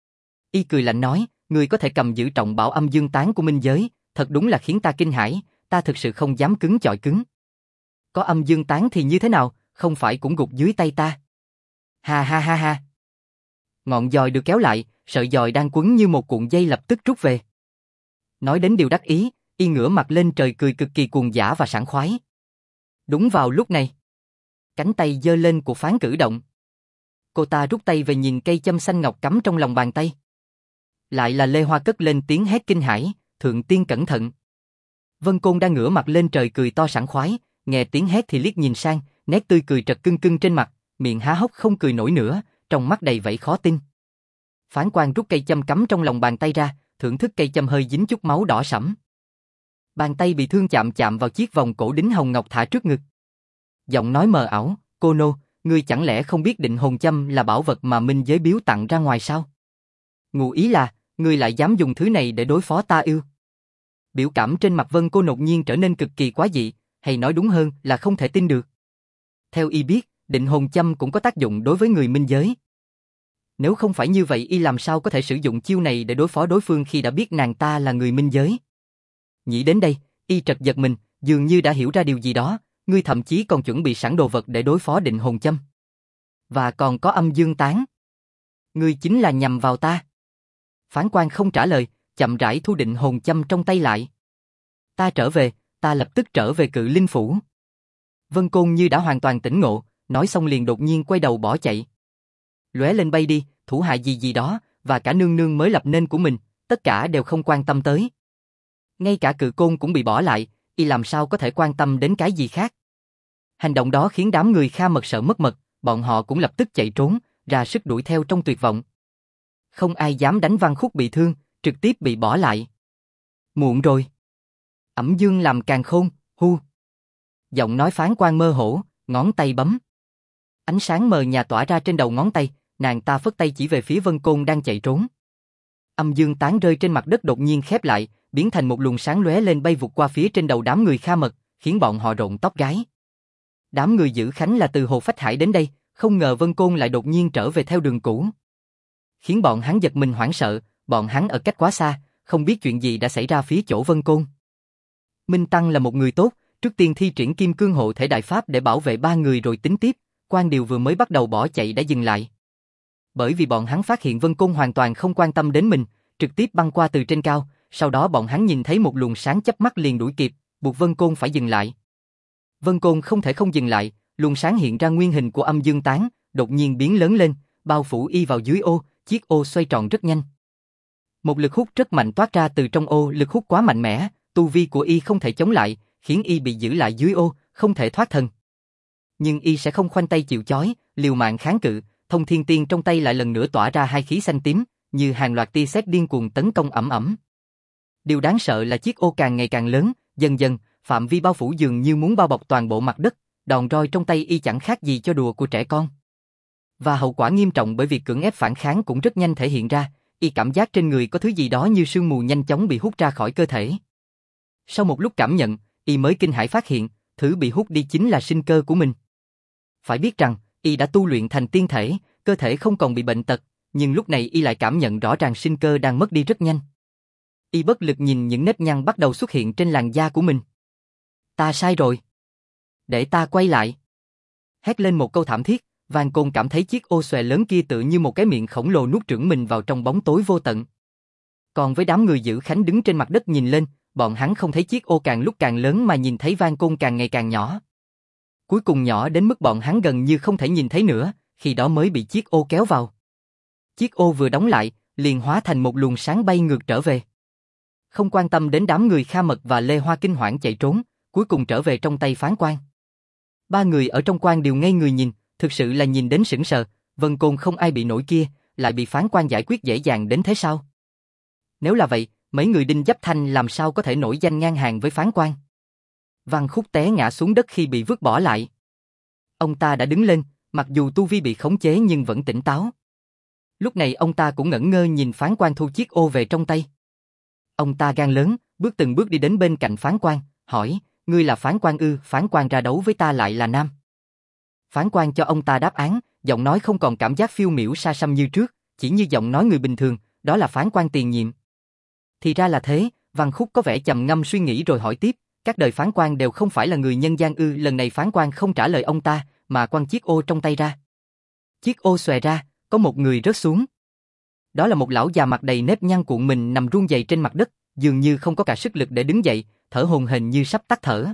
Y cười lạnh nói, người có thể cầm giữ trọng bảo âm dương tán của minh giới, thật đúng là khiến ta kinh hãi, ta thực sự không dám cứng chọi cứng. Có âm dương tán thì như thế nào, không phải cũng gục dưới tay ta. Ha ha ha ha. Ngọn dòi được kéo lại, sợi dòi đang quấn như một cuộn dây lập tức rút về. Nói đến điều đắc ý, y ngửa mặt lên trời cười cực kỳ cuồng dã và sảng khoái. Đúng vào lúc này, cánh tay giơ lên của Phán cử động. Cô ta rút tay về nhìn cây châm xanh ngọc cắm trong lòng bàn tay. Lại là Lê Hoa cất lên tiếng hét kinh hãi, Thượng Tiên cẩn thận. Vân Côn đang ngửa mặt lên trời cười to sảng khoái, nghe tiếng hét thì liếc nhìn sang, nét tươi cười trật cưng cưng trên mặt, miệng há hốc không cười nổi nữa, trong mắt đầy vẻ khó tin. Phán Quan rút cây châm cắm trong lòng bàn tay ra, thưởng thức cây châm hơi dính chút máu đỏ sẫm. Bàn tay bị thương chạm vào chiếc vòng cổ đính hồng ngọc thả trước ngực. Giọng nói mờ ảo, cô nô, ngươi chẳng lẽ không biết định hồn châm là bảo vật mà minh giới biếu tặng ra ngoài sao? Ngụ ý là, ngươi lại dám dùng thứ này để đối phó ta ư? Biểu cảm trên mặt Vân Cô đột nhiên trở nên cực kỳ quá dị, hay nói đúng hơn là không thể tin được. Theo y biết, định hồn châm cũng có tác dụng đối với người minh giới. Nếu không phải như vậy y làm sao có thể sử dụng chiêu này để đối phó đối phương khi đã biết nàng ta là người minh giới. Nghĩ đến đây, y trật giật mình, dường như đã hiểu ra điều gì đó, ngươi thậm chí còn chuẩn bị sẵn đồ vật để đối phó định hồn châm. Và còn có âm dương tán. Ngươi chính là nhằm vào ta. Phán Quan không trả lời, chậm rãi thu định hồn châm trong tay lại. Ta trở về, ta lập tức trở về Cự Linh Phủ. Vân Côn như đã hoàn toàn tỉnh ngộ, nói xong liền đột nhiên quay đầu bỏ chạy. Lóe lên bay đi, thủ hạ gì đó, và cả nương nương mới lập nên của mình, tất cả đều không quan tâm tới. Ngay cả Cự Côn cũng bị bỏ lại, y làm sao có thể quan tâm đến cái gì khác. Hành động đó khiến đám người Kha Mật sợ mất mật, bọn họ cũng lập tức chạy trốn, ra sức đuổi theo trong tuyệt vọng. Không ai dám đánh Văn Khúc bị thương, trực tiếp bị bỏ lại. Muộn rồi. Ẩm Dương làm càn khôn, hu. Giọng nói Phán Quan mơ hổ, ngón tay bấm. Ánh sáng mờ nhà tỏa ra trên đầu ngón tay, nàng ta phất tay chỉ về phía Vân Côn đang chạy trốn. Âm dương tán rơi trên mặt đất đột nhiên khép lại, biến thành một luồng sáng lóe lên bay vụt qua phía trên đầu đám người Kha Mật, khiến bọn họ rộn tóc gáy. Đám người giữ Khánh là từ Hồ Phách Hải đến đây, không ngờ Vân Côn lại đột nhiên trở về theo đường cũ. Khiến bọn hắn giật mình hoảng sợ, bọn hắn ở cách quá xa, không biết chuyện gì đã xảy ra phía chỗ Vân Côn. Minh Tăng là một người tốt, trước tiên thi triển Kim Cương Hộ Thể Đại Pháp để bảo vệ ba người rồi tính tiếp, Quan Điều vừa mới bắt đầu bỏ chạy đã dừng lại. Bởi vì bọn hắn phát hiện Vân Côn hoàn toàn không quan tâm đến mình, trực tiếp băng qua từ trên cao, sau đó bọn hắn nhìn thấy một luồng sáng chớp mắt liền đuổi kịp, buộc Vân Côn phải dừng lại. Vân Côn không thể không dừng lại, luồng sáng hiện ra nguyên hình của âm dương tán, đột nhiên biến lớn lên, bao phủ y vào dưới ô, chiếc ô xoay tròn rất nhanh. Một lực hút rất mạnh toát ra từ trong ô, lực hút quá mạnh mẽ, tu vi của y không thể chống lại, khiến y bị giữ lại dưới ô, không thể thoát thân. Nhưng y sẽ không khoanh tay chịu chói, liều mạng kháng cự, Thông Thiên Tiên trong tay lại lần nữa tỏa ra hai khí xanh tím, như hàng loạt tia sét điên cuồng tấn công ầm ầm. Điều đáng sợ là chiếc ô càng ngày càng lớn, dần dần, phạm vi bao phủ dường như muốn bao bọc toàn bộ mặt đất, đòn roi trong tay y chẳng khác gì cho đùa của trẻ con. Và hậu quả nghiêm trọng bởi việc cưỡng ép phản kháng cũng rất nhanh thể hiện ra, y cảm giác trên người có thứ gì đó như sương mù nhanh chóng bị hút ra khỏi cơ thể. Sau một lúc cảm nhận, y mới kinh hãi phát hiện, thứ bị hút đi chính là sinh cơ của mình. Phải biết rằng, y đã tu luyện thành tiên thể, cơ thể không còn bị bệnh tật, nhưng lúc này y lại cảm nhận rõ ràng sinh cơ đang mất đi rất nhanh. Y bất lực nhìn những nếp nhăn bắt đầu xuất hiện trên làn da của mình. Ta sai rồi. Để ta quay lại. Hét lên một câu thảm thiết, Vang Côn cảm thấy chiếc ô xòe lớn kia tựa như một cái miệng khổng lồ nuốt chửng mình vào trong bóng tối vô tận. Còn với đám người giữ khánh đứng trên mặt đất nhìn lên, bọn hắn không thấy chiếc ô càng lúc càng lớn mà nhìn thấy Vang Côn càng ngày càng nhỏ. Cuối cùng nhỏ đến mức bọn hắn gần như không thể nhìn thấy nữa, khi đó mới bị chiếc ô kéo vào. Chiếc ô vừa đóng lại, liền hóa thành một luồng sáng bay ngược trở về. Không quan tâm đến đám người Kha Mật và Lê Hoa kinh hoảng chạy trốn, cuối cùng trở về trong tay Phán Quan. Ba người ở trong quan đều ngây người nhìn, thực sự là nhìn đến sững sờ, Vân Côn không ai bị nổi kia, lại bị Phán Quan giải quyết dễ dàng đến thế sao? Nếu là vậy, mấy người Đinh Giáp Thanh làm sao có thể nổi danh ngang hàng với Phán Quan? Văn Khúc té ngã xuống đất khi bị vứt bỏ lại. Ông ta đã đứng lên, mặc dù tu vi bị khống chế nhưng vẫn tỉnh táo. Lúc này ông ta cũng ngẩn ngơ nhìn Phán Quan thu chiếc ô về trong tay. Ông ta gan lớn, bước từng bước đi đến bên cạnh Phán Quan, hỏi, ngươi là Phán Quan ư? Phán Quan ra đấu với ta lại là nam. Phán Quan cho ông ta đáp án, giọng nói không còn cảm giác phiêu miểu xa xăm như trước, chỉ như giọng nói người bình thường, đó là Phán Quan tiền nhiệm. Thì ra là thế, Văn Khúc có vẻ trầm ngâm suy nghĩ rồi hỏi tiếp, các đời Phán Quan đều không phải là người nhân gian ư? Lần này Phán Quan không trả lời ông ta, mà quăng chiếc ô trong tay ra. Chiếc ô xòe ra, có một người rớt xuống. Đó là một lão già mặt đầy nếp nhăn cuộn mình nằm run rẩy trên mặt đất, dường như không có cả sức lực để đứng dậy, thở hổn hển như sắp tắt thở.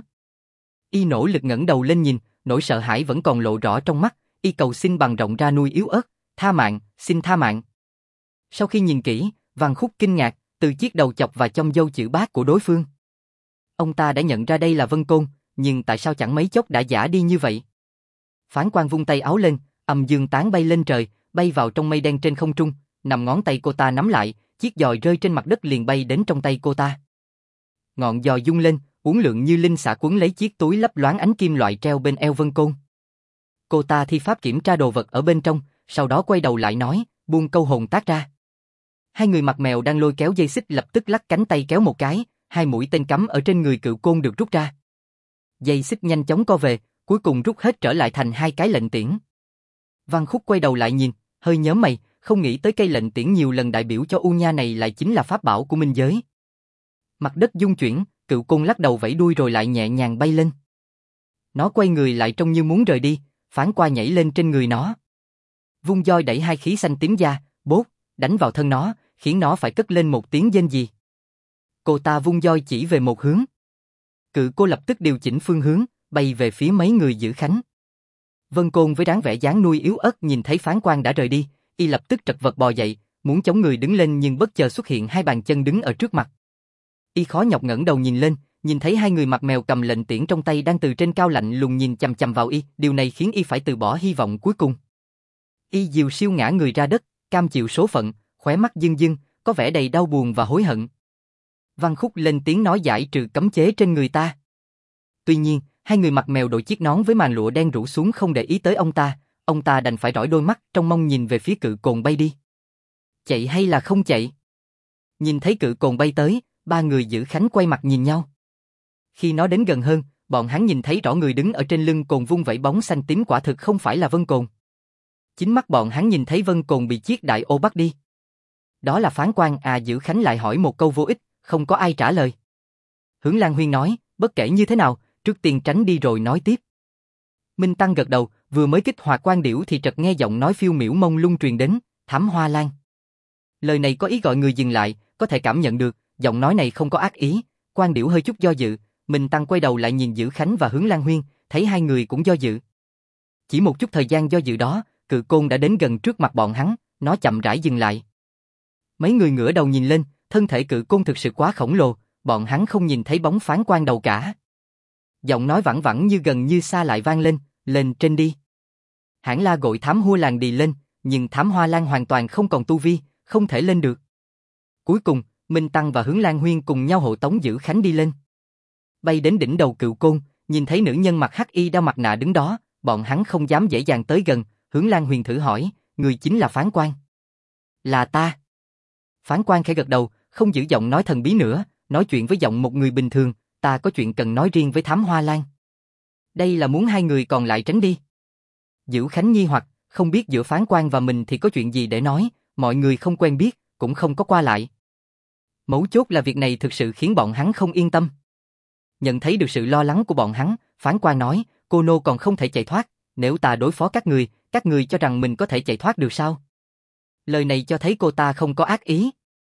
Y nỗ lực ngẩng đầu lên nhìn, nỗi sợ hãi vẫn còn lộ rõ trong mắt, y cầu xin bằng rộng ra nuôi yếu ớt, tha mạng, xin tha mạng. Sau khi nhìn kỹ, Văn Khúc kinh ngạc, từ chiếc đầu chọc và chông dâu chữ bác của đối phương. Ông ta đã nhận ra đây là Vân Côn, nhưng tại sao chẳng mấy chốc đã giả đi như vậy? Phán Quan vung tay áo lên, âm dương tán bay lên trời, bay vào trong mây đen trên không trung, nằm ngón tay cô ta nắm lại, chiếc giòi rơi trên mặt đất liền bay đến trong tay cô ta. Ngọn giòi rung lên, uốn lượn như linh xả quấn lấy chiếc túi lấp loáng ánh kim loại treo bên eo Vân Côn. Cô ta thi pháp kiểm tra đồ vật ở bên trong, sau đó quay đầu lại nói, buông câu hồn tác ra. Hai người mặt mèo đang lôi kéo dây xích lập tức lắc cánh tay kéo một cái, hai mũi tên cắm ở trên người Cựu Côn được rút ra. Dây xích nhanh chóng co về, cuối cùng rút hết trở lại thành hai cái lệnh tiễn. Văn Khúc quay đầu lại nhìn, hơi nhớm mày, không nghĩ tới cây lệnh tiễn nhiều lần đại biểu cho U Nha này lại chính là pháp bảo của minh giới. Mặt đất rung chuyển, Cựu Côn lắc đầu vẫy đuôi rồi lại nhẹ nhàng bay lên. Nó quay người lại trông như muốn rời đi, Phán Qua nhảy lên trên người nó. Vung roi đẩy hai khí xanh tím ra, bốp, đánh vào thân nó, khiến nó phải cất lên một tiếng rên rỉ. Cô ta vung roi chỉ về một hướng. Cự Cô lập tức điều chỉnh phương hướng, bay về phía mấy người giữ khánh. Vân Côn với dáng vẻ dáng nuôi yếu ớt nhìn thấy Phán Quan đã rời đi, y lập tức trật vật bò dậy, muốn chống người đứng lên nhưng bất chợt xuất hiện hai bàn chân đứng ở trước mặt. Y khó nhọc ngẩng đầu nhìn lên, nhìn thấy hai người mặt mèo cầm lệnh tiễn trong tay đang từ trên cao lạnh lùng nhìn chằm chằm vào y, điều này khiến y phải từ bỏ hy vọng cuối cùng. Y dìu siêu ngã người ra đất, cam chịu số phận, khóe mắt rưng rưng, có vẻ đầy đau buồn và hối hận. Văn Khúc lên tiếng nói giải trừ cấm chế trên người ta. Tuy nhiên, hai người mặt mèo đội chiếc nón với màn lụa đen rủ xuống không để ý tới ông ta đành phải rọi đôi mắt trong mong nhìn về phía Cự Cồn bay đi. Chạy hay là không chạy? Nhìn thấy Cự Cồn bay tới, ba người giữ khánh quay mặt nhìn nhau. Khi nó đến gần hơn, bọn hắn nhìn thấy rõ người đứng ở trên lưng cồn vung vẩy bóng xanh tím quả thực không phải là Vân Cồn. Chính mắt bọn hắn nhìn thấy Vân Cồn bị chiếc đại ô bắt đi. Đó là Phán Quan à? Giữ khánh lại hỏi một câu vô ích, không có ai trả lời. Hướng Lan Huyên nói, bất kể như thế nào, trước tiên tránh đi rồi nói tiếp. Minh Tăng gật đầu, vừa mới kích hoạt quan điểu thì chợt nghe giọng nói phiêu miểu mông lung truyền đến, Thám Hoa Lan. Lời này có ý gọi người dừng lại, có thể cảm nhận được, giọng nói này không có ác ý. Quan điểu hơi chút do dự, Minh Tăng quay đầu lại nhìn Giữ Khánh và Hướng Lan Huyên, thấy hai người cũng do dự. Chỉ một chút thời gian do dự đó, cự côn đã đến gần trước mặt bọn hắn, nó chậm rãi dừng lại. Mấy người ngửa đầu nhìn lên, thân thể cự côn thực sự quá khổng lồ, bọn hắn không nhìn thấy bóng Phán Quan đầu cả. Giọng nói vẳng vẳng như gần như xa lại vang lên trên đi. Hãn La gọi Thám Hoa Lan đi lên, nhưng Thám Hoa Lan hoàn toàn không còn tu vi, không thể lên được. Cuối cùng, Minh Tăng và Hướng Lan Huyên cùng nhau hộ tống Dữ Khánh đi lên. Bay đến đỉnh đầu cự côn, nhìn thấy nữ nhân mặc hắc y đeo mặt nạ đứng đó, bọn hắn không dám dễ dàng tới gần. Hướng Lan Huyên thử hỏi, người chính là Phán Quan? Là ta. Phán Quan khẽ gật đầu, không giữ giọng nói thần bí nữa, nói chuyện với giọng một người bình thường, ta có chuyện cần nói riêng với Thám Hoa Lan. Đây là muốn hai người còn lại tránh đi. Dữ Khánh nghi hoặc, không biết giữa Phán Quan và mình thì có chuyện gì để nói, mọi người không quen biết, cũng không có qua lại. Mấu chốt là việc này thực sự khiến bọn hắn không yên tâm. Nhận thấy được sự lo lắng của bọn hắn, Phán Quan nói, cô nô còn không thể chạy thoát, nếu ta đối phó các người cho rằng mình có thể chạy thoát được sao? Lời này cho thấy cô ta không có ác ý.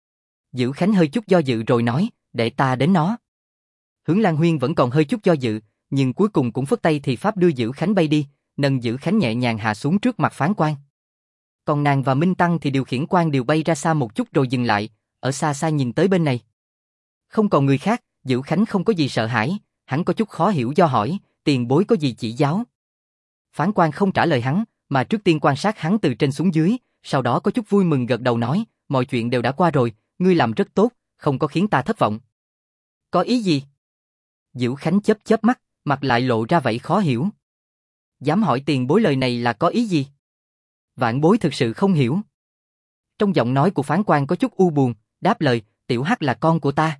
Dữ Khánh hơi chút do dự rồi nói, để ta đến nó. Hướng Lan Huyên vẫn còn hơi chút do dự, nhưng cuối cùng cũng phất tay thì pháp đưa Dữ Khánh bay đi, nâng Dữ Khánh nhẹ nhàng hạ xuống trước mặt Phán Quan. Còn nàng và Minh Tăng thì điều khiển quan điều bay ra xa một chút rồi dừng lại, ở xa xa nhìn tới bên này. Không còn người khác, Dữ Khánh không có gì sợ hãi, hắn có chút khó hiểu do hỏi, tiền bối có gì chỉ giáo? Phán Quan không trả lời hắn, mà trước tiên quan sát hắn từ trên xuống dưới, sau đó có chút vui mừng gật đầu nói, mọi chuyện đều đã qua rồi, ngươi làm rất tốt, không có khiến ta thất vọng. Có ý gì? Dữ Khánh chớp chớp mắt, mặt lại lộ ra vẻ khó hiểu. Dám hỏi tiền bối lời này là có ý gì? Vạn bối thực sự không hiểu. Trong giọng nói của Phán Quan có chút u buồn, đáp lời, Tiểu Hắc là con của ta.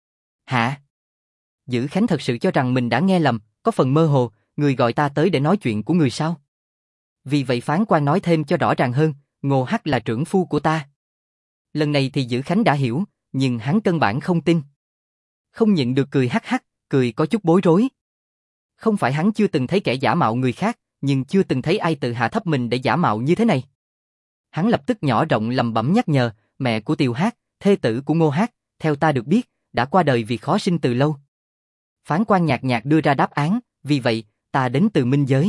Hả? Dữ Khánh thật sự cho rằng mình đã nghe lầm, có phần mơ hồ, người gọi ta tới để nói chuyện của người sao? Vì vậy Phán Quan nói thêm cho rõ ràng hơn, Ngô Hắc là trưởng phu của ta. Lần này thì Dữ Khánh đã hiểu, nhưng hắn căn bản không tin. Không nhịn được cười hắc hắc, cười có chút bối rối. Không phải hắn chưa từng thấy kẻ giả mạo người khác, nhưng chưa từng thấy ai tự hạ thấp mình để giả mạo như thế này. Hắn lập tức nhỏ giọng lẩm bẩm nhắc nhở, mẹ của Tiều Hắc, thê tử của Ngô Hắc, theo ta được biết, đã qua đời vì khó sinh từ lâu. Phán Quan nhạt nhạt đưa ra đáp án, vì vậy, ta đến từ minh giới.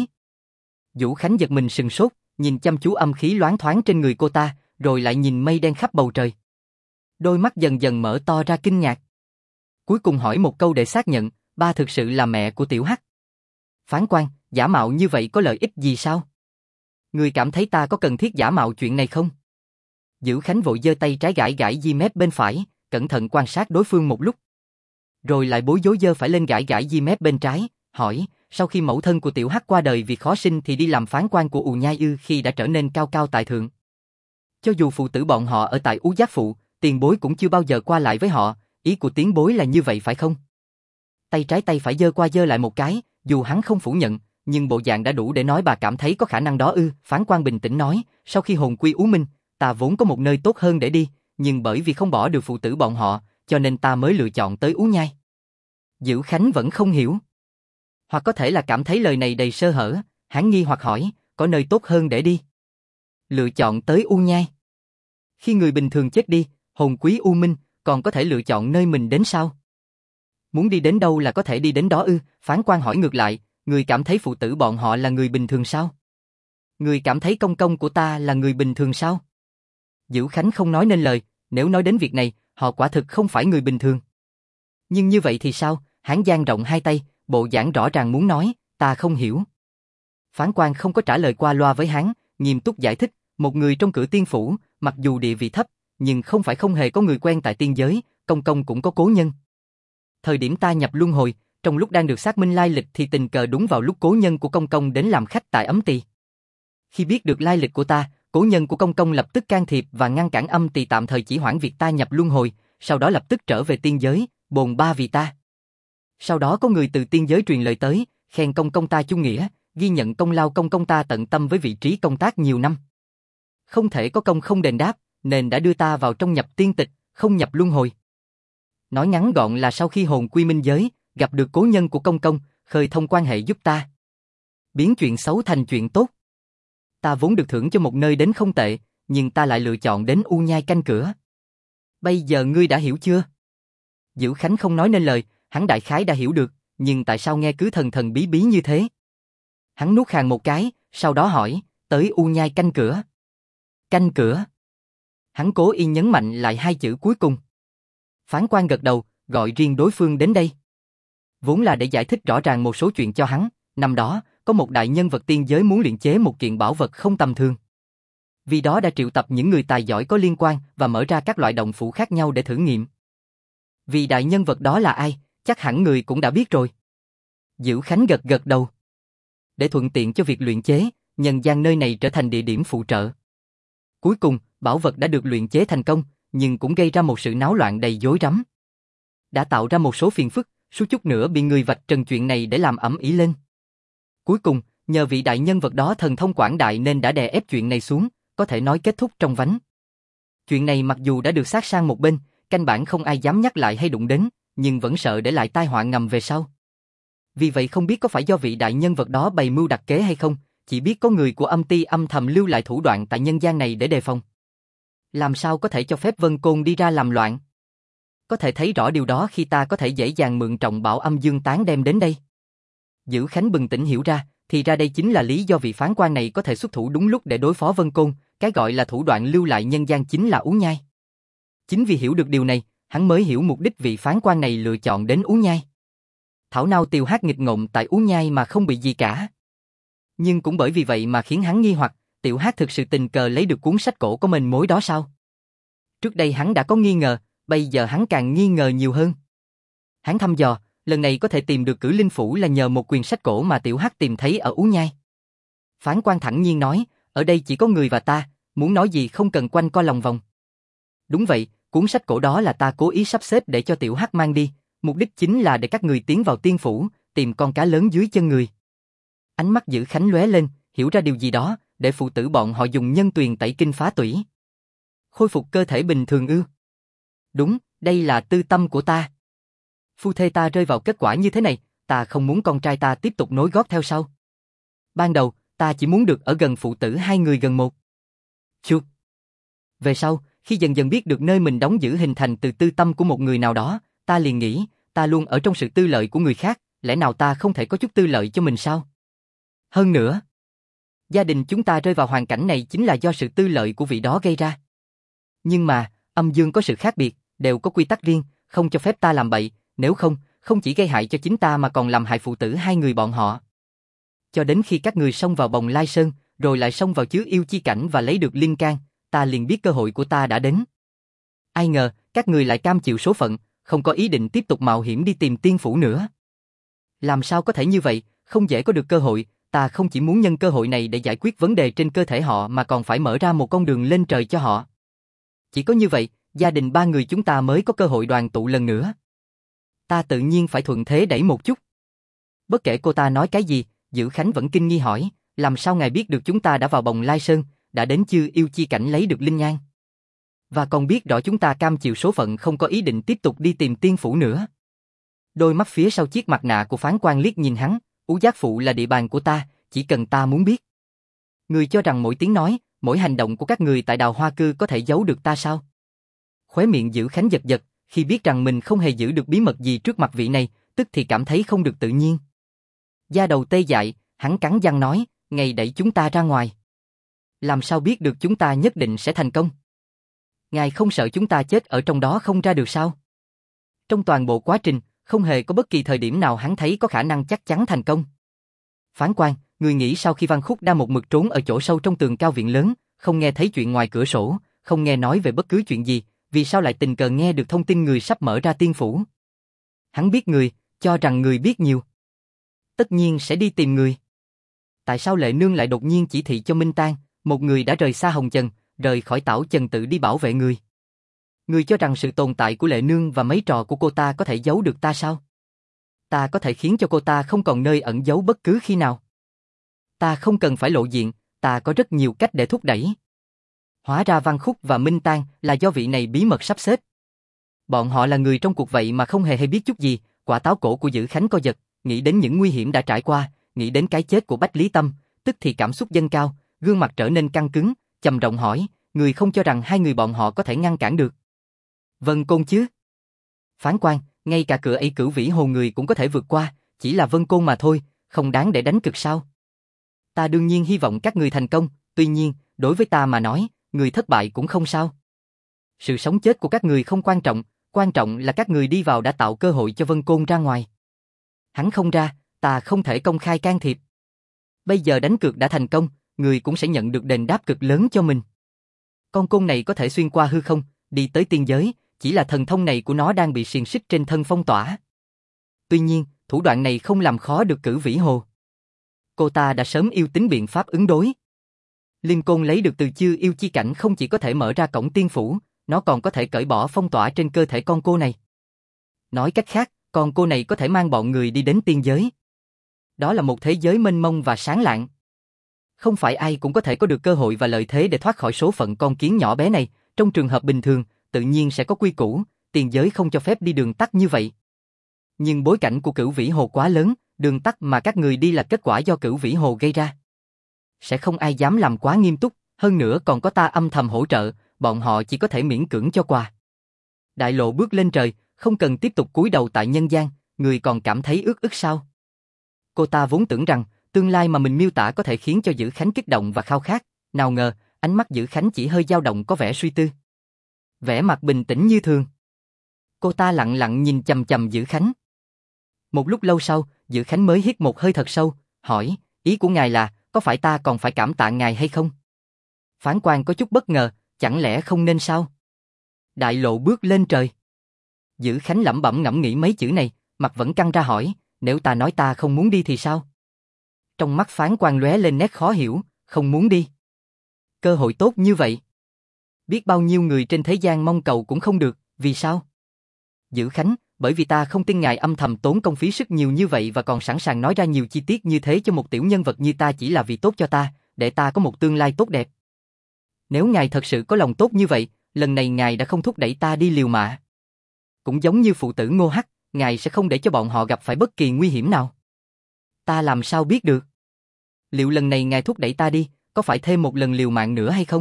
Dữ Khánh giật mình sừng sốt, nhìn chăm chú âm khí loáng thoáng trên người cô ta, rồi lại nhìn mây đen khắp bầu trời. Đôi mắt dần dần mở to ra kinh ngạc. Cuối cùng hỏi một câu để xác nhận, ba thực sự là mẹ của Tiểu Hắc. Phán Quan, giả mạo như vậy có lợi ích gì sao? Người cảm thấy ta có cần thiết giả mạo chuyện này không? Dữ Khánh vội giơ tay trái gãi gãi di mép bên phải, cẩn thận quan sát đối phương một lúc. Rồi lại bối rối giơ phải lên gãi gãi di mép bên trái, hỏi, sau khi mẫu thân của Tiểu Hắc qua đời vì khó sinh thì đi làm phán quan của Ù Nhai ư khi đã trở nên cao cao tại thượng. Cho dù phụ tử bọn họ ở tại Ú Giác Phụ, tiền bối cũng chưa bao giờ qua lại với họ, ý của tiền bối là như vậy phải không? Tay trái tay phải giơ qua giơ lại một cái, dù hắn không phủ nhận, nhưng bộ dạng đã đủ để nói bà cảm thấy có khả năng đó ư. Phán Quan bình tĩnh nói, sau khi hồn quy Ú Minh, ta vốn có một nơi tốt hơn để đi, nhưng bởi vì không bỏ được phụ tử bọn họ, cho nên ta mới lựa chọn tới Ú Nhai. Dữ Khánh vẫn không hiểu. Hoặc có thể là cảm thấy lời này đầy sơ hở, hắn nghi hoặc hỏi, có nơi tốt hơn để đi? Lựa chọn tới U Nhai. Khi người bình thường chết đi, hồn quý U Minh, còn có thể lựa chọn nơi mình đến sao? Muốn đi đến đâu là có thể đi đến đó ư? Phán Quan hỏi ngược lại, người cảm thấy phụ tử bọn họ là người bình thường sao? Người cảm thấy công công của ta là người bình thường sao? Dữ Khánh không nói nên lời, nếu nói đến việc này, họ quả thực không phải người bình thường. Nhưng như vậy thì sao? Hắn dang rộng hai tay, bộ dạng rõ ràng muốn nói, ta không hiểu. Phán Quan không có trả lời qua loa với hắn, nghiêm túc giải thích, một người trong Cử Tiên Phủ, mặc dù địa vị thấp, nhưng không phải không hề có người quen tại tiên giới, công công cũng có cố nhân. Thời điểm ta nhập luân hồi, trong lúc đang được xác minh lai lịch thì tình cờ đúng vào lúc cố nhân của công công đến làm khách tại Ấm Tỳ. Khi biết được lai lịch của ta, cố nhân của công công lập tức can thiệp và ngăn cản Âm Tỳ tạm thời chỉ hoãn việc ta nhập luân hồi, sau đó lập tức trở về tiên giới, bồn ba vì ta. Sau đó có người từ tiên giới truyền lời tới, khen công công ta trung nghĩa, ghi nhận công lao công công ta tận tâm với vị trí công tác nhiều năm. Không thể có công không đền đáp, nên đã đưa ta vào trong nhập tiên tịch, không nhập luân hồi. Nói ngắn gọn là sau khi hồn quy minh giới, gặp được cố nhân của công công, khơi thông quan hệ giúp ta. Biến chuyện xấu thành chuyện tốt. Ta vốn được thưởng cho một nơi đến không tệ, nhưng ta lại lựa chọn đến U Nhai canh cửa. Bây giờ ngươi đã hiểu chưa? Dữ Khánh không nói nên lời, hắn đại khái đã hiểu được, nhưng tại sao nghe cứ thần thần bí bí như thế? Hắn nuốt khàn một cái, sau đó hỏi, tới U Nhai canh cửa. Canh cửa. Hắn cố ý nhấn mạnh lại hai chữ cuối cùng. Phán quan gật đầu, gọi riêng đối phương đến đây. Vốn là để giải thích rõ ràng một số chuyện cho hắn, năm đó, có một đại nhân vật tiên giới muốn luyện chế một kiện bảo vật không tầm thường. Vì đó đã triệu tập những người tài giỏi có liên quan và mở ra các loại động phủ khác nhau để thử nghiệm. Vì đại nhân vật đó là ai, chắc hẳn người cũng đã biết rồi. Dữ Khánh gật gật đầu. Để thuận tiện cho việc luyện chế, nhân gian nơi này trở thành địa điểm phụ trợ. Cuối cùng, bảo vật đã được luyện chế thành công, nhưng cũng gây ra một sự náo loạn đầy rối rắm. Đã tạo ra một số phiền phức, suýt chút nữa bị người vạch trần chuyện này để làm ầm ĩ lên. Cuối cùng, nhờ vị đại nhân vật đó thần thông quảng đại nên đã đè ép chuyện này xuống, có thể nói kết thúc trong vánh. Chuyện này mặc dù đã được sát sang một bên, căn bản không ai dám nhắc lại hay đụng đến, nhưng vẫn sợ để lại tai họa ngầm về sau. Vì vậy không biết có phải do vị đại nhân vật đó bày mưu đặt kế hay không, chỉ biết có người của âm ty âm thầm lưu lại thủ đoạn tại nhân gian này để đề phòng. Làm sao có thể cho phép Vân Côn đi ra làm loạn? Có thể thấy rõ điều đó khi ta có thể dễ dàng mượn trọng bảo âm dương tán đem đến đây. Dữ Khánh bừng tỉnh hiểu ra, thì ra đây chính là lý do vị phán quan này có thể xuất thủ đúng lúc để đối phó Vân Côn, cái gọi là thủ đoạn lưu lại nhân gian chính là Ú Nhai. Chính vì hiểu được điều này, hắn mới hiểu mục đích vị phán quan này lựa chọn đến Ú Nhai. Thảo nào Tiều Hát nghịch ngợm tại Ú Nhai mà không bị gì cả. Nhưng cũng bởi vì vậy mà khiến hắn nghi hoặc, Tiểu Hát thực sự tình cờ lấy được cuốn sách cổ có manh mối đó sao? Trước đây hắn đã có nghi ngờ, bây giờ hắn càng nghi ngờ nhiều hơn. Hắn thăm dò, lần này có thể tìm được Cử Linh Phủ là nhờ một quyển sách cổ mà Tiểu Hát tìm thấy ở Ú Nhai. Phán quan thẳng nhiên nói, ở đây chỉ có người và ta, muốn nói gì không cần quanh co lòng vòng. Đúng vậy, cuốn sách cổ đó là ta cố ý sắp xếp để cho Tiểu Hát mang đi, mục đích chính là để các người tiến vào tiên phủ, tìm con cá lớn dưới chân người. Ánh mắt Dữ Khánh lóe lên, hiểu ra điều gì đó, để phụ tử bọn họ dùng nhân tuyền tẩy kinh phá tủy. Khôi phục cơ thể bình thường ư? Đúng, đây là tư tâm của ta. Phu thê ta rơi vào kết quả như thế này, ta không muốn con trai ta tiếp tục nối gót theo sau. Ban đầu, ta chỉ muốn được ở gần phụ tử hai người gần một. Chút. Về sau, khi dần dần biết được nơi mình đóng giữ hình thành từ tư tâm của một người nào đó, ta liền nghĩ, ta luôn ở trong sự tư lợi của người khác, lẽ nào ta không thể có chút tư lợi cho mình sao? Hơn nữa, gia đình chúng ta rơi vào hoàn cảnh này chính là do sự tư lợi của vị đó gây ra. Nhưng mà, âm dương có sự khác biệt, đều có quy tắc riêng, không cho phép ta làm bậy, nếu không, không chỉ gây hại cho chính ta mà còn làm hại phụ tử hai người bọn họ. Cho đến khi các người xông vào Bồng Lai Sơn, rồi lại xông vào chứa yêu chi cảnh và lấy được linh can, ta liền biết cơ hội của ta đã đến. Ai ngờ, các người lại cam chịu số phận, không có ý định tiếp tục mạo hiểm đi tìm tiên phủ nữa. Làm sao có thể như vậy, không dễ có được cơ hội, ta không chỉ muốn nhân cơ hội này để giải quyết vấn đề trên cơ thể họ mà còn phải mở ra một con đường lên trời cho họ. Chỉ có như vậy, gia đình ba người chúng ta mới có cơ hội đoàn tụ lần nữa. Ta tự nhiên phải thuận thế đẩy một chút. Bất kể cô ta nói cái gì, Dữ Khánh vẫn kinh nghi hỏi, làm sao ngài biết được chúng ta đã vào Bồng Lai Sơn, đã đến chư yêu chi cảnh lấy được linh nhang? Và còn biết rõ chúng ta cam chịu số phận không có ý định tiếp tục đi tìm tiên phủ nữa. Đôi mắt phía sau chiếc mặt nạ của phán quan liếc nhìn hắn, Ú Giác Phụ là địa bàn của ta, chỉ cần ta muốn biết. Người cho rằng mỗi tiếng nói, mỗi hành động của các người tại Đào Hoa Cư có thể giấu được ta sao? Khóe miệng Dữ Khánh giật giật, khi biết rằng mình không hề giữ được bí mật gì trước mặt vị này, tức thì cảm thấy không được tự nhiên. Da đầu tê dại, hắn cắn răng nói, ngày đẩy chúng ta ra ngoài. Làm sao biết được chúng ta nhất định sẽ thành công? Ngài không sợ chúng ta chết ở trong đó không ra được sao? Trong toàn bộ quá trình, không hề có bất kỳ thời điểm nào hắn thấy có khả năng chắc chắn thành công. Phán quan, người nghĩ sau khi Văn Khúc đang một mực trốn ở chỗ sâu trong tường cao viện lớn, không nghe thấy chuyện ngoài cửa sổ, không nghe nói về bất cứ chuyện gì, vì sao lại tình cờ nghe được thông tin người sắp mở ra tiên phủ? Hắn biết người, cho rằng người biết nhiều. Tất nhiên sẽ đi tìm người. Tại sao Lệ Nương lại đột nhiên chỉ thị cho Minh Tang, một người đã rời xa Hồng Trần, rời khỏi Tảo Trần tự đi bảo vệ người? Người cho rằng sự tồn tại của Lệ Nương và mấy trò của cô ta có thể giấu được ta sao? Ta có thể khiến cho cô ta không còn nơi ẩn giấu bất cứ khi nào. Ta không cần phải lộ diện, ta có rất nhiều cách để thúc đẩy. Hóa ra Văn Khúc và Minh Tang là do vị này bí mật sắp xếp. Bọn họ là người trong cuộc vậy mà không hề hay biết chút gì, quả táo cổ của Dữ Khánh co giật, nghĩ đến những nguy hiểm đã trải qua, nghĩ đến cái chết của Bách Lý Tâm, tức thì cảm xúc dâng cao, gương mặt trở nên căng cứng, trầm giọng hỏi, người không cho rằng hai người bọn họ có thể ngăn cản được? Vân Côn chứ? Phán quan, ngay cả cửa ấy Cửu Vĩ Hồ người cũng có thể vượt qua, chỉ là Vân Côn mà thôi, không đáng để đánh cược sao? Ta đương nhiên hy vọng các người thành công, tuy nhiên, đối với ta mà nói, người thất bại cũng không sao. Sự sống chết của các người không quan trọng là các người đi vào đã tạo cơ hội cho Vân Côn ra ngoài. Hắn không ra, ta không thể công khai can thiệp. Bây giờ đánh cược đã thành công, người cũng sẽ nhận được đền đáp cực lớn cho mình. Con côn này có thể xuyên qua hư không, đi tới tiên giới, chỉ là thần thông này của nó đang bị xiềng xích trên thân phong tỏa. Tuy nhiên, thủ đoạn này không làm khó được Cửu Vĩ Hồ. Cô ta đã sớm yêu tính biện pháp ứng đối. Linh côn lấy được từ Chư Yêu Chi Cảnh không chỉ có thể mở ra cổng tiên phủ, nó còn có thể cởi bỏ phong tỏa trên cơ thể con cô này. Nói cách khác, con cô này có thể mang bọn người đi đến tiên giới. Đó là một thế giới mênh mông và sáng lạng. Không phải ai cũng có thể có được cơ hội và lợi thế để thoát khỏi số phận con kiến nhỏ bé này, trong trường hợp bình thường, tự nhiên sẽ có quy củ, tiền giới không cho phép đi đường tắt như vậy. Nhưng bối cảnh của Cửu Vĩ Hồ quá lớn, đường tắt mà các người đi là kết quả do Cửu Vĩ Hồ gây ra. Sẽ không ai dám làm quá nghiêm túc, hơn nữa còn có ta âm thầm hỗ trợ, bọn họ chỉ có thể miễn cưỡng cho qua. Đại Lộ bước lên trời, không cần tiếp tục cúi đầu tại nhân gian, người còn cảm thấy ức ức sao? Cô ta vốn tưởng rằng, tương lai mà mình miêu tả có thể khiến cho Dữ Khánh kích động và khao khát, nào ngờ, ánh mắt Dữ Khánh chỉ hơi dao động có vẻ suy tư. Vẻ mặt bình tĩnh như thường. Cô ta lặng lặng nhìn chằm chằm Dữ Khánh. Một lúc lâu sau, Dữ Khánh mới hít một hơi thật sâu, hỏi, ý của ngài là, có phải ta còn phải cảm tạ ngài hay không? Phán quan có chút bất ngờ, chẳng lẽ không nên sao? Đại Lộ bước lên trời. Dữ Khánh lẩm bẩm ngẫm nghĩ mấy chữ này, mặt vẫn căng ra hỏi, nếu ta nói ta không muốn đi thì sao? Trong mắt phán quan lóe lên nét khó hiểu, không muốn đi. Cơ hội tốt như vậy. Biết bao nhiêu người trên thế gian mong cầu cũng không được, vì sao? Dữ Khánh, bởi vì ta không tin ngài âm thầm tốn công phí sức nhiều như vậy và còn sẵn sàng nói ra nhiều chi tiết như thế cho một tiểu nhân vật như ta chỉ là vì tốt cho ta, để ta có một tương lai tốt đẹp. Nếu ngài thật sự có lòng tốt như vậy, lần này ngài đã không thúc đẩy ta đi liều mạng. Cũng giống như phụ tử Ngô Hắc, ngài sẽ không để cho bọn họ gặp phải bất kỳ nguy hiểm nào. Ta làm sao biết được? Liệu lần này ngài thúc đẩy ta đi, có phải thêm một lần liều mạng nữa hay không?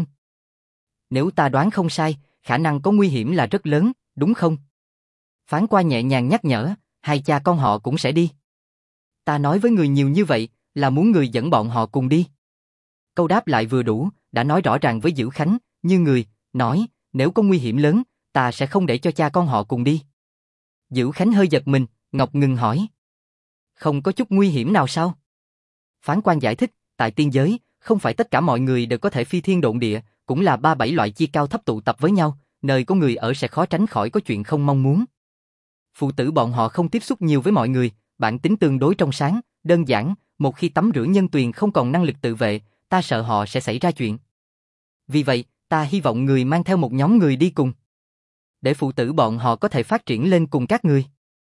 Nếu ta đoán không sai, khả năng có nguy hiểm là rất lớn, đúng không? Phán quan nhẹ nhàng nhắc nhở, hai cha con họ cũng sẽ đi. Ta nói với người nhiều như vậy, là muốn người dẫn bọn họ cùng đi. Câu đáp lại vừa đủ, đã nói rõ ràng với Dữ Khánh, như người, nói, nếu có nguy hiểm lớn, ta sẽ không để cho cha con họ cùng đi. Dữ Khánh hơi giật mình, ngập ngừng hỏi. Không có chút nguy hiểm nào sao? Phán quan giải thích, tại tiên giới, không phải tất cả mọi người đều có thể phi thiên độn địa, cũng là 3-7 loại chia cao thấp tụ tập với nhau, nơi có người ở sẽ khó tránh khỏi có chuyện không mong muốn. Phụ tử bọn họ không tiếp xúc nhiều với mọi người, bản tính tương đối trong sáng, đơn giản, một khi tắm rửa nhân tuyền không còn năng lực tự vệ, ta sợ họ sẽ xảy ra chuyện. Vì vậy, ta hy vọng người mang theo một nhóm người đi cùng. Để phụ tử bọn họ có thể phát triển lên cùng các người.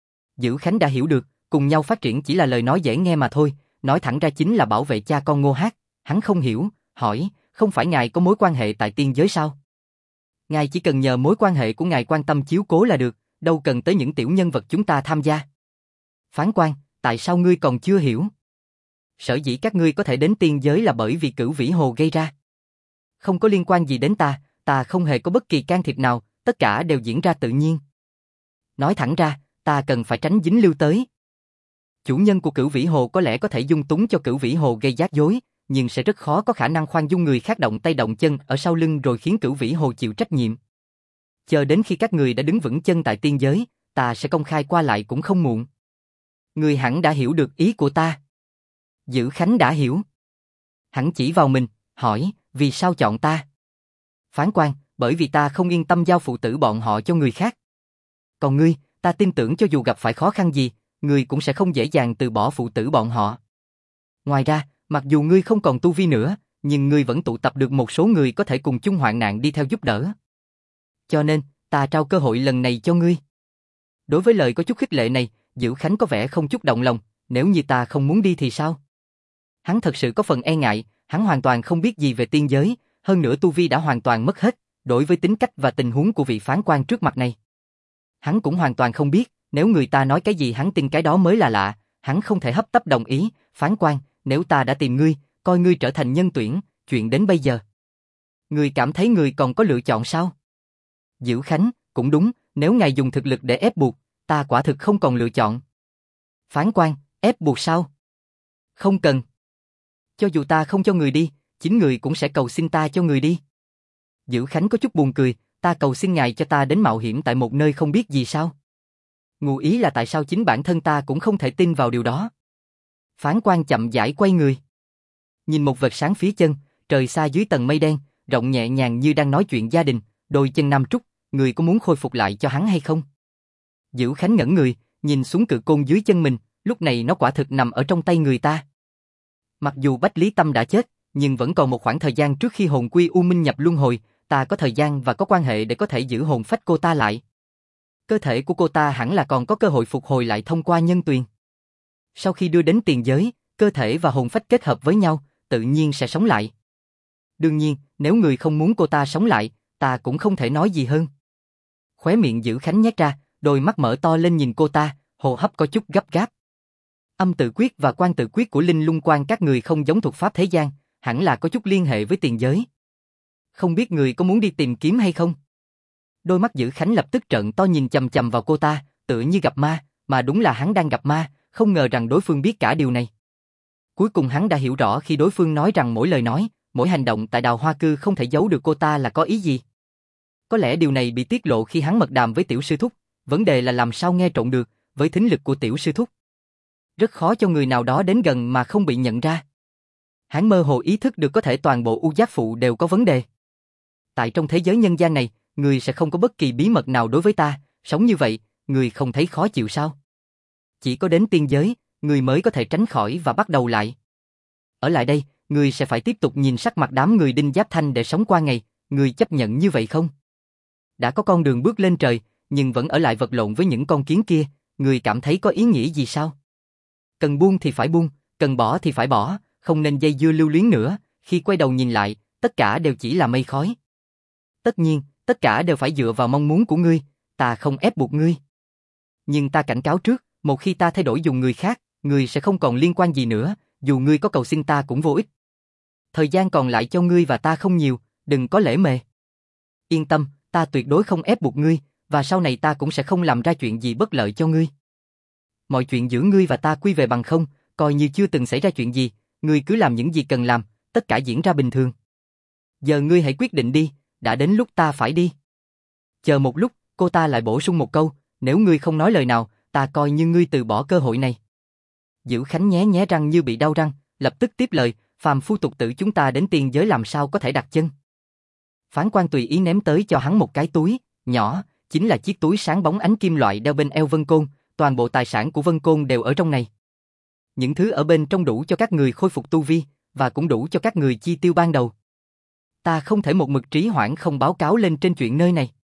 Dữ Khánh đã hiểu được, cùng nhau phát triển chỉ là lời nói dễ nghe mà thôi, nói thẳng ra chính là bảo vệ cha con Ngô Hắc. Hắn không hiểu, hỏi, không phải ngài có mối quan hệ tại tiên giới sao? Ngài chỉ cần nhờ mối quan hệ của ngài quan tâm chiếu cố là được, đâu cần tới những tiểu nhân vật chúng ta tham gia. Phán quan, tại sao ngươi còn chưa hiểu? Sở dĩ các ngươi có thể đến tiên giới là bởi vì Cửu Vĩ Hồ gây ra. Không có liên quan gì đến ta không hề có bất kỳ can thiệp nào, tất cả đều diễn ra tự nhiên. Nói thẳng ra, ta cần phải tránh dính lưu tới. Chủ nhân của Cửu Vĩ Hồ có lẽ có thể dung túng cho Cửu Vĩ Hồ gây rắc rối, nhưng sẽ rất khó có khả năng khoan dung người khác động tay động chân ở sau lưng rồi khiến Cửu Vĩ Hồ chịu trách nhiệm. Chờ đến khi các người đã đứng vững chân tại tiên giới, ta sẽ công khai qua lại cũng không muộn. Người hẳn đã hiểu được ý của ta. Dữ Khánh đã hiểu. Hắn chỉ vào mình, hỏi, vì sao chọn ta? Phán quan, bởi vì ta không yên tâm giao phụ tử bọn họ cho người khác. Còn ngươi, ta tin tưởng cho dù gặp phải khó khăn gì, ngươi cũng sẽ không dễ dàng từ bỏ phụ tử bọn họ. Ngoài ra, mặc dù ngươi không còn tu vi nữa, nhưng ngươi vẫn tụ tập được một số người có thể cùng chung hoạn nạn đi theo giúp đỡ. Cho nên, ta trao cơ hội lần này cho ngươi. Đối với lời có chút khích lệ này, Dữ Khánh có vẻ không chút động lòng, nếu như ta không muốn đi thì sao? Hắn thật sự có phần e ngại, hắn hoàn toàn không biết gì về tiên giới, hơn nữa tu vi đã hoàn toàn mất hết, đối với tính cách và tình huống của vị phán quan trước mặt này. Hắn cũng hoàn toàn không biết, nếu người ta nói cái gì hắn tin cái đó mới là lạ, hắn không thể hấp tấp đồng ý, phán quan, nếu ta đã tìm ngươi, coi ngươi trở thành nhân tuyển, chuyện đến bây giờ. Ngươi cảm thấy ngươi còn có lựa chọn sao? Dữ Khánh, cũng đúng, nếu ngài dùng thực lực để ép buộc, ta quả thực không còn lựa chọn. Phán quan, ép buộc sao? Không cần. Cho dù ta không cho người đi, chính người cũng sẽ cầu xin ta cho người đi. Dữ Khánh có chút buồn cười, ta cầu xin ngài cho ta đến mạo hiểm tại một nơi không biết gì sao? Ngụ ý là tại sao chính bản thân ta cũng không thể tin vào điều đó. Phán quan chậm rãi quay người. Nhìn một vệt sáng phía chân, trời xa dưới tầng mây đen, rộng nhẹ nhàng như đang nói chuyện gia đình, đôi chân nam trúc, người có muốn khôi phục lại cho hắn hay không? Dữ Khánh ngẩn người, nhìn xuống cự côn dưới chân mình, lúc này nó quả thực nằm ở trong tay người ta. Mặc dù Bách Lý Tâm đã chết, nhưng vẫn còn một khoảng thời gian trước khi hồn quy U Minh nhập luân hồi, ta có thời gian và có quan hệ để có thể giữ hồn phách cô ta lại. Cơ thể của cô ta hẳn là còn có cơ hội phục hồi lại thông qua nhân tuyền. Sau khi đưa đến tiền giới, cơ thể và hồn phách kết hợp với nhau, tự nhiên sẽ sống lại. Đương nhiên, nếu người không muốn cô ta sống lại, ta cũng không thể nói gì hơn. Khóe miệng Dữ Khánh nhếch ra, đôi mắt mở to lên nhìn cô ta, hô hấp có chút gấp gáp. Âm tự quyết và quan tự quyết của Linh Lung Quan các người không giống thuật pháp thế gian, hẳn là có chút liên hệ với tiền giới. Không biết người có muốn đi tìm kiếm hay không? Đôi mắt Dữ Khánh lập tức trợn to nhìn chằm chằm vào cô ta, tựa như gặp ma, mà đúng là hắn đang gặp ma, không ngờ rằng đối phương biết cả điều này. Cuối cùng hắn đã hiểu rõ khi đối phương nói rằng mỗi lời nói, mỗi hành động tại Đào Hoa Cư không thể giấu được cô ta là có ý gì. Có lẽ điều này bị tiết lộ khi hắn mật đàm với tiểu sư thúc, vấn đề là làm sao nghe trộn được, với thính lực của tiểu sư thúc. Rất khó cho người nào đó đến gần mà không bị nhận ra. Hắn mơ hồ ý thức được có thể toàn bộ U Giác Phụ đều có vấn đề. Tại trong thế giới nhân gian này, người sẽ không có bất kỳ bí mật nào đối với ta, sống như vậy, người không thấy khó chịu sao? Chỉ có đến tiên giới, người mới có thể tránh khỏi và bắt đầu lại. Ở lại đây, người sẽ phải tiếp tục nhìn sắc mặt đám người Đinh Giáp Thanh để sống qua ngày, người chấp nhận như vậy không? Đã có con đường bước lên trời, nhưng vẫn ở lại vật lộn với những con kiến kia, người cảm thấy có ý nghĩa gì sao? Cần buông thì phải buông, cần bỏ thì phải bỏ, không nên dây dưa lưu luyến nữa, khi quay đầu nhìn lại, tất cả đều chỉ là mây khói. Tất nhiên, tất cả đều phải dựa vào mong muốn của ngươi, ta không ép buộc ngươi. Nhưng ta cảnh cáo trước, một khi ta thay đổi dùng người khác, ngươi sẽ không còn liên quan gì nữa, dù ngươi có cầu xin ta cũng vô ích. Thời gian còn lại cho ngươi và ta không nhiều, đừng có lễ mề. Yên tâm, ta tuyệt đối không ép buộc ngươi, và sau này ta cũng sẽ không làm ra chuyện gì bất lợi cho ngươi. Mọi chuyện giữa ngươi và ta quy về bằng không, coi như chưa từng xảy ra chuyện gì, ngươi cứ làm những gì cần làm, tất cả diễn ra bình thường. Giờ ngươi hãy quyết định đi, đã đến lúc ta phải đi. Chờ một lúc, cô ta lại bổ sung một câu, nếu ngươi không nói lời nào, ta coi như ngươi từ bỏ cơ hội này. Dữ Khánh nhé nhé răng như bị đau răng, lập tức tiếp lời, phàm phu tục tử chúng ta đến tiên giới làm sao có thể đặt chân. Phán quan tùy ý ném tới cho hắn một cái túi, nhỏ, chính là chiếc túi sáng bóng ánh kim loại đeo bên eo Vân Côn, toàn bộ tài sản của Vân Côn đều ở trong này. Những thứ ở bên trong đủ cho các người khôi phục tu vi, và cũng đủ cho các người chi tiêu ban đầu. Ta không thể một mực trì hoãn không báo cáo lên trên chuyện nơi này.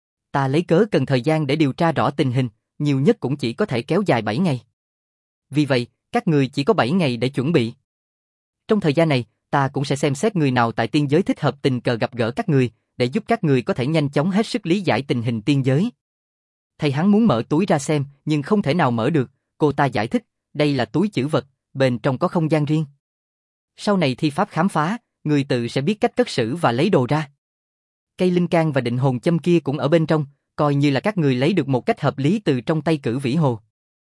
Ta lấy cớ cần thời gian để điều tra rõ tình hình, nhiều nhất cũng chỉ có thể kéo dài 7 ngày. Vì vậy, các người chỉ có 7 ngày để chuẩn bị. Trong thời gian này, ta cũng sẽ xem xét người nào tại tiên giới thích hợp tình cờ gặp gỡ các người, để giúp các người có thể nhanh chóng hết sức lý giải tình hình tiên giới. Thầy hắn muốn mở túi ra xem, nhưng không thể nào mở được, cô ta giải thích, đây là túi trữ vật, bên trong có không gian riêng. Sau này thi pháp khám phá, người tự sẽ biết cách cất xử và lấy đồ ra. Cây linh can và định hồn châm kia cũng ở bên trong, coi như là các người lấy được một cách hợp lý từ trong tay Cử Vĩ Hồ.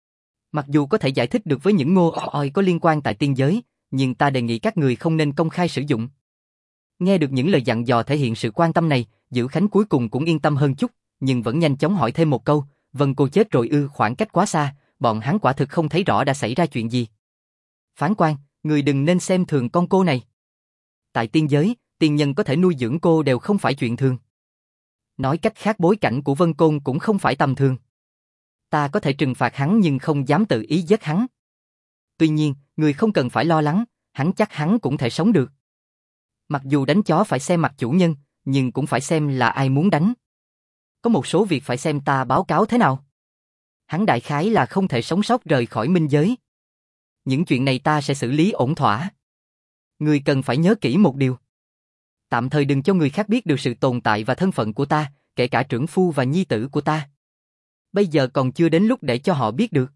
Mặc dù có thể giải thích được với những ngô oi có liên quan tại tiên giới, nhưng ta đề nghị các người không nên công khai sử dụng. Nghe được những lời dặn dò thể hiện sự quan tâm này, Dữ Khánh cuối cùng cũng yên tâm hơn chút, nhưng vẫn nhanh chóng hỏi thêm một câu, Vân cô chết rồi ư? Khoảng cách quá xa, bọn hắn quả thực không thấy rõ đã xảy ra chuyện gì. Phán quan, người đừng nên xem thường con cô này. Tại tiên giới, tiên nhân có thể nuôi dưỡng cô đều không phải chuyện thường. Nói cách khác bối cảnh của Vân Côn cũng không phải tầm thường. Ta có thể trừng phạt hắn nhưng không dám tự ý giết hắn. Tuy nhiên, người không cần phải lo lắng, hắn chắc hắn cũng thể sống được. Mặc dù đánh chó phải xem mặt chủ nhân, nhưng cũng phải xem là ai muốn đánh. Có một số việc phải xem ta báo cáo thế nào. Hắn đại khái là không thể sống sót rời khỏi minh giới. Những chuyện này ta sẽ xử lý ổn thỏa. Người cần phải nhớ kỹ một điều. Tạm thời đừng cho người khác biết được sự tồn tại và thân phận của ta, kể cả trưởng phu và nhi tử của ta. Bây giờ còn chưa đến lúc để cho họ biết được.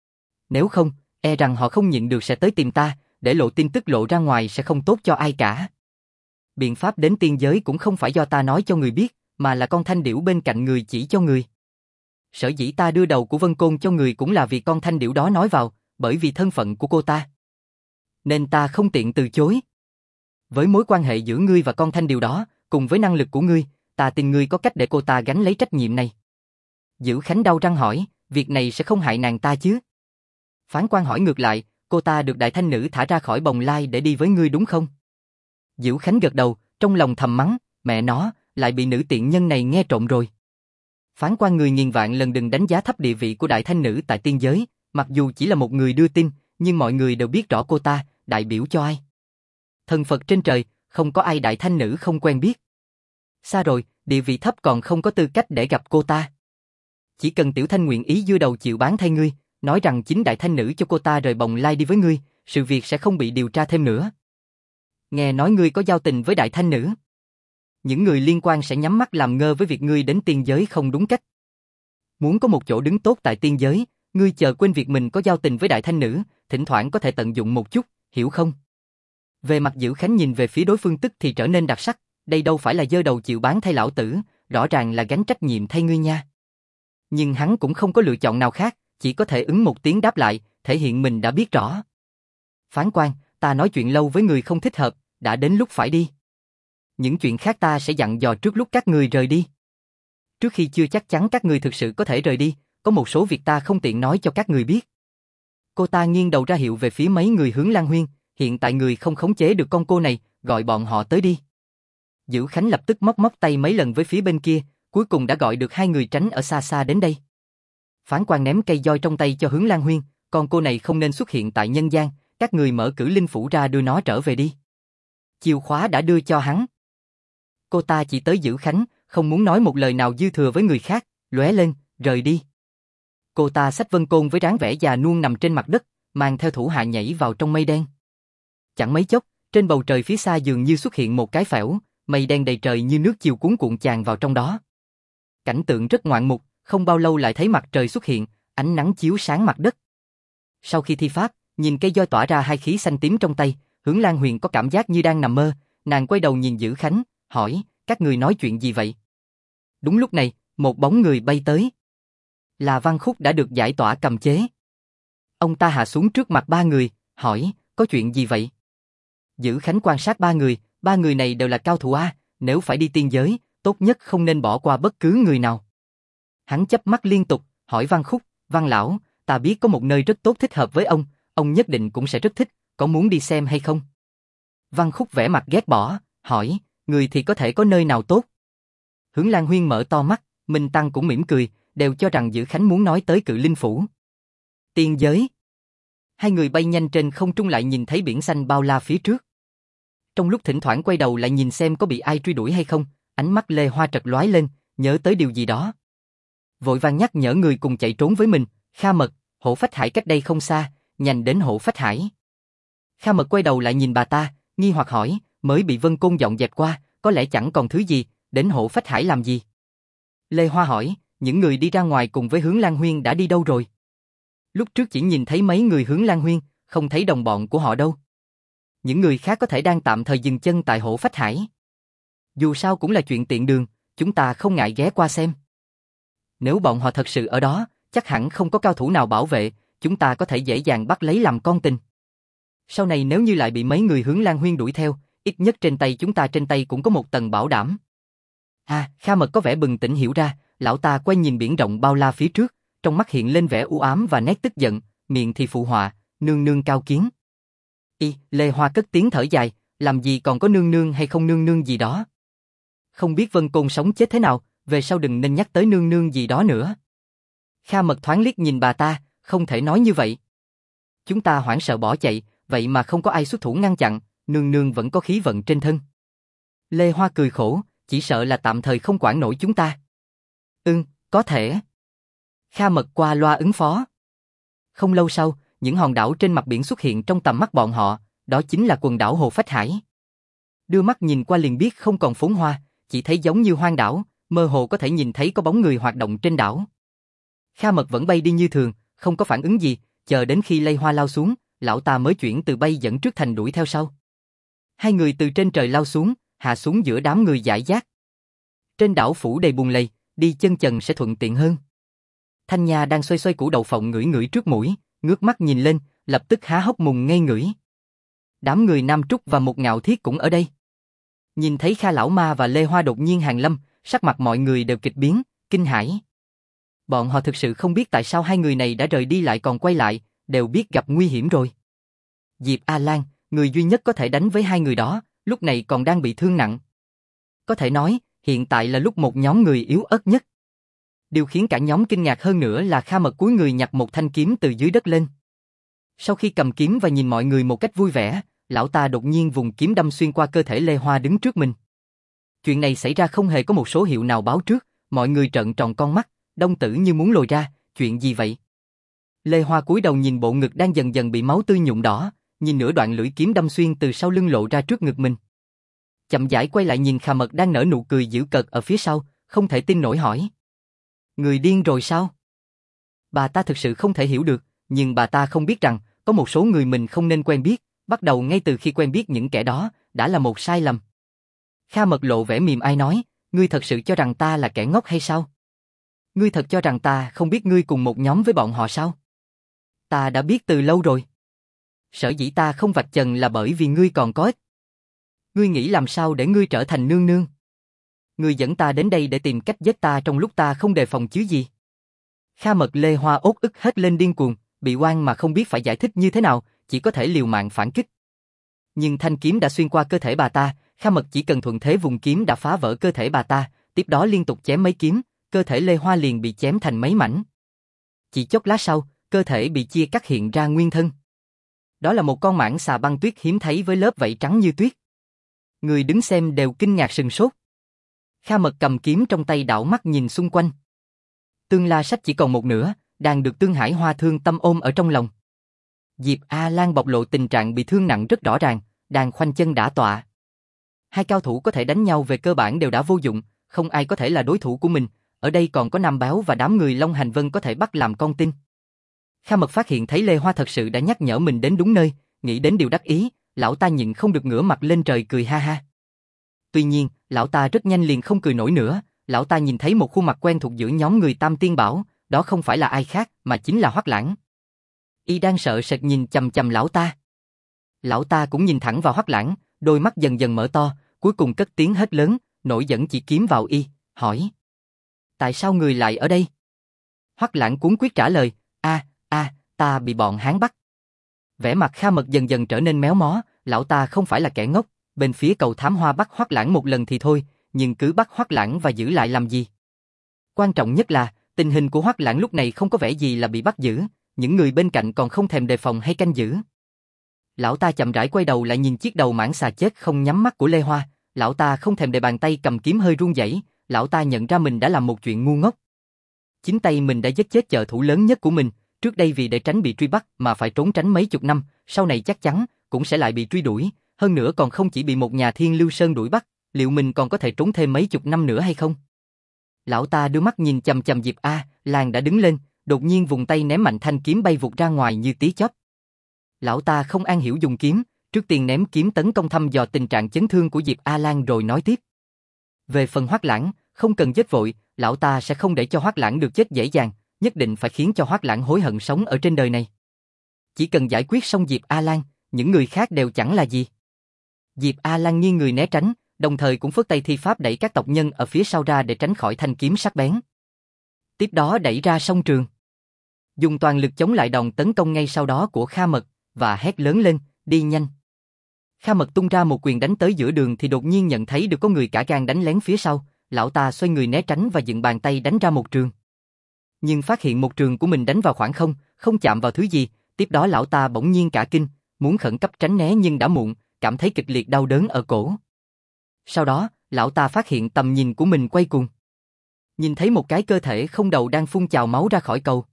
Nếu không, e rằng họ không nhịn được sẽ tới tìm ta, để lộ tin tức lộ ra ngoài sẽ không tốt cho ai cả. Biện pháp đến tiên giới cũng không phải do ta nói cho người biết, mà là con thanh điểu bên cạnh người chỉ cho người. Sở dĩ ta đưa đầu của Vân Côn cho người cũng là vì con thanh điểu đó nói vào, bởi vì thân phận của cô ta. nên ta không tiện từ chối. Với mối quan hệ giữa ngươi và con Thanh Điều đó, cùng với năng lực của ngươi, ta tin ngươi có cách để cô ta gánh lấy trách nhiệm này. Dữ Khánh đau răng hỏi, việc này sẽ không hại nàng ta chứ? Phán quan hỏi ngược lại, cô ta được đại thanh nữ thả ra khỏi bồng lai để đi với ngươi đúng không? Dữ Khánh gật đầu, trong lòng thầm mắng, mẹ nó, lại bị nữ tiện nhân này nghe trộm rồi. Phán quan người nghìn vạn lần đừng đánh giá thấp địa vị của đại thanh nữ tại tiên giới, mặc dù chỉ là một người đưa tin, nhưng mọi người đều biết rõ cô ta, đại biểu cho ai. Thần Phật trên trời, không có ai đại thanh nữ không quen biết. Xa rồi, địa vị thấp còn không có tư cách để gặp cô ta. Chỉ cần Tiểu Thanh nguyện ý dưa đầu chịu bán thay ngươi, nói rằng chính đại thanh nữ cho cô ta rời bồng lai đi với ngươi, sự việc sẽ không bị điều tra thêm nữa. Nghe nói ngươi có giao tình với đại thanh nữ. Những người liên quan sẽ nhắm mắt làm ngơ với việc ngươi đến tiên giới không đúng cách. Muốn có một chỗ đứng tốt tại tiên giới, ngươi chờ quên việc mình có giao tình với đại thanh nữ, thỉnh thoảng có thể tận dụng một chút, hiểu không? Về mặt Dữ Khánh nhìn về phía đối phương tức thì trở nên đặc sắc, đây đâu phải là dơ đầu chịu bán thay lão tử, rõ ràng là gánh trách nhiệm thay ngươi nha. Nhưng hắn cũng không có lựa chọn nào khác, chỉ có thể ứng một tiếng đáp lại, thể hiện mình đã biết rõ. Phán quan, ta nói chuyện lâu với người không thích hợp, đã đến lúc phải đi. Những chuyện khác ta sẽ dặn dò trước lúc các người rời đi. Trước khi chưa chắc chắn các người thực sự có thể rời đi, có một số việc ta không tiện nói cho các người biết. Cô ta nghiêng đầu ra hiệu về phía mấy người hướng Lan Huyên, hiện tại người không khống chế được con cô này, gọi bọn họ tới đi. Dữ Khánh lập tức móc móc tay mấy lần với phía bên kia, cuối cùng đã gọi được hai người tránh ở xa xa đến đây. Phán quan ném cây roi trong tay cho hướng Lan Huyên, con cô này không nên xuất hiện tại nhân gian, các người mở cử linh phủ ra đưa nó trở về đi. Chìa khóa đã đưa cho hắn. Cô ta chỉ tới Dữ Khánh, không muốn nói một lời nào dư thừa với người khác, lóe lên, rời đi. Cô ta xách vân côn với dáng vẻ già nua nằm trên mặt đất, mang theo thủ hạ nhảy vào trong mây đen. Chẳng mấy chốc, trên bầu trời phía xa dường như xuất hiện một cái phễu, mây đen đầy trời như nước chiều cuốn cuộn tràn vào trong đó. Cảnh tượng rất ngoạn mục, không bao lâu lại thấy mặt trời xuất hiện, ánh nắng chiếu sáng mặt đất. Sau khi thi pháp, nhìn cây roi tỏa ra hai khí xanh tím trong tay, Hướng Lan Huyền có cảm giác như đang nằm mơ, nàng quay đầu nhìn Dữ Khánh, hỏi, các người nói chuyện gì vậy? Đúng lúc này, một bóng người bay tới. Là Văn Khúc đã được giải tỏa cầm chế. Ông ta hạ xuống trước mặt ba người, hỏi, có chuyện gì vậy? Dữ Khánh quan sát ba người này đều là cao thủ A, nếu phải đi tiên giới, tốt nhất không nên bỏ qua bất cứ người nào. Hắn chớp mắt liên tục, hỏi Văn Khúc, Văn lão, ta biết có một nơi rất tốt thích hợp với ông nhất định cũng sẽ rất thích, có muốn đi xem hay không? Văn Khúc vẻ mặt ghét bỏ, hỏi, người thì có thể có nơi nào tốt? Hướng Lan Huyên mở to mắt, Minh Tăng cũng mỉm cười, đều cho rằng Dữ Khánh muốn nói tới Cự Linh Phủ. Tiên giới. Hai người bay nhanh trên không trung lại nhìn thấy biển xanh bao la phía trước. Trong lúc thỉnh thoảng quay đầu lại nhìn xem có bị ai truy đuổi hay không, ánh mắt Lê Hoa trật lóe lên, nhớ tới điều gì đó. Vội vàng nhắc nhở người cùng chạy trốn với mình, Kha Mật, Hổ Phách Hải cách đây không xa, nhanh đến Hổ Phách Hải. Kha Mật quay đầu lại nhìn bà ta, nghi hoặc hỏi, mới bị Vân Côn dọn dẹp qua, có lẽ chẳng còn thứ gì, đến Hổ Phách Hải làm gì? Lê Hoa hỏi, những người đi ra ngoài cùng với Hướng Lan Huyên đã đi đâu rồi? Lúc trước chỉ nhìn thấy mấy người Hướng Lan Huyên, không thấy đồng bọn của họ đâu. Những người khác có thể đang tạm thời dừng chân tại Hổ Phách Hải. Dù sao cũng là chuyện tiện đường, chúng ta không ngại ghé qua xem. Nếu bọn họ thật sự ở đó, chắc hẳn không có cao thủ nào bảo vệ, chúng ta có thể dễ dàng bắt lấy làm con tin. Sau này nếu như lại bị mấy người Hướng Lan Huyên đuổi theo, ít nhất trên tay chúng ta trên tay cũng có một tầng bảo đảm. Kha Mật có vẻ bừng tỉnh hiểu ra, lão ta quay nhìn biển rộng bao la phía trước, trong mắt hiện lên vẻ u ám và nét tức giận, miệng thì phụ họa, nương nương cao kiến. Lê Hoa cất tiếng thở dài, làm gì còn có nương nương hay không nương nương gì đó. Không biết Vân Côn sống chết thế nào, về sau đừng nên nhắc tới nương nương gì đó nữa. Kha Mật thoáng liếc nhìn bà ta, không thể nói như vậy. Chúng ta hoảng sợ bỏ chạy, vậy mà không có ai xuất thủ ngăn chặn, nương nương vẫn có khí vận trên thân. Lê Hoa cười khổ, chỉ sợ là tạm thời không quản nổi chúng ta. Có thể. Kha Mật qua loa ứng phó. Không lâu sau, những hòn đảo trên mặt biển xuất hiện trong tầm mắt bọn họ, đó chính là quần đảo Hồ Phách Hải. Đưa mắt nhìn qua liền biết không còn phồn hoa, chỉ thấy giống như hoang đảo, mơ hồ có thể nhìn thấy có bóng người hoạt động trên đảo. Kha Mật vẫn bay đi như thường, không có phản ứng gì, chờ đến khi Lê Hoa lao xuống, lão ta mới chuyển từ bay dẫn trước thành đuổi theo sau. Hai người từ trên trời lao xuống, hạ xuống giữa đám người dải dác. Trên đảo phủ đầy bùn lầy, đi chân trần sẽ thuận tiện hơn. Thanh Nha đang xoay xoay củ đậu phộng ngửi ngửi trước mũi, ngước mắt nhìn lên, lập tức há hốc mồm ngây ngửi. Đám người Nam Trúc và Một Ngạo Thiết cũng ở đây. Nhìn thấy Kha Lão Ma và Lê Hoa đột nhiên hàng lâm, sắc mặt mọi người đều kịch biến, kinh hãi. Bọn họ thực sự không biết tại sao hai người này đã rời đi lại còn quay lại, đều biết gặp nguy hiểm rồi. Diệp A-Lan, người duy nhất có thể đánh với hai người đó, lúc này còn đang bị thương nặng. Có thể nói, hiện tại là lúc một nhóm người yếu ớt nhất. Điều khiến cả nhóm kinh ngạc hơn nữa là Kha Mật cúi người nhặt một thanh kiếm từ dưới đất lên. Sau khi cầm kiếm và nhìn mọi người một cách vui vẻ, lão ta đột nhiên vùng kiếm đâm xuyên qua cơ thể Lê Hoa đứng trước mình. Chuyện này xảy ra không hề có một số hiệu nào báo trước, mọi người trợn tròn con mắt, đông tử như muốn lồi ra, chuyện gì vậy? Lê Hoa cúi đầu nhìn bộ ngực đang dần dần bị máu tươi nhuộm đỏ, nhìn nửa đoạn lưỡi kiếm đâm xuyên từ sau lưng lộ ra trước ngực mình. Chậm rãi quay lại nhìn Kha Mật đang nở nụ cười giễu cợt ở phía sau, không thể tin nổi hỏi. Người điên rồi sao? Bà ta thực sự không thể hiểu được, nhưng bà ta không biết rằng, có một số người mình không nên quen biết, bắt đầu ngay từ khi quen biết những kẻ đó, đã là một sai lầm. Kha Mật lộ vẻ mỉm ai nói, ngươi thật sự cho rằng ta là kẻ ngốc hay sao? Ngươi thật cho rằng ta không biết ngươi cùng một nhóm với bọn họ sao? Ta đã biết từ lâu rồi. Sở dĩ ta không vạch trần là bởi vì ngươi còn có ích. Ngươi nghĩ làm sao để ngươi trở thành nương nương? Ngươi dẫn ta đến đây để tìm cách giết ta trong lúc ta không đề phòng chứ gì? Kha Mật Lê Hoa ốt ức hết lên điên cuồng, bị oan mà không biết phải giải thích như thế nào, chỉ có thể liều mạng phản kích. Nhưng thanh kiếm đã xuyên qua cơ thể bà ta, Kha Mật chỉ cần thuận thế vùng kiếm đã phá vỡ cơ thể bà ta, tiếp đó liên tục chém mấy kiếm, cơ thể Lê Hoa liền bị chém thành mấy mảnh. Chỉ chốc lát sau, cơ thể bị chia cắt hiện ra nguyên thân. Đó là một con mãng xà băng tuyết hiếm thấy với lớp vảy trắng như tuyết. Người đứng xem đều kinh ngạc sửng sốt. Kha Mật cầm kiếm trong tay đảo mắt nhìn xung quanh. Tương La Sách chỉ còn một nửa, đang được Tương Hải Hoa thương tâm ôm ở trong lòng. Diệp A-Lan bộc lộ tình trạng bị thương nặng rất rõ ràng, đang khoanh chân đả tọa. Hai cao thủ có thể đánh nhau về cơ bản đều đã vô dụng, không ai có thể là đối thủ của mình, ở đây còn có Nam Báo và đám người Long Hành Vân có thể bắt làm con tin. Kha Mật phát hiện thấy Lê Hoa thật sự đã nhắc nhở mình đến đúng nơi, nghĩ đến điều đắc ý, lão ta nhịn không được ngửa mặt lên trời cười ha ha. Tuy nhiên, lão ta rất nhanh liền không cười nổi nữa, lão ta nhìn thấy một khuôn mặt quen thuộc giữa nhóm người Tam Tiên Bảo, đó không phải là ai khác mà chính là Hoắc Lãng. Y đang sợ sệt nhìn chằm chằm lão ta. Lão ta cũng nhìn thẳng vào Hoắc Lãng, đôi mắt dần dần mở to, cuối cùng cất tiếng hét lớn, nổi giận chỉ kiếm vào y, hỏi: tại sao người lại ở đây? Hoắc Lãng cuống quyết trả lời: ta bị bọn Hán bắt. Vẻ mặt Kha Mật dần dần trở nên méo mó, lão ta không phải là kẻ ngốc, bên phía cầu thám hoa bắt Hoắc Lãng một lần thì thôi, nhưng cứ bắt Hoắc Lãng và giữ lại làm gì? Quan trọng nhất là, tình hình của Hoắc Lãng lúc này không có vẻ gì là bị bắt giữ, những người bên cạnh còn không thèm đề phòng hay canh giữ. Lão ta chậm rãi quay đầu lại nhìn chiếc đầu mãng xà chết không nhắm mắt của Lê Hoa, lão ta không thèm để bàn tay cầm kiếm hơi run rẩy, lão ta nhận ra mình đã làm một chuyện ngu ngốc. Chính tay mình đã giết chết trợ thủ lớn nhất của mình, trước đây vì để tránh bị truy bắt mà phải trốn tránh mấy chục năm, sau này chắc chắn cũng sẽ lại bị truy đuổi, hơn nữa còn không chỉ bị một nhà Thiên Lưu Sơn đuổi bắt, liệu mình còn có thể trốn thêm mấy chục năm nữa hay không? Lão ta đưa mắt nhìn chằm chằm Diệp A-Lan đã đứng lên, đột nhiên vùng tay ném mạnh thanh kiếm bay vụt ra ngoài như tí chớp. Lão ta không an hiểu dùng kiếm, trước tiên ném kiếm tấn công thăm dò tình trạng chấn thương của Diệp A-Lan rồi nói tiếp. Về phần Hoắc Lãng, không cần chết vội, lão ta sẽ không để cho Hoắc Lãng được chết dễ dàng, nhất định phải khiến cho Hoắc Lãng hối hận sống ở trên đời này. Chỉ cần giải quyết xong Diệp A-Lan, những người khác đều chẳng là gì. Diệp A-Lan nghiêng người né tránh, đồng thời cũng phất tay thi pháp đẩy các tộc nhân ở phía sau ra để tránh khỏi thanh kiếm sắc bén. Tiếp đó đẩy ra song trường, dùng toàn lực chống lại đòn tấn công ngay sau đó của Kha Mật và hét lớn lên, đi nhanh. Kha Mật tung ra một quyền đánh tới giữa đường thì đột nhiên nhận thấy được có người cả gan đánh lén phía sau, lão ta xoay người né tránh và dựng bàn tay đánh ra một trường. Nhưng phát hiện một trường của mình đánh vào khoảng không, không chạm vào thứ gì, tiếp đó lão ta bỗng nhiên cả kinh, muốn khẩn cấp tránh né nhưng đã muộn, cảm thấy kịch liệt đau đớn ở cổ. Sau đó, lão ta phát hiện tầm nhìn của mình quay cuồng. Nhìn thấy một cái cơ thể không đầu đang phun trào máu ra khỏi cầu.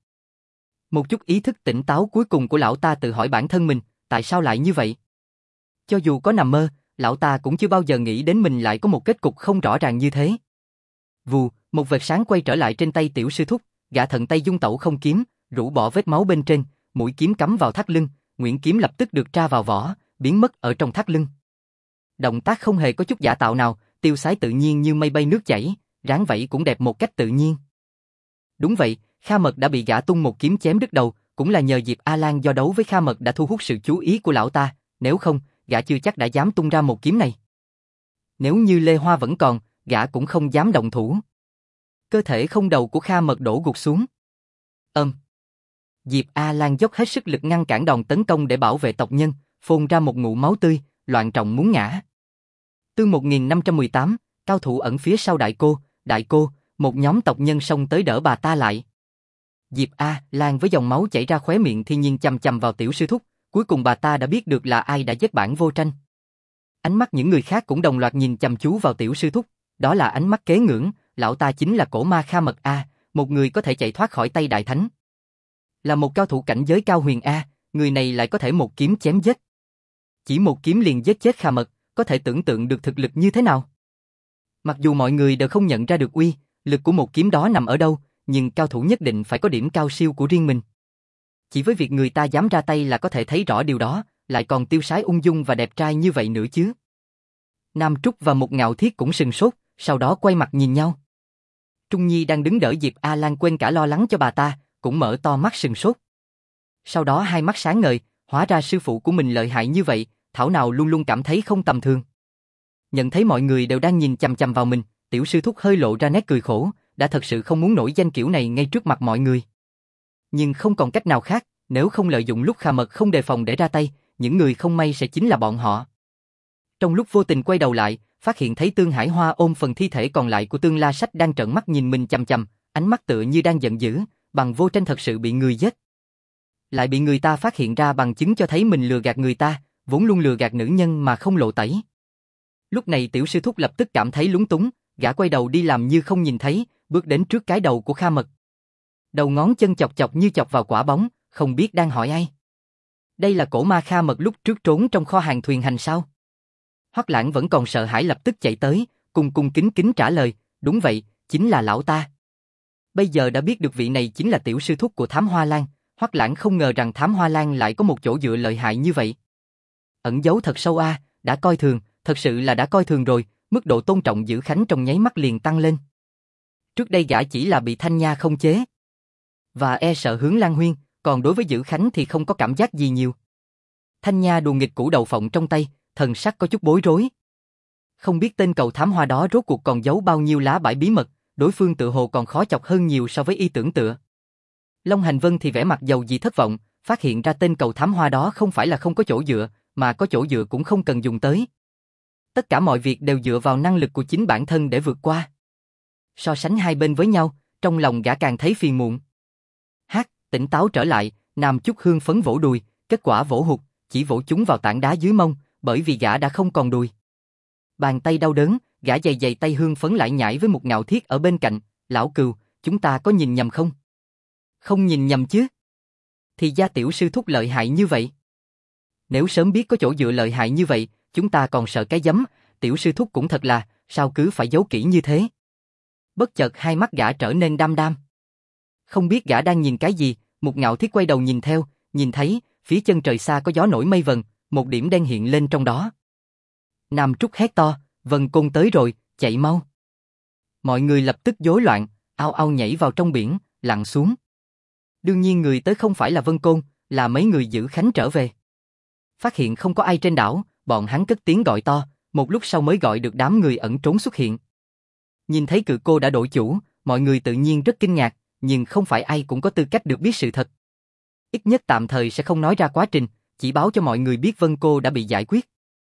Một chút ý thức tỉnh táo cuối cùng của lão ta tự hỏi bản thân mình, tại sao lại như vậy? Cho dù có nằm mơ, lão ta cũng chưa bao giờ nghĩ đến mình lại có một kết cục không rõ ràng như thế. Vù, một vệt sáng quay trở lại trên tay tiểu sư thúc, gã thận tay dung tẩu không kiếm, rũ bỏ vết máu bên trên, mũi kiếm cắm vào thắt lưng, Nguyễn kiếm lập tức được tra vào vỏ, biến mất ở trong thắt lưng. Động tác không hề có chút giả tạo nào, tiêu sái tự nhiên như mây bay nước chảy, ráng vẫy cũng đẹp một cách tự nhiên. Đúng vậy, Kha Mật đã bị gã tung một kiếm chém đứt đầu, cũng là nhờ Diệp A-Lan do đấu với Kha Mật đã thu hút sự chú ý của lão ta, nếu không, gã chưa chắc đã dám tung ra một kiếm này. Nếu như Lê Hoa vẫn còn, gã cũng không dám động thủ. Cơ thể không đầu của Kha Mật đổ gục xuống. Diệp A Lan dốc hết sức lực ngăn cản đòn tấn công để bảo vệ tộc nhân, phun ra một ngụm máu tươi, loạn trọng muốn ngã. Chương 1518, cao thủ ẩn phía sau đại cô, một nhóm tộc nhân xông tới đỡ bà ta lại. Diệp A Lan với dòng máu chảy ra khóe miệng thiên nhiên chằm chằm vào tiểu sư thúc, cuối cùng bà ta đã biết được là ai đã giết Bản Vô Tranh. Ánh mắt những người khác cũng đồng loạt nhìn chăm chú vào tiểu sư thúc, đó là ánh mắt kế ngưỡng, lão ta chính là cổ ma Kha Mật A, một người có thể chạy thoát khỏi tay đại thánh. Là một cao thủ cảnh giới cao huyền A, người này lại có thể một kiếm chém giết. Chỉ một kiếm liền giết chết Kha Mật, có thể tưởng tượng được thực lực như thế nào. Mặc dù mọi người đều không nhận ra được uy lực của một kiếm đó nằm ở đâu, nhưng cao thủ nhất định phải có điểm cao siêu của riêng mình. Chỉ với việc người ta dám ra tay là có thể thấy rõ điều đó, lại còn tiêu sái ung dung và đẹp trai như vậy nữa chứ. Nam Trúc và một Ngạo Thiết cũng sừng sốt, sau đó quay mặt nhìn nhau. Trung Nhi đang đứng đỡ Diệp A Lan quên cả lo lắng cho bà ta, cũng mở to mắt sừng sốt. Sau đó hai mắt sáng ngời, hóa ra sư phụ của mình lợi hại như vậy, thảo nào luôn luôn cảm thấy không tầm thường. Nhận thấy mọi người đều đang nhìn chằm chằm vào mình, tiểu sư thúc hơi lộ ra nét cười khổ, đã thật sự không muốn nổi danh kiểu này ngay trước mặt mọi người. Nhưng không còn cách nào khác, nếu không lợi dụng lúc Kha Mật không đề phòng để ra tay, những người không may sẽ chính là bọn họ. Trong lúc vô tình quay đầu lại, phát hiện thấy Tương Hải Hoa ôm phần thi thể còn lại của Tương La Sách đang trợn mắt nhìn mình chằm chằm, ánh mắt tựa như đang giận dữ, Bằng Vô Tranh thật sự bị người giết. Lại bị người ta phát hiện ra bằng chứng cho thấy mình lừa gạt người ta, vốn luôn lừa gạt nữ nhân mà không lộ tẩy. Lúc này tiểu sư thúc lập tức cảm thấy lúng túng, gã quay đầu đi làm như không nhìn thấy, bước đến trước cái đầu của Kha Mật. Đầu ngón chân chọc chọc như chọc vào quả bóng, không biết đang hỏi ai. Đây là cổ ma Kha Mật lúc trước trốn trong kho hàng thuyền hành sao? Hoắc Lãng vẫn còn sợ hãi lập tức chạy tới, cung kính kính trả lời, đúng vậy, chính là lão ta. Bây giờ đã biết được vị này chính là tiểu sư thúc của Thám Hoa Lan, Hoắc Lãng không ngờ rằng Thám Hoa Lan lại có một chỗ dựa lợi hại như vậy. Ẩn giấu thật sâu a, đã coi thường, thật sự là đã coi thường rồi, mức độ tôn trọng Dữ Khánh trong nháy mắt liền tăng lên. Trước đây gã chỉ là bị Thanh Nha không chế và e sợ Hướng Lan Huyên, còn đối với Dữ Khánh thì không có cảm giác gì nhiều. Thanh Nha đùa nghịch củ đậu phộng trong tay, thần sắc có chút bối rối. Không biết tên cầu thám hoa đó rốt cuộc còn giấu bao nhiêu lá bãi bí mật, đối phương tự hồ còn khó chọc hơn nhiều so với y tưởng tựa. Long Hành Vân thì vẻ mặt dầu dĩ thất vọng, phát hiện ra tên cầu thám hoa đó không phải là không có chỗ dựa, mà có chỗ dựa cũng không cần dùng tới. Tất cả mọi việc đều dựa vào năng lực của chính bản thân để vượt qua. So sánh hai bên với nhau, trong lòng gã càng thấy phiền muộn. Tỉnh táo trở lại, Nam Chúc hương phấn vỗ đùi, kết quả vỗ hụt, chỉ vỗ chúng vào tảng đá dưới mông, bởi vì gã đã không còn đùi. Bàn tay đau đớn, gã giày giày tay hương phấn lại nhảy với một Ngạo Thiết ở bên cạnh, lão Cừu, chúng ta có nhìn nhầm không? Không nhìn nhầm chứ? Thì ra tiểu sư thúc lợi hại như vậy. Nếu sớm biết có chỗ dựa lợi hại như vậy, chúng ta còn sợ cái giấm, tiểu sư thúc cũng thật là, sao cứ phải giấu kỹ như thế? Bất chợt hai mắt gã trở nên đăm đăm. Không biết gã đang nhìn cái gì, một Ngạo Thiết quay đầu nhìn theo, nhìn thấy, phía chân trời xa có gió nổi mây vần, một điểm đen hiện lên trong đó. Nam Trúc hét to, Vân Côn tới rồi, chạy mau. Mọi người lập tức rối loạn, ao ao nhảy vào trong biển, lặn xuống. Đương nhiên người tới không phải là Vân Côn, là mấy người Dữ Khánh trở về. Phát hiện không có ai trên đảo, bọn hắn cất tiếng gọi to, một lúc sau mới gọi được đám người ẩn trốn xuất hiện. Nhìn thấy cự cô đã đổi chủ, mọi người tự nhiên rất kinh ngạc, nhưng không phải ai cũng có tư cách được biết sự thật. Ít nhất tạm thời sẽ không nói ra quá trình, chỉ báo cho mọi người biết Vân Cô đã bị giải quyết.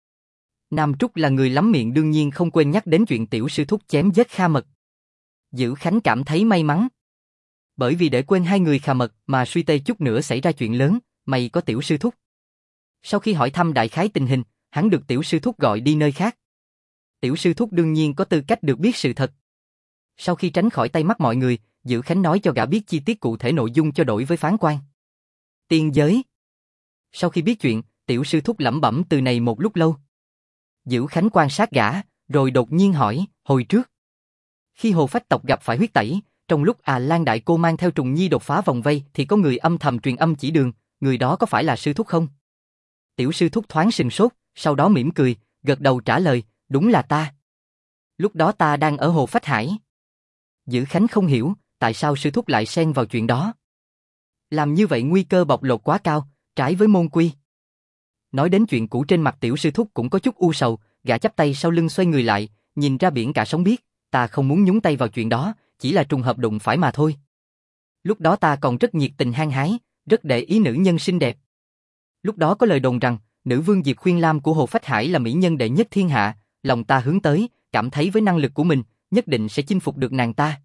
Nam Trúc là người lắm miệng đương nhiên không quên nhắc đến chuyện tiểu sư thúc chém giết Kha Mật. Dữ Khánh cảm thấy may mắn. Bởi vì để quên hai người Kha Mật mà suy tê chút nữa xảy ra chuyện lớn, may có tiểu sư thúc. Sau khi hỏi thăm đại khái tình hình, hắn được tiểu sư thúc gọi đi nơi khác. Tiểu sư thúc đương nhiên có tư cách được biết sự thật. Sau khi tránh khỏi tay mắt mọi người, Dữ Khánh nói cho gã biết chi tiết cụ thể nội dung cho đổi với phán quan. Tiên giới. Sau khi biết chuyện, tiểu sư thúc lẩm bẩm từ này một lúc lâu. Dữ Khánh quan sát gã, rồi đột nhiên hỏi, hồi trước. Khi Hồ Phách tộc gặp phải huyết tẩy, trong lúc Lan đại cô mang theo Trùng Nhi đột phá vòng vây thì có người âm thầm truyền âm chỉ đường, người đó có phải là sư thúc không? Tiểu sư thúc thoáng sừng sốt, sau đó mỉm cười, gật đầu trả lời, đúng là ta. Lúc đó ta đang ở Hồ Phách Hải. Dữ Khánh không hiểu, tại sao sư thúc lại xen vào chuyện đó. Làm như vậy nguy cơ bộc lộ quá cao, trái với môn quy. Nói đến chuyện cũ trên mặt tiểu sư thúc cũng có chút u sầu, gã chắp tay sau lưng xoay người lại, nhìn ra biển cả sóng biếc, ta không muốn nhúng tay vào chuyện đó, chỉ là trùng hợp đụng phải mà thôi. Lúc đó ta còn rất nhiệt tình hăng hái, rất để ý nữ nhân xinh đẹp. Lúc đó có lời đồn rằng, nữ vương Diệp Khuyên Lam của Hồ Phách Hải là mỹ nhân đệ nhất thiên hạ, lòng ta hướng tới, cảm thấy với năng lực của mình, nhất định sẽ chinh phục được nàng ta.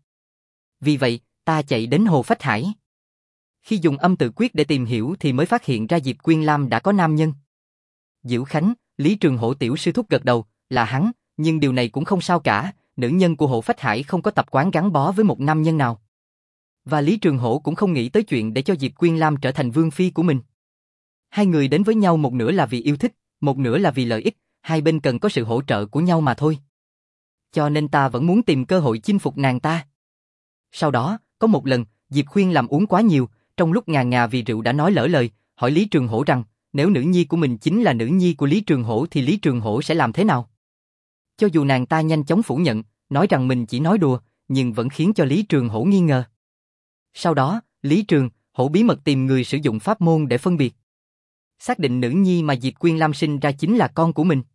Vì vậy, ta chạy đến Hồ Phách Hải. Khi dùng âm tự quyết để tìm hiểu thì mới phát hiện ra Diệp Khuyên Lam đã có nam nhân. Diệu Khánh, Lý Trường Hổ tiểu sư thúc gật đầu, là hắn, nhưng điều này cũng không sao cả, nữ nhân của Hồ Phách Hải không có tập quán gắn bó với một nam nhân nào. Và Lý Trường Hổ cũng không nghĩ tới chuyện để cho Diệp Khuyên Lam trở thành vương phi của mình. Hai người đến với nhau một nửa là vì yêu thích, một nửa là vì lợi ích, hai bên cần có sự hỗ trợ của nhau mà thôi. Cho nên ta vẫn muốn tìm cơ hội chinh phục nàng ta. Sau đó, có một lần, Diệp Khuyên Lam uống quá nhiều, trong lúc ngà ngà vì rượu đã nói lỡ lời, hỏi Lý Trường Hổ rằng, nếu nữ nhi của mình chính là nữ nhi của Lý Trường Hổ thì Lý Trường Hổ sẽ làm thế nào? Cho dù nàng ta nhanh chóng phủ nhận, nói rằng mình chỉ nói đùa, nhưng vẫn khiến cho Lý Trường Hổ nghi ngờ. Sau đó, Lý Trường Hổ bí mật tìm người sử dụng pháp môn để phân biệt. Xác định nữ nhi mà Diệp Khuyên Lam sinh ra chính là con của mình.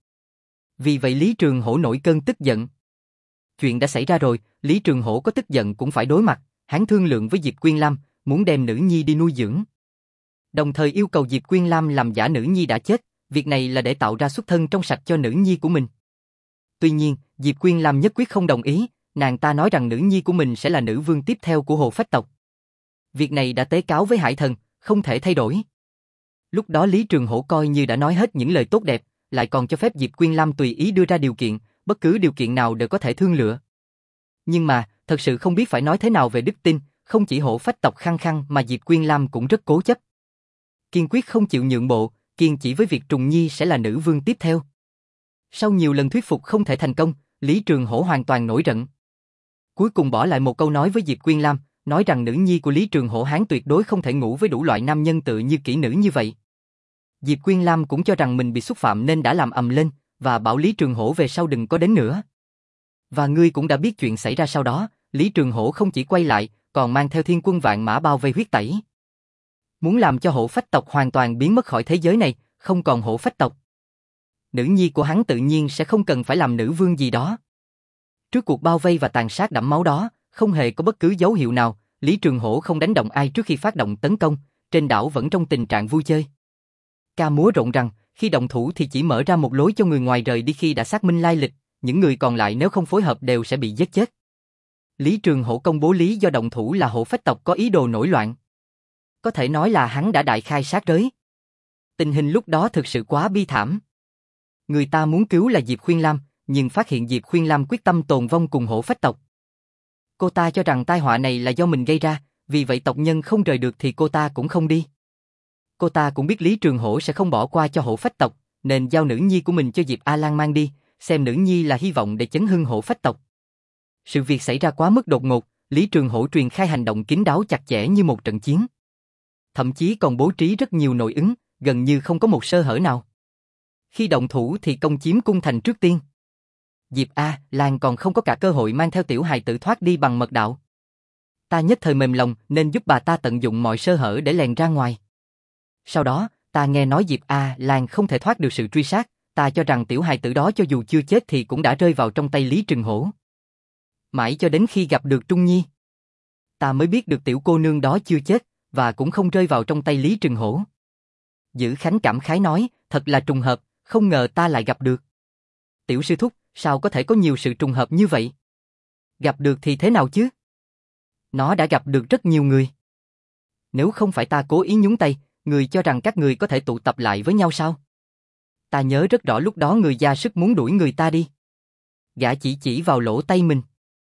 Vì vậy Lý Trường Hổ nổi cơn tức giận. Chuyện đã xảy ra rồi, Lý Trường Hổ có tức giận cũng phải đối mặt, hắn thương lượng với Diệp Khuyên Lam, muốn đem nữ nhi đi nuôi dưỡng. Đồng thời yêu cầu Diệp Khuyên Lam làm giả nữ nhi đã chết, việc này là để tạo ra xuất thân trong sạch cho nữ nhi của mình. Tuy nhiên, Diệp Khuyên Lam nhất quyết không đồng ý, nàng ta nói rằng nữ nhi của mình sẽ là nữ vương tiếp theo của Hồ Phách tộc. Việc này đã tế cáo với Hải Thần, không thể thay đổi. Lúc đó Lý Trường Hổ coi như đã nói hết những lời tốt đẹp, lại còn cho phép Diệp Khuyên Lam tùy ý đưa ra điều kiện, bất cứ điều kiện nào đều có thể thương lượng. Nhưng mà, thật sự không biết phải nói thế nào về đức tin, không chỉ Hổ Phách tộc khăng khăng mà Diệp Khuyên Lam cũng rất cố chấp. Kiên quyết không chịu nhượng bộ, kiên chỉ với việc Trùng Nhi sẽ là nữ vương tiếp theo. Sau nhiều lần thuyết phục không thể thành công, Lý Trường Hổ hoàn toàn nổi giận. Cuối cùng bỏ lại một câu nói với Diệp Khuyên Lam, nói rằng nữ nhi của Lý Trường Hổ hắn tuyệt đối không thể ngủ với đủ loại nam nhân tự như kỹ nữ như vậy. Diệp Khuyên Lam cũng cho rằng mình bị xúc phạm nên đã làm ầm lên, và bảo Lý Trường Hổ về sau đừng có đến nữa. Và ngươi cũng đã biết chuyện xảy ra sau đó, Lý Trường Hổ không chỉ quay lại, còn mang theo thiên quân vạn mã bao vây huyết tẩy. Muốn làm cho Hổ Phách tộc hoàn toàn biến mất khỏi thế giới này, không còn Hổ Phách tộc. Nữ nhi của hắn tự nhiên sẽ không cần phải làm nữ vương gì đó. Trước cuộc bao vây và tàn sát đẫm máu đó, không hề có bất cứ dấu hiệu nào, Lý Trường Hổ không đánh động ai trước khi phát động tấn công, trên đảo vẫn trong tình trạng vui chơi. Ca múa rộn rằng, khi động thủ thì chỉ mở ra một lối cho người ngoài rời đi khi đã xác minh lai lịch, những người còn lại nếu không phối hợp đều sẽ bị giết chết. Lý Trường Hổ công bố lý do động thủ là Hổ Phách tộc có ý đồ nổi loạn. Có thể nói là hắn đã đại khai sát giới. Tình hình lúc đó thực sự quá bi thảm. Người ta muốn cứu là Diệp Khuyên Lam, nhưng phát hiện Diệp Khuyên Lam quyết tâm tồn vong cùng Hổ Phách tộc. Cô ta cho rằng tai họa này là do mình gây ra, vì vậy tộc nhân không rời được thì cô ta cũng không đi. Cô ta cũng biết Lý Trường Hổ sẽ không bỏ qua cho Hổ Phách tộc, nên giao nữ nhi của mình cho Diệp A Lan mang đi, xem nữ nhi là hy vọng để chấn hưng Hổ Phách tộc. Sự việc xảy ra quá mức đột ngột, Lý Trường Hổ truyền khai hành động kín đáo chặt chẽ như một trận chiến. Thậm chí còn bố trí rất nhiều nội ứng, gần như không có một sơ hở nào. Khi động thủ thì công chiếm cung thành trước tiên. Diệp A Lan còn không có cả cơ hội mang theo tiểu hài tử thoát đi bằng mật đạo. Ta nhất thời mềm lòng nên giúp bà ta tận dụng mọi sơ hở để lèn ra ngoài. Sau đó, ta nghe nói Diệp A Lan không thể thoát được sự truy sát, ta cho rằng tiểu hài tử đó cho dù chưa chết thì cũng đã rơi vào trong tay Lý Trường Hổ. Mãi cho đến khi gặp được Trung Nhi, ta mới biết được tiểu cô nương đó chưa chết, và cũng không rơi vào trong tay Lý Trường Hổ. Dữ Khánh cảm khái nói, thật là trùng hợp, không ngờ ta lại gặp được. Tiểu sư thúc, sao có thể có nhiều sự trùng hợp như vậy? Gặp được thì thế nào chứ? Nó đã gặp được rất nhiều người. Nếu không phải ta cố ý nhúng tay, người cho rằng các người có thể tụ tập lại với nhau sao? Ta nhớ rất rõ lúc đó người ra sức muốn đuổi người ta đi. Gã chỉ vào lỗ tay mình.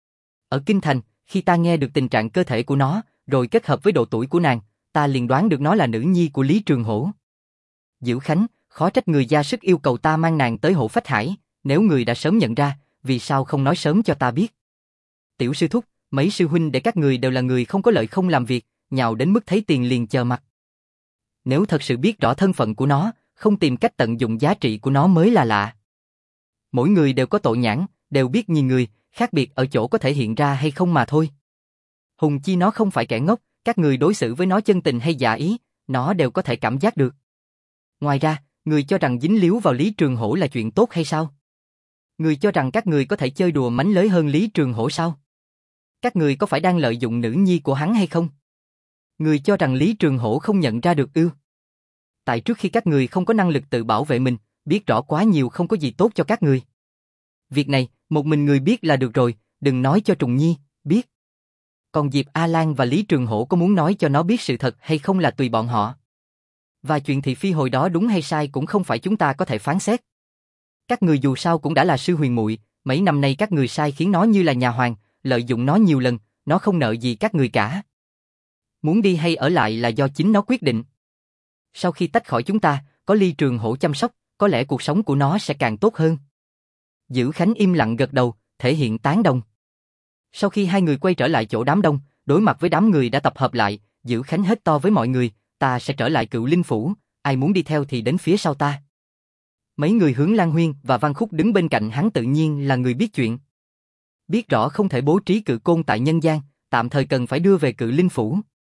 Ở Kinh Thành, khi ta nghe được tình trạng cơ thể của nó, rồi kết hợp với độ tuổi của nàng, ta liền đoán được nó là nữ nhi của Lý Trường Hổ. Dữ Khánh, khó trách người ra sức yêu cầu ta mang nàng tới Hổ Phách Hải, nếu người đã sớm nhận ra, vì sao không nói sớm cho ta biết? Tiểu sư thúc, mấy sư huynh để các người đều là người không có lợi không làm việc, nhào đến mức thấy tiền liền chờ mặt. Nếu thật sự biết rõ thân phận của nó, không tìm cách tận dụng giá trị của nó mới là lạ. Mỗi người đều có tội nhãn, đều biết nhìn người, khác biệt ở chỗ có thể hiện ra hay không mà thôi. Hùng chi nó không phải kẻ ngốc, các người đối xử với nó chân tình hay giả ý, nó đều có thể cảm giác được. Ngoài ra, người cho rằng dính líu vào Lý Trường Hổ là chuyện tốt hay sao? Người cho rằng các người có thể chơi đùa mánh lới hơn Lý Trường Hổ sao? Các người có phải đang lợi dụng nữ nhi của hắn hay không? Người cho rằng Lý Trường Hổ không nhận ra được ư? Tại trước khi các người không có năng lực tự bảo vệ mình, biết rõ quá nhiều không có gì tốt cho các người. Việc này, một mình người biết là được rồi, đừng nói cho Trùng Nhi, biết. Còn Diệp A Lan và Lý Trường Hổ có muốn nói cho nó biết sự thật hay không là tùy bọn họ. Và chuyện thị phi hồi đó đúng hay sai cũng không phải chúng ta có thể phán xét. Các người dù sao cũng đã là sư huyền muội, mấy năm nay các người sai khiến nó như là nhà hoàng, lợi dụng nó nhiều lần, nó không nợ gì các người cả. Muốn đi hay ở lại là do chính nó quyết định. Sau khi tách khỏi chúng ta, có Lý Trường Hổ chăm sóc, có lẽ cuộc sống của nó sẽ càng tốt hơn. Dữ Khánh im lặng gật đầu, thể hiện tán đồng. Sau khi hai người quay trở lại chỗ đám đông, đối mặt với đám người đã tập hợp lại, Dữ Khánh hét to với mọi người, ta sẽ trở lại Cựu Linh Phủ, ai muốn đi theo thì đến phía sau ta. Mấy người Hướng Lan Huyên và Văn Khúc đứng bên cạnh hắn tự nhiên là người biết chuyện. Biết rõ không thể bố trí cự côn tại nhân gian, tạm thời cần phải đưa về Cự Linh Phủ.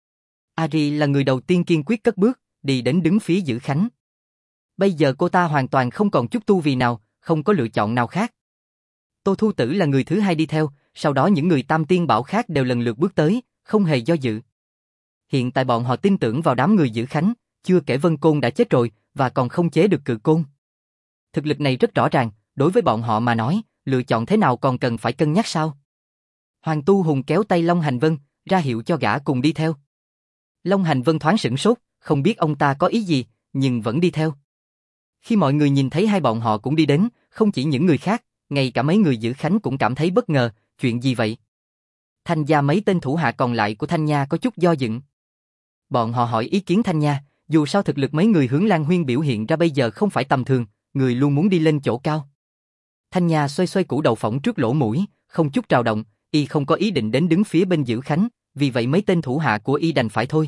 Ari là người đầu tiên kiên quyết cất bước, đi đến đứng phía Dữ Khánh. Bây giờ cô ta hoàn toàn không còn chút tu vì nào, không có lựa chọn nào khác. Tô Thu Tử là người thứ hai đi theo, sau đó những người Tam Tiên Bảo khác đều lần lượt bước tới, không hề do dự. Hiện tại bọn họ tin tưởng vào đám người Dữ Khánh, chưa kể Vân Côn đã chết rồi, và còn không chế được cự côn. Thực lực này rất rõ ràng, đối với bọn họ mà nói, lựa chọn thế nào còn cần phải cân nhắc sao? Hoàng Tu Hùng kéo tay Long Hành Vân, ra hiệu cho gã cùng đi theo. Long Hành Vân thoáng sửng sốt, không biết ông ta có ý gì, nhưng vẫn đi theo. Khi mọi người nhìn thấy hai bọn họ cũng đi đến, không chỉ những người khác, ngay cả mấy người Dữ Khánh cũng cảm thấy bất ngờ, chuyện gì vậy? Thanh gia mấy tên thủ hạ còn lại của Thanh Nha có chút do dự. Bọn họ hỏi ý kiến Thanh Nha, dù sao thực lực mấy người Hướng Lan Huyên biểu hiện ra bây giờ không phải tầm thường, người luôn muốn đi lên chỗ cao. Thanh Nha xoay xoay củ đậu phộng trước lỗ mũi, không chút trào động, y không có ý định đến đứng phía bên Dữ Khánh, vì vậy mấy tên thủ hạ của y đành phải thôi.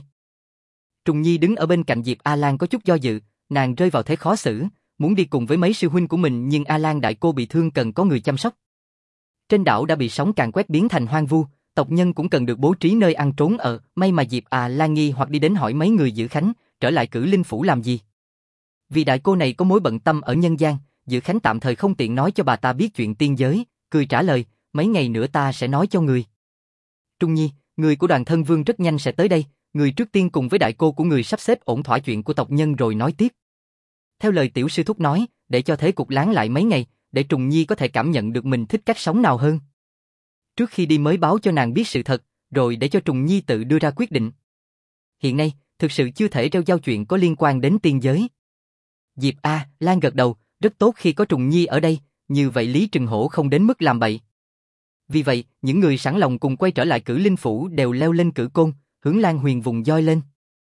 Trùng Nhi đứng ở bên cạnh Diệp A Lan có chút do dự, nàng rơi vào thế khó xử, muốn đi cùng với mấy sư huynh của mình nhưng A Lan đại cô bị thương cần có người chăm sóc. Trên đảo đã bị sóng càn quét biến thành hoang vu, tộc nhân cũng cần được bố trí nơi ăn trốn ở, may mà Diệp A Lan nghi hoặc đi đến hỏi mấy người Dữ Khánh, trở lại Cử Linh Phủ làm gì. Vì đại cô này có mối bận tâm ở nhân gian, Dữ Khánh tạm thời không tiện nói cho bà ta biết chuyện tiên giới, cười trả lời, mấy ngày nữa ta sẽ nói cho người. Trung Nhi, người của Đoàn Thân Vương rất nhanh sẽ tới đây, người trước tiên cùng với đại cô của người sắp xếp ổn thỏa chuyện của tộc nhân rồi nói tiếp. Theo lời tiểu sư thúc nói, để cho thế cục lắng lại mấy ngày, để Trùng Nhi có thể cảm nhận được mình thích cách sống nào hơn. Trước khi đi mới báo cho nàng biết sự thật, rồi để cho Trùng Nhi tự đưa ra quyết định. Hiện nay, thực sự chưa thể rêu rao chuyện có liên quan đến tiên giới. Diệp A. Lan gật đầu, rất tốt khi có Trùng Nhi ở đây, như vậy Lý Trường Hổ không đến mức làm bậy. Vì vậy, những người sẵn lòng cùng quay trở lại Cử Linh Phủ đều leo lên cự côn, Hướng Lan Huyền vùng roi lên.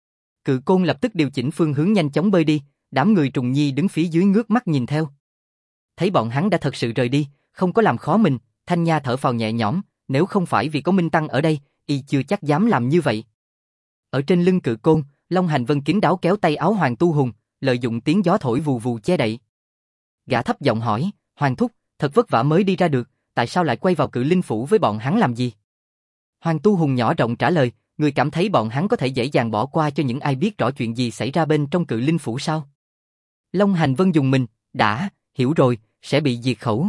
Cự côn lập tức điều chỉnh phương hướng nhanh chóng bơi đi, đám người Trùng Nhi đứng phía dưới ngước mắt nhìn theo. Thấy bọn hắn đã thật sự rời đi, không có làm khó mình, Thanh Nha thở phào nhẹ nhõm, nếu không phải vì có Minh Tăng ở đây, y chưa chắc dám làm như vậy. Ở trên lưng cự côn, Long Hành Vân kín đáo kéo tay áo Hoàng Tu Hùng, lợi dụng tiếng gió thổi vù vù che đậy. Gã thấp giọng hỏi, Hoàng thúc, thật vất vả mới đi ra được, tại sao lại quay vào Cự Linh Phủ với bọn hắn làm gì? Hoàng Tu Hùng nhỏ rộng trả lời, người cảm thấy bọn hắn có thể dễ dàng bỏ qua cho những ai biết rõ chuyện gì xảy ra bên trong Cự Linh Phủ sao? Long Hành Vân dùng mình, đã, hiểu rồi, sẽ bị diệt khẩu.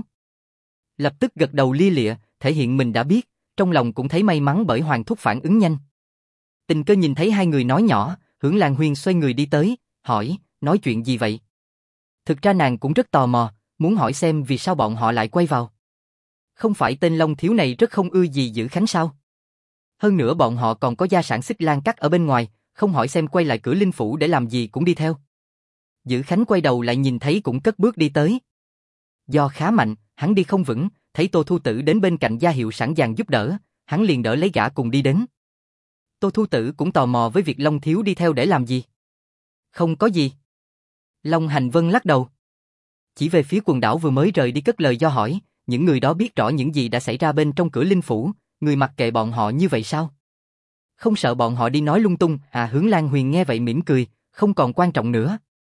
Lập tức gật đầu lia lịa, thể hiện mình đã biết, trong lòng cũng thấy may mắn bởi Hoàng thúc phản ứng nhanh. Tình Cơ nhìn thấy hai người nói nhỏ, Hướng Lan Huyên xoay người đi tới, hỏi, nói chuyện gì vậy? Thực ra nàng cũng rất tò mò, muốn hỏi xem vì sao bọn họ lại quay vào. Không phải tên Long thiếu này rất không ưa gì Dữ Khánh sao? Hơn nữa bọn họ còn có gia sản Xích Lan Cắt ở bên ngoài, không hỏi xem quay lại Cử Linh Phủ để làm gì cũng đi theo. Dữ Khánh quay đầu lại nhìn thấy cũng cất bước đi tới. Do khá mạnh, hắn đi không vững, thấy Tô Thu Tử đến bên cạnh ra hiệu sẵn sàng giúp đỡ, hắn liền đỡ lấy gã cùng đi đến. Tô Thu Tử cũng tò mò với việc Long thiếu đi theo để làm gì. Không có gì. Long Hành Vân lắc đầu. Chỉ về phía quần đảo vừa mới rời đi cất lời do hỏi, những người đó biết rõ những gì đã xảy ra bên trong Cử Linh Phủ, người mặc kệ bọn họ như vậy sao? Không sợ bọn họ đi nói lung tung, à? Hướng Lan Huyền nghe vậy mỉm cười, không còn quan trọng nữa.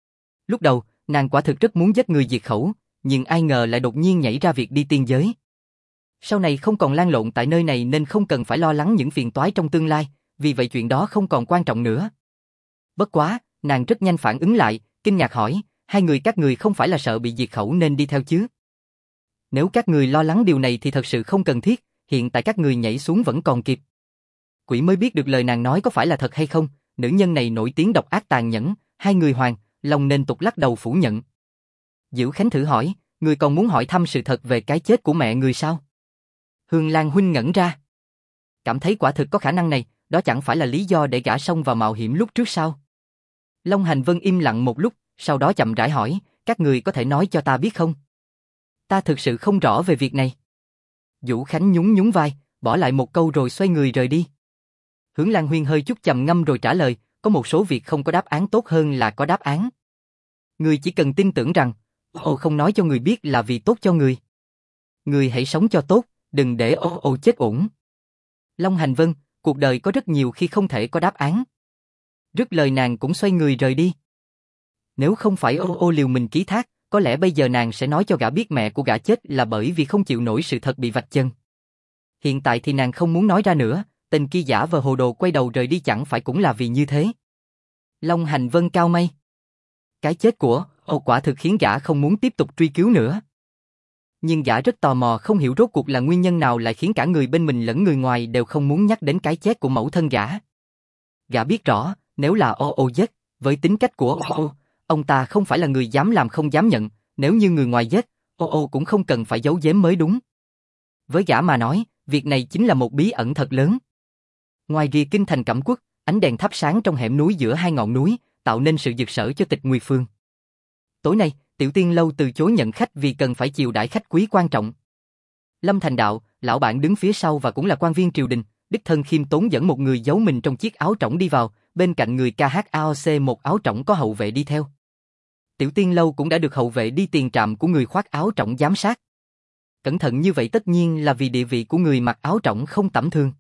Lúc đầu, nàng quả thực rất muốn giết người diệt khẩu, nhưng ai ngờ lại đột nhiên nhảy ra việc đi tiên giới. Sau này không còn lan lộn tại nơi này nên không cần phải lo lắng những phiền toái trong tương lai, vì vậy chuyện đó không còn quan trọng nữa. Bất quá, nàng rất nhanh phản ứng lại, kinh ngạc hỏi, Hai người các người không phải là sợ bị diệt khẩu nên đi theo chứ? Nếu các người lo lắng điều này thì thật sự không cần thiết, hiện tại các người nhảy xuống vẫn còn kịp. Quỷ mới biết được lời nàng nói có phải là thật hay không, nữ nhân này nổi tiếng độc ác tàn nhẫn, hai người hoàng, lòng nên tục lắc đầu phủ nhận. Dữ Khánh thử hỏi, người còn muốn hỏi thăm sự thật về cái chết của mẹ người sao? Hương Lan huynh ngẩn ra. Cảm thấy quả thực có khả năng này, đó chẳng phải là lý do để gã xông vào mạo hiểm lúc trước sao? Long Hành Vân im lặng một lúc, sau đó chậm rãi hỏi, các người có thể nói cho ta biết không? Ta thực sự không rõ về việc này. Vũ Khánh nhún nhún vai, bỏ lại một câu rồi xoay người rời đi. Hướng Lan Huyên hơi chút trầm ngâm rồi trả lời, có một số việc không có đáp án tốt hơn là có đáp án. Người chỉ cần tin tưởng rằng, không nói cho người biết là vì tốt cho người. Người hãy sống cho tốt, đừng để chết uổng. Long Hành Vân, cuộc đời có rất nhiều khi không thể có đáp án. Dứt lời nàng cũng xoay người rời đi. Nếu không phải liều mình ký thác, có lẽ bây giờ nàng sẽ nói cho gã biết mẹ của gã chết là bởi vì không chịu nổi sự thật bị vạch chân. Hiện tại thì nàng không muốn nói ra nữa, tên kia giả vờ hồ đồ quay đầu rời đi chẳng phải cũng là vì như thế. Long Hành Vân cao mày. Cái chết của quả thực khiến gã không muốn tiếp tục truy cứu nữa. Nhưng gã rất tò mò không hiểu rốt cuộc là nguyên nhân nào lại khiến cả người bên mình lẫn người ngoài đều không muốn nhắc đến cái chết của mẫu thân gã. Gã biết rõ, nếu là giết, với tính cách của ông ta không phải là người dám làm không dám nhận, nếu như người ngoài giết, cũng không cần phải giấu giếm mới đúng. Với gã mà nói, việc này chính là một bí ẩn thật lớn. Ngoài rìa kinh thành Cẩm Quốc, ánh đèn thắp sáng trong hẻm núi giữa hai ngọn núi, tạo nên sự rực rỡ cho Tịch Nguyệt Phương. Tối nay, Tiểu Tiên lâu từ chối nhận khách vì cần phải chiều đãi khách quý quan trọng. Lâm Thành Đạo, lão bản đứng phía sau và cũng là quan viên triều đình, đích thân khiêm tốn dẫn một người giấu mình trong chiếc áo trỏng đi vào, bên cạnh người KHAOC một áo trỏng có hậu vệ đi theo. Tiểu Tiên lâu cũng đã được hậu vệ đi tiền trạm của người khoác áo trỏng giám sát. Cẩn thận như vậy tất nhiên là vì địa vị của người mặc áo trỏng không tầm thường.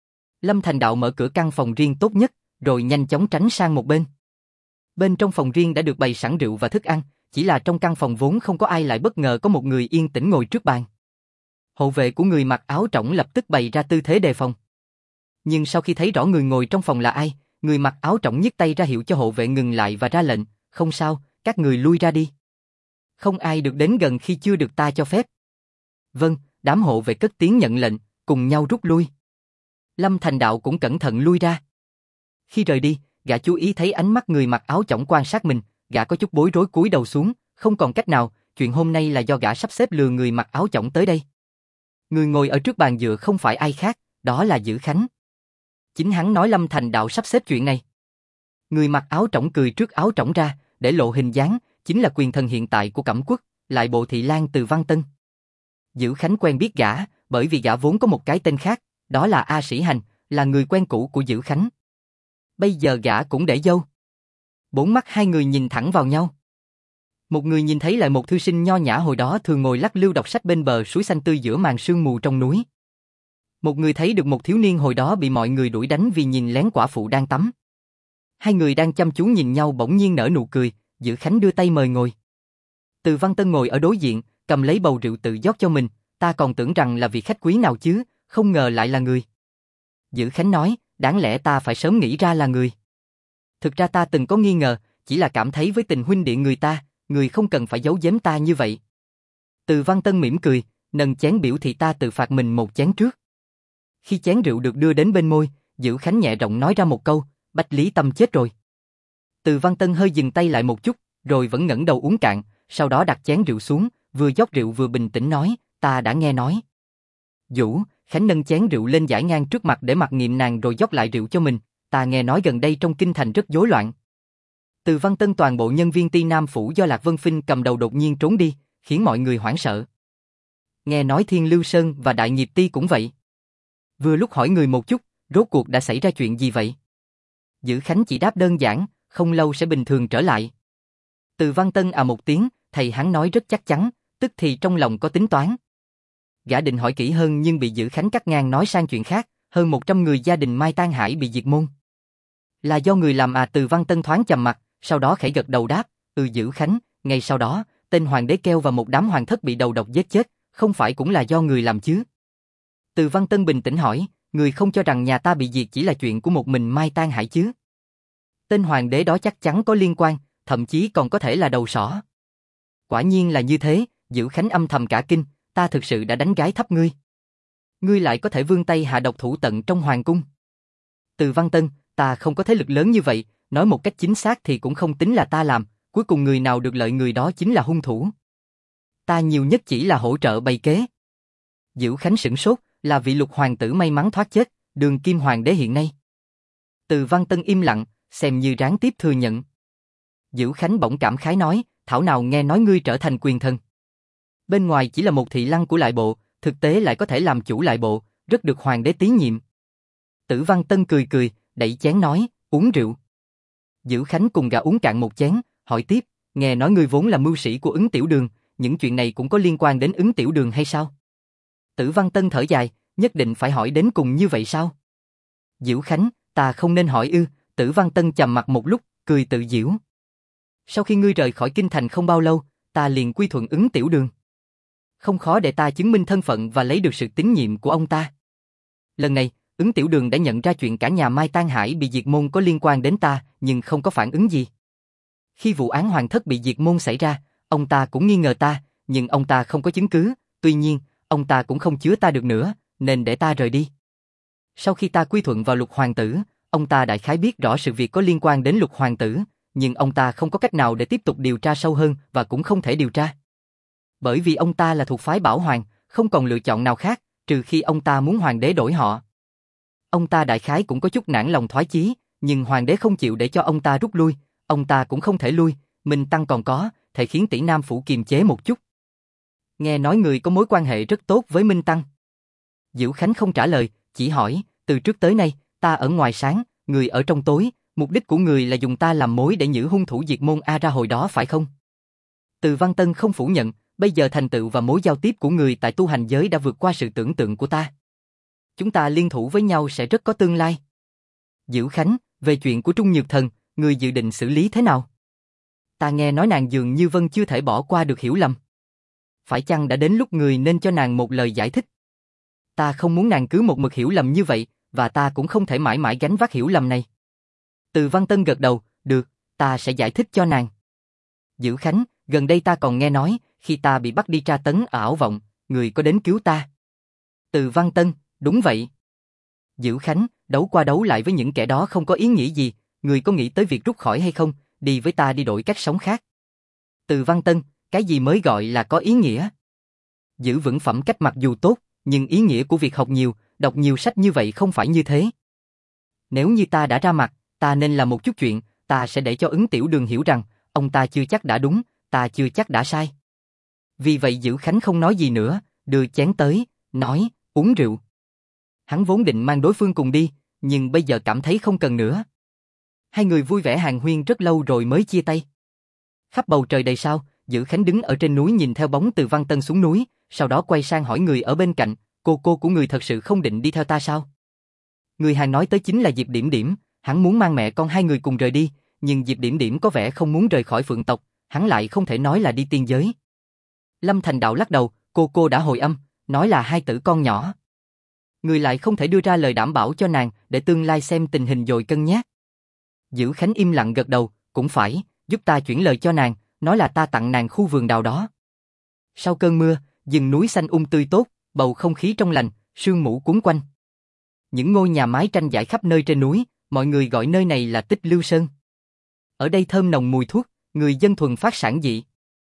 Lâm Thành Đạo mở cửa căn phòng riêng tốt nhất, rồi nhanh chóng tránh sang một bên. Bên trong phòng riêng đã được bày sẵn rượu và thức ăn, chỉ là trong căn phòng vốn không có ai lại bất ngờ có một người yên tĩnh ngồi trước bàn. Hậu vệ của người mặc áo trỏng lập tức bày ra tư thế đề phòng. Nhưng sau khi thấy rõ người ngồi trong phòng là ai, người mặc áo trỏng nhấc tay ra hiệu cho hộ vệ ngừng lại và ra lệnh, không sao, các người lui ra đi. Không ai được đến gần khi chưa được ta cho phép. Vâng, đám hộ vệ cất tiếng nhận lệnh, cùng nhau rút lui. Lâm Thành Đạo cũng cẩn thận lui ra. Khi rời đi, gã chú ý thấy ánh mắt người mặc áo trỏng quan sát mình, gã có chút bối rối cúi đầu xuống, không còn cách nào, chuyện hôm nay là do gã sắp xếp lừa người mặc áo trỏng tới đây. Người ngồi ở trước bàn dựa không phải ai khác, đó là Dữ Khánh. Chính hắn nói Lâm Thành Đạo sắp xếp chuyện này. Người mặc áo trỏng cười trước áo trỏng ra, để lộ hình dáng, chính là quyền thần hiện tại của Cẩm Quốc, lại bộ thị lang từ Văn Tân. Dữ Khánh quen biết gã, bởi vì gã vốn có một cái tên khác, đó là A Sĩ Hành, là người quen cũ của Dữ Khánh. Bây giờ gã cũng để dâu. Bốn mắt hai người nhìn thẳng vào nhau. Một người nhìn thấy lại một thư sinh nho nhã hồi đó thường ngồi lắc lư đọc sách bên bờ suối xanh tươi giữa màn sương mù trong núi. Một người thấy được một thiếu niên hồi đó bị mọi người đuổi đánh vì nhìn lén quả phụ đang tắm. Hai người đang chăm chú nhìn nhau bỗng nhiên nở nụ cười, Dữ Khánh đưa tay mời ngồi. Từ Văn Tân ngồi ở đối diện, cầm lấy bầu rượu tự rót cho mình, ta còn tưởng rằng là vị khách quý nào chứ, không ngờ lại là người. Dữ Khánh nói, đáng lẽ ta phải sớm nghĩ ra là người. Thực ra ta từng có nghi ngờ, chỉ là cảm thấy với tình huynh đệ người ta, người không cần phải giấu giếm ta như vậy. Từ Văn Tân mỉm cười, nâng chén biểu thị ta tự phạt mình một chén trước. Khi chén rượu được đưa đến bên môi, Dữ Khánh nhẹ giọng nói ra một câu, Bách Lý Tâm chết rồi. Từ Văn Tân hơi dừng tay lại một chút, rồi vẫn ngẩng đầu uống cạn, sau đó đặt chén rượu xuống, vừa rót rượu vừa bình tĩnh nói, ta đã nghe nói. Vũ, Khánh nâng chén rượu lên dải ngang trước mặt để mặc niệm nàng rồi rót lại rượu cho mình, ta nghe nói gần đây trong kinh thành rất rối loạn. Từ Văn Tân toàn bộ nhân viên Ti Nam phủ do Lạc Vân Phinh cầm đầu đột nhiên trốn đi, khiến mọi người hoảng sợ. Nghe nói Thiên Lưu Sơn và Đại Nghiệp Ti cũng vậy. Vừa lúc hỏi người một chút, rốt cuộc đã xảy ra chuyện gì vậy? Dữ Khánh chỉ đáp đơn giản, không lâu sẽ bình thường trở lại. Từ Văn Tân một tiếng, thầy hắn nói rất chắc chắn, tức thì trong lòng có tính toán. Gã định hỏi kỹ hơn nhưng bị Dữ Khánh cắt ngang nói sang chuyện khác, hơn 100 người gia đình Mai Tan Hải bị diệt môn. Là do người làm Từ Văn Tân thoáng trầm mặt, sau đó khẽ gật đầu đáp, Dữ Khánh, ngay sau đó, tên hoàng đế Keo và một đám hoàng thất bị đầu độc giết chết, không phải cũng là do người làm chứ? Từ Văn Tân bình tĩnh hỏi, người không cho rằng nhà ta bị diệt chỉ là chuyện của một mình Mai Tan Hải chứ? Tên hoàng đế đó chắc chắn có liên quan, thậm chí còn có thể là đầu sỏ. Quả nhiên là như thế, Dữ Khánh âm thầm cả kinh, ta thực sự đã đánh gái thấp ngươi. Ngươi lại có thể vươn tay hạ độc thủ tận trong hoàng cung. Từ Văn Tân, ta không có thế lực lớn như vậy, nói một cách chính xác thì cũng không tính là ta làm, cuối cùng người nào được lợi người đó chính là hung thủ. Ta nhiều nhất chỉ là hỗ trợ bày kế. Dữ Khánh sửng sốt, là vị Lục hoàng tử may mắn thoát chết, đường kim hoàng đế hiện nay. Từ Văn Tân im lặng, xem như ráng tiếp thừa nhận. Dữ Khánh bỗng cảm khái nói, thảo nào nghe nói ngươi trở thành quyền thần. Bên ngoài chỉ là một thị lăng của lại bộ, thực tế lại có thể làm chủ lại bộ, rất được hoàng đế tín nhiệm. Tử Văn Tân cười cười, đẩy chén nói, uống rượu. Dữ Khánh cùng gã uống cạn một chén, hỏi tiếp, nghe nói ngươi vốn là mưu sĩ của Ứng Tiểu Đường, những chuyện này cũng có liên quan đến Ứng Tiểu Đường hay sao? Tử Văn Tân thở dài, nhất định phải hỏi đến cùng như vậy sao? Dữ Khánh, ta không nên hỏi ư? Tử Văn Tân trầm mặt một lúc, cười tự giễu. Sau khi ngươi rời khỏi kinh thành không bao lâu, ta liền quy thuận Ứng Tiểu Đường. Không khó để ta chứng minh thân phận và lấy được sự tín nhiệm của ông ta. Lần này, Ứng Tiểu Đường đã nhận ra chuyện cả nhà Mai Tan Hải bị diệt môn có liên quan đến ta, nhưng không có phản ứng gì. Khi vụ án Hoàng thất bị diệt môn xảy ra, ông ta cũng nghi ngờ ta, nhưng ông ta không có chứng cứ, tuy nhiên, ông ta cũng không chứa ta được nữa, nên để ta rời đi. Sau khi ta quy thuận vào Lục hoàng tử, ông ta đại khái biết rõ sự việc có liên quan đến Lục hoàng tử, nhưng ông ta không có cách nào để tiếp tục điều tra sâu hơn và cũng không thể điều tra. Bởi vì ông ta là thuộc phái Bảo Hoàng, không còn lựa chọn nào khác, trừ khi ông ta muốn hoàng đế đổi họ. Ông ta đại khái cũng có chút nản lòng thoái chí, nhưng hoàng đế không chịu để cho ông ta rút lui, ông ta cũng không thể lui, Minh Tăng còn có, thể khiến Tỷ Nam phủ kiềm chế một chút. Nghe nói người có mối quan hệ rất tốt với Minh Tăng. Dữ Khánh không trả lời, chỉ hỏi, từ trước tới nay, ta ở ngoài sáng, người ở trong tối, mục đích của người là dùng ta làm mối để nhử hung thủ diệt môn A ra hồi đó phải không? Từ Văn Tân không phủ nhận, bây giờ thành tựu và mối giao tiếp của người tại tu hành giới đã vượt qua sự tưởng tượng của ta. Chúng ta liên thủ với nhau sẽ rất có tương lai. Dữ Khánh, về chuyện của Trung Nhược Thần, người dự định xử lý thế nào? Ta nghe nói nàng dường như vẫn chưa thể bỏ qua được hiểu lầm. Phải chăng đã đến lúc người nên cho nàng một lời giải thích? Ta không muốn nàng cứ một mực hiểu lầm như vậy, và ta cũng không thể mãi mãi gánh vác hiểu lầm này. Từ Văn Tân gật đầu, được, ta sẽ giải thích cho nàng. Dữ Khánh, gần đây ta còn nghe nói, khi ta bị bắt đi tra tấn ở Ảo Vọng, người có đến cứu ta. Từ Văn Tân, đúng vậy. Dữ Khánh, đấu qua đấu lại với những kẻ đó không có ý nghĩa gì, người có nghĩ tới việc rút khỏi hay không, đi với ta đi đổi cách sống khác. Từ Văn Tân, cái gì mới gọi là có ý nghĩa? Giữ vững phẩm cách mặc dù tốt, nhưng ý nghĩa của việc học nhiều, đọc nhiều sách như vậy không phải như thế. Nếu như ta đã ra mặt, ta nên làm một chút chuyện, ta sẽ để cho Ứng Tiểu Đường hiểu rằng, ông ta chưa chắc đã đúng, ta chưa chắc đã sai. Vì vậy Dữ Khánh không nói gì nữa, đưa chén tới, nói, uống rượu. Hắn vốn định mang đối phương cùng đi, nhưng bây giờ cảm thấy không cần nữa. Hai người vui vẻ hàn huyên rất lâu rồi mới chia tay. Khắp bầu trời đầy sao, Dữ Khánh đứng ở trên núi nhìn theo bóng Từ Văn Tân xuống núi, sau đó quay sang hỏi người ở bên cạnh, cô của người thật sự không định đi theo ta sao? Người Hàn nói tới chính là Diệp Điểm Điểm, hắn muốn mang mẹ con hai người cùng rời đi, nhưng Diệp Điểm Điểm có vẻ không muốn rời khỏi Phượng tộc, hắn lại không thể nói là đi tiên giới. Lâm Thành Đạo lắc đầu, cô đã hồi âm, nói là hai tử con nhỏ. Người lại không thể đưa ra lời đảm bảo cho nàng, để tương lai xem tình hình rồi cân nhắc. Dữ Khánh im lặng gật đầu, cũng phải, giúp ta chuyển lời cho nàng, nói là ta tặng nàng khu vườn đào đó. Sau cơn mưa, rừng núi xanh tươi tốt, bầu không khí trong lành, sương mù cuốn quanh. Những ngôi nhà mái tranh rải khắp nơi trên núi, mọi người gọi nơi này là Tích Lưu Sơn. Ở đây thơm nồng mùi thuốc, người dân thuần phát sản dị.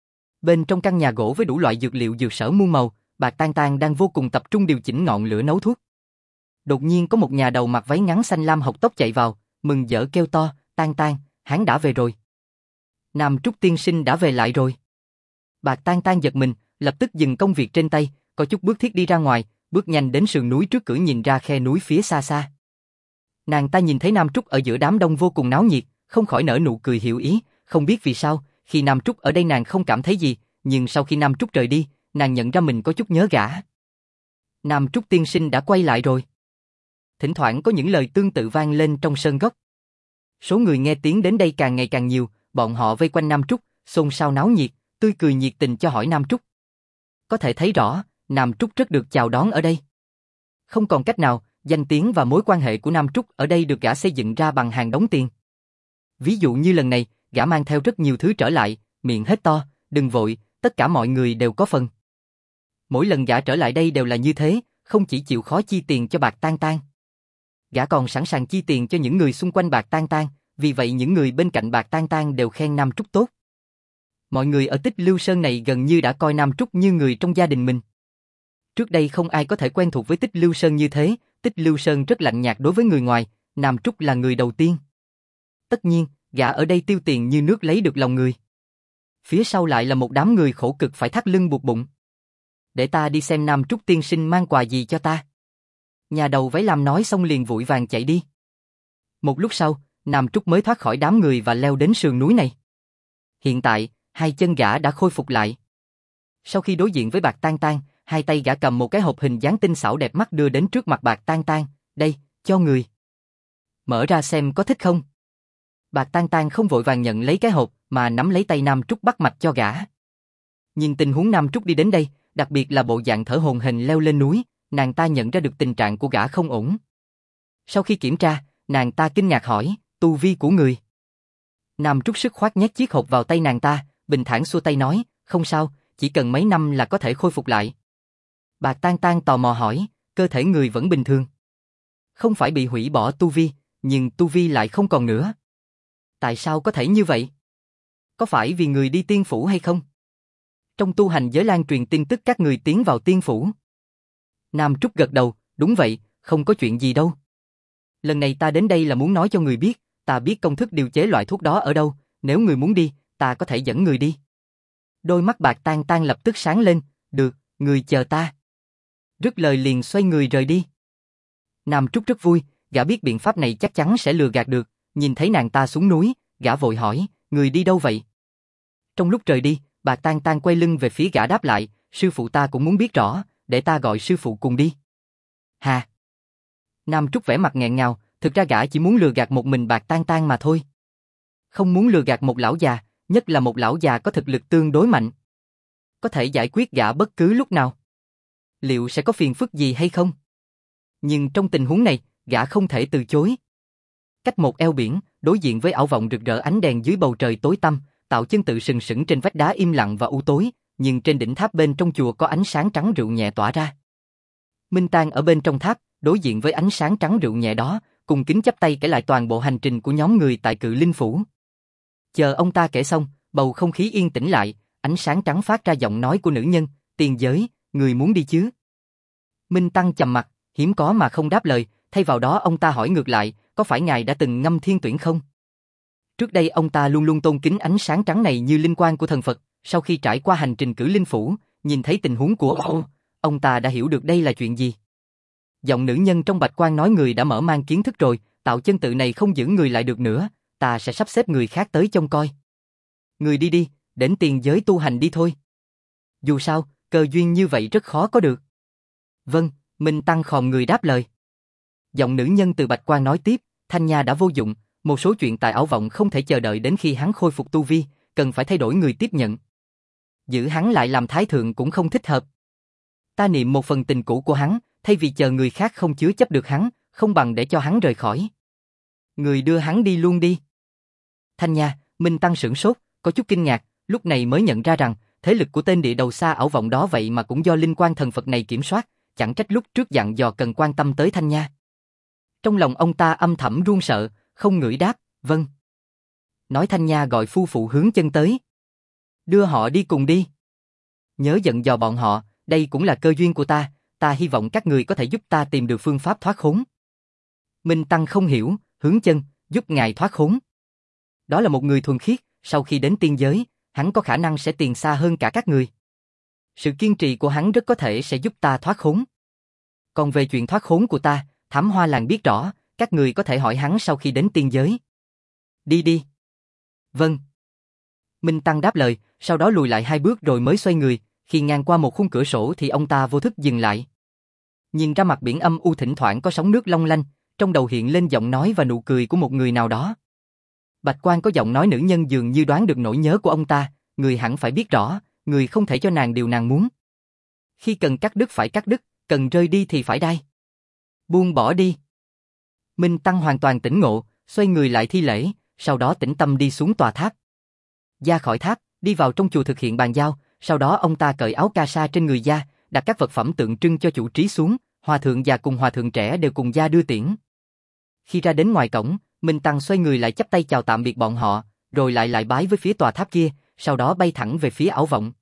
Bên trong căn nhà gỗ với đủ loại dược liệu dược sở muôn màu, Bạc Tan Tan đang vô cùng tập trung điều chỉnh ngọn lửa nấu thuốc. Đột nhiên có một nhà đầu mặc váy ngắn xanh lam học tóc chạy vào, mừng rỡ kêu to, Tan Tan, hắn đã về rồi. Nam Trúc tiên sinh đã về lại rồi. Bạc Tan Tan giật mình, lập tức dừng công việc trên tay, có chút bước thiết đi ra ngoài, bước nhanh đến sườn núi trước cửa nhìn ra khe núi phía xa xa. Nàng ta nhìn thấy Nam Trúc ở giữa đám đông vô cùng náo nhiệt, không khỏi nở nụ cười hiểu ý, không biết vì sao, khi Nam Trúc ở đây nàng không cảm thấy gì, nhưng sau khi Nam Trúc rời đi, nàng nhận ra mình có chút nhớ gã. Nam Trúc tiên sinh đã quay lại rồi. Thỉnh thoảng có những lời tương tự vang lên trong sân góc. Số người nghe tiếng đến đây càng ngày càng nhiều, bọn họ vây quanh Nam Trúc, xôn xao náo nhiệt, tươi cười nhiệt tình cho hỏi Nam Trúc. Có thể thấy rõ, Nam Trúc rất được chào đón ở đây. Không còn cách nào, danh tiếng và mối quan hệ của Nam Trúc ở đây được gã xây dựng ra bằng hàng đống tiền. Ví dụ như lần này, gã mang theo rất nhiều thứ trở lại, miệng hét to, đừng vội, tất cả mọi người đều có phần. Mỗi lần gã trở lại đây đều là như thế, không chỉ chịu khó chi tiền cho Bạc Tang Tang. Gã còn sẵn sàng chi tiền cho những người xung quanh Bạc Tang Tang, vì vậy những người bên cạnh Bạc Tang Tang đều khen Nam Trúc tốt. Mọi người ở Tích Lưu Sơn này gần như đã coi Nam Trúc như người trong gia đình mình. Trước đây không ai có thể quen thuộc với Tích Lưu Sơn như thế, Tích Lưu Sơn rất lạnh nhạt đối với người ngoài, Nam Trúc là người đầu tiên. Tất nhiên, gã ở đây tiêu tiền như nước lấy được lòng người. Phía sau lại là một đám người khổ cực phải thắt lưng buộc bụng. Để ta đi xem Nam Trúc tiên sinh mang quà gì cho ta. Nhà đầu váy lam nói xong liền vội vàng chạy đi. Một lúc sau, Nam Trúc mới thoát khỏi đám người và leo đến sườn núi này. Hiện tại, hai chân gã đã khôi phục lại. Sau khi đối diện với Bạc Tang Tang, hai tay gã cầm một cái hộp hình dáng tinh xảo đẹp mắt đưa đến trước mặt Bạc Tang Tang. Đây, cho người. Mở ra xem có thích không. Bạc Tang Tang không vội vàng nhận lấy cái hộp, mà nắm lấy tay Nam Trúc bắt mạch cho gã. Nhìn tình huống Nam Trúc đi đến đây, đặc biệt là bộ dạng thở hổn hển leo lên núi, nàng ta nhận ra được tình trạng của gã không ổn. Sau khi kiểm tra, nàng ta kinh ngạc hỏi, tu vi của người. Nam Trúc sức khoát nhét chiếc hộp vào tay nàng ta, bình thản xua tay nói, không sao, chỉ cần mấy năm là có thể khôi phục lại. Bạc Tang Tang tò mò hỏi, cơ thể người vẫn bình thường. Không phải bị hủy bỏ tu vi, nhưng tu vi lại không còn nữa. Tại sao có thể như vậy? Có phải vì người đi tiên phủ hay không? Trong tu hành giới lan truyền tin tức các người tiến vào tiên phủ. Nam Trúc gật đầu, đúng vậy, không có chuyện gì đâu. Lần này ta đến đây là muốn nói cho người biết, ta biết công thức điều chế loại thuốc đó ở đâu, nếu người muốn đi, ta có thể dẫn người đi. Đôi mắt Bạc Tang Tang lập tức sáng lên, được, người chờ ta. Dứt lời liền xoay người rời đi. Nam Trúc rất vui, gã biết biện pháp này chắc chắn sẽ lừa gạt được, nhìn thấy nàng ta xuống núi, gã vội hỏi, người đi đâu vậy? Trong lúc rời đi, Bạc Tang Tang quay lưng về phía gã đáp lại, sư phụ ta cũng muốn biết rõ, để ta gọi sư phụ cùng đi. Hà! Nam Trúc vẻ mặt nghẹn ngào, thực ra gã chỉ muốn lừa gạt một mình Bạc Tang Tang mà thôi. Không muốn lừa gạt một lão già, nhất là một lão già có thực lực tương đối mạnh. Có thể giải quyết gã bất cứ lúc nào. Liệu sẽ có phiền phức gì hay không? Nhưng trong tình huống này, gã không thể từ chối. Cách một eo biển, đối diện với ảo vọng rực rỡ ánh đèn dưới bầu trời tối tăm, tạo chân tự sừng sững trên vách đá im lặng và u tối, nhưng trên đỉnh tháp bên trong chùa có ánh sáng trắng rượu nhẹ tỏa ra. Minh Tang ở bên trong tháp, đối diện với ánh sáng trắng rượu nhẹ đó, cùng kính chắp tay kể lại toàn bộ hành trình của nhóm người tại Cự Linh Phủ. Chờ ông ta kể xong, bầu không khí yên tĩnh lại, ánh sáng trắng phát ra giọng nói của nữ nhân, tiền giới, người muốn đi chứ? Minh Tăng trầm mặt, hiếm có mà không đáp lời, thay vào đó ông ta hỏi ngược lại, có phải ngài đã từng ngâm thiên tuyển không? Trước đây ông ta luôn luôn tôn kính ánh sáng trắng này như linh quang của thần Phật, sau khi trải qua hành trình Cử Linh Phủ, nhìn thấy tình huống của ông ta đã hiểu được đây là chuyện gì. Giọng nữ nhân trong bạch quan nói người đã mở mang kiến thức rồi, tạo chân tự này không giữ người lại được nữa, ta sẽ sắp xếp người khác tới trông coi. Người đi đi, đến tiền giới tu hành đi thôi. Dù sao, cơ duyên như vậy rất khó có được. Vâng, Minh Tăng khom người đáp lời. Giọng nữ nhân từ bạch quan nói tiếp, Thanh Nha đã vô dụng, một số chuyện tại ảo vọng không thể chờ đợi đến khi hắn khôi phục tu vi, cần phải thay đổi người tiếp nhận. Giữ hắn lại làm thái thượng cũng không thích hợp. Ta niệm một phần tình cũ của hắn, thay vì chờ người khác không chứa chấp được hắn, không bằng để cho hắn rời khỏi. Người đưa hắn đi luôn đi. Thanh Nha, Minh Tăng sửng sốt, có chút kinh ngạc, lúc này mới nhận ra rằng, thế lực của tên địa đầu xa ảo vọng đó vậy mà cũng do linh quan thần Phật này kiểm soát, chẳng trách lúc trước dặn dò cần quan tâm tới Thanh Nha. Trong lòng ông ta âm thầm run sợ, không ngửi đáp, vâng. Nói Thanh Nha gọi phu phụ hướng chân tới. Đưa họ đi cùng đi. Nhớ dặn dò bọn họ, đây cũng là cơ duyên của ta hy vọng các người có thể giúp ta tìm được phương pháp thoát khốn. Minh Tăng không hiểu, hướng chân, giúp ngài thoát khốn. Đó là một người thuần khiết, sau khi đến tiên giới, hắn có khả năng sẽ tiền xa hơn cả các người. Sự kiên trì của hắn rất có thể sẽ giúp ta thoát khốn. Còn về chuyện thoát khốn của ta, Thám Hoa Làng biết rõ, các người có thể hỏi hắn sau khi đến tiên giới. Đi đi. Vâng. Minh Tăng đáp lời, sau đó lùi lại 2 bước rồi mới xoay người, khi ngang qua một khung cửa sổ thì ông ta vô thức dừng lại. Nhìn ra mặt biển âm u thỉnh thoảng có sóng nước long lanh, trong đầu hiện lên giọng nói và nụ cười của một người nào đó. Bạch Quan có giọng nói nữ nhân dường như đoán được nỗi nhớ của ông ta, người hẳn phải biết rõ, người không thể cho nàng điều nàng muốn. Khi cần cắt đứt phải cắt đứt, cần rơi đi thì phải đai. Buông bỏ đi. Minh Tăng hoàn toàn tỉnh ngộ, xoay người lại thi lễ, sau đó tĩnh tâm đi xuống tòa tháp. Ra khỏi tháp, đi vào trong chùa thực hiện bàn giao, sau đó ông ta cởi áo ca sa trên người Gia, đặt các vật phẩm tượng trưng cho chủ trí xuống, hòa thượng già cùng hòa thượng trẻ đều cùng Gia đưa tiễn. Khi ra đến ngoài cổng, Minh Tăng xoay người lại chắp tay chào tạm biệt bọn họ, rồi lại bái với phía tòa tháp kia, sau đó bay thẳng về phía ảo vọng.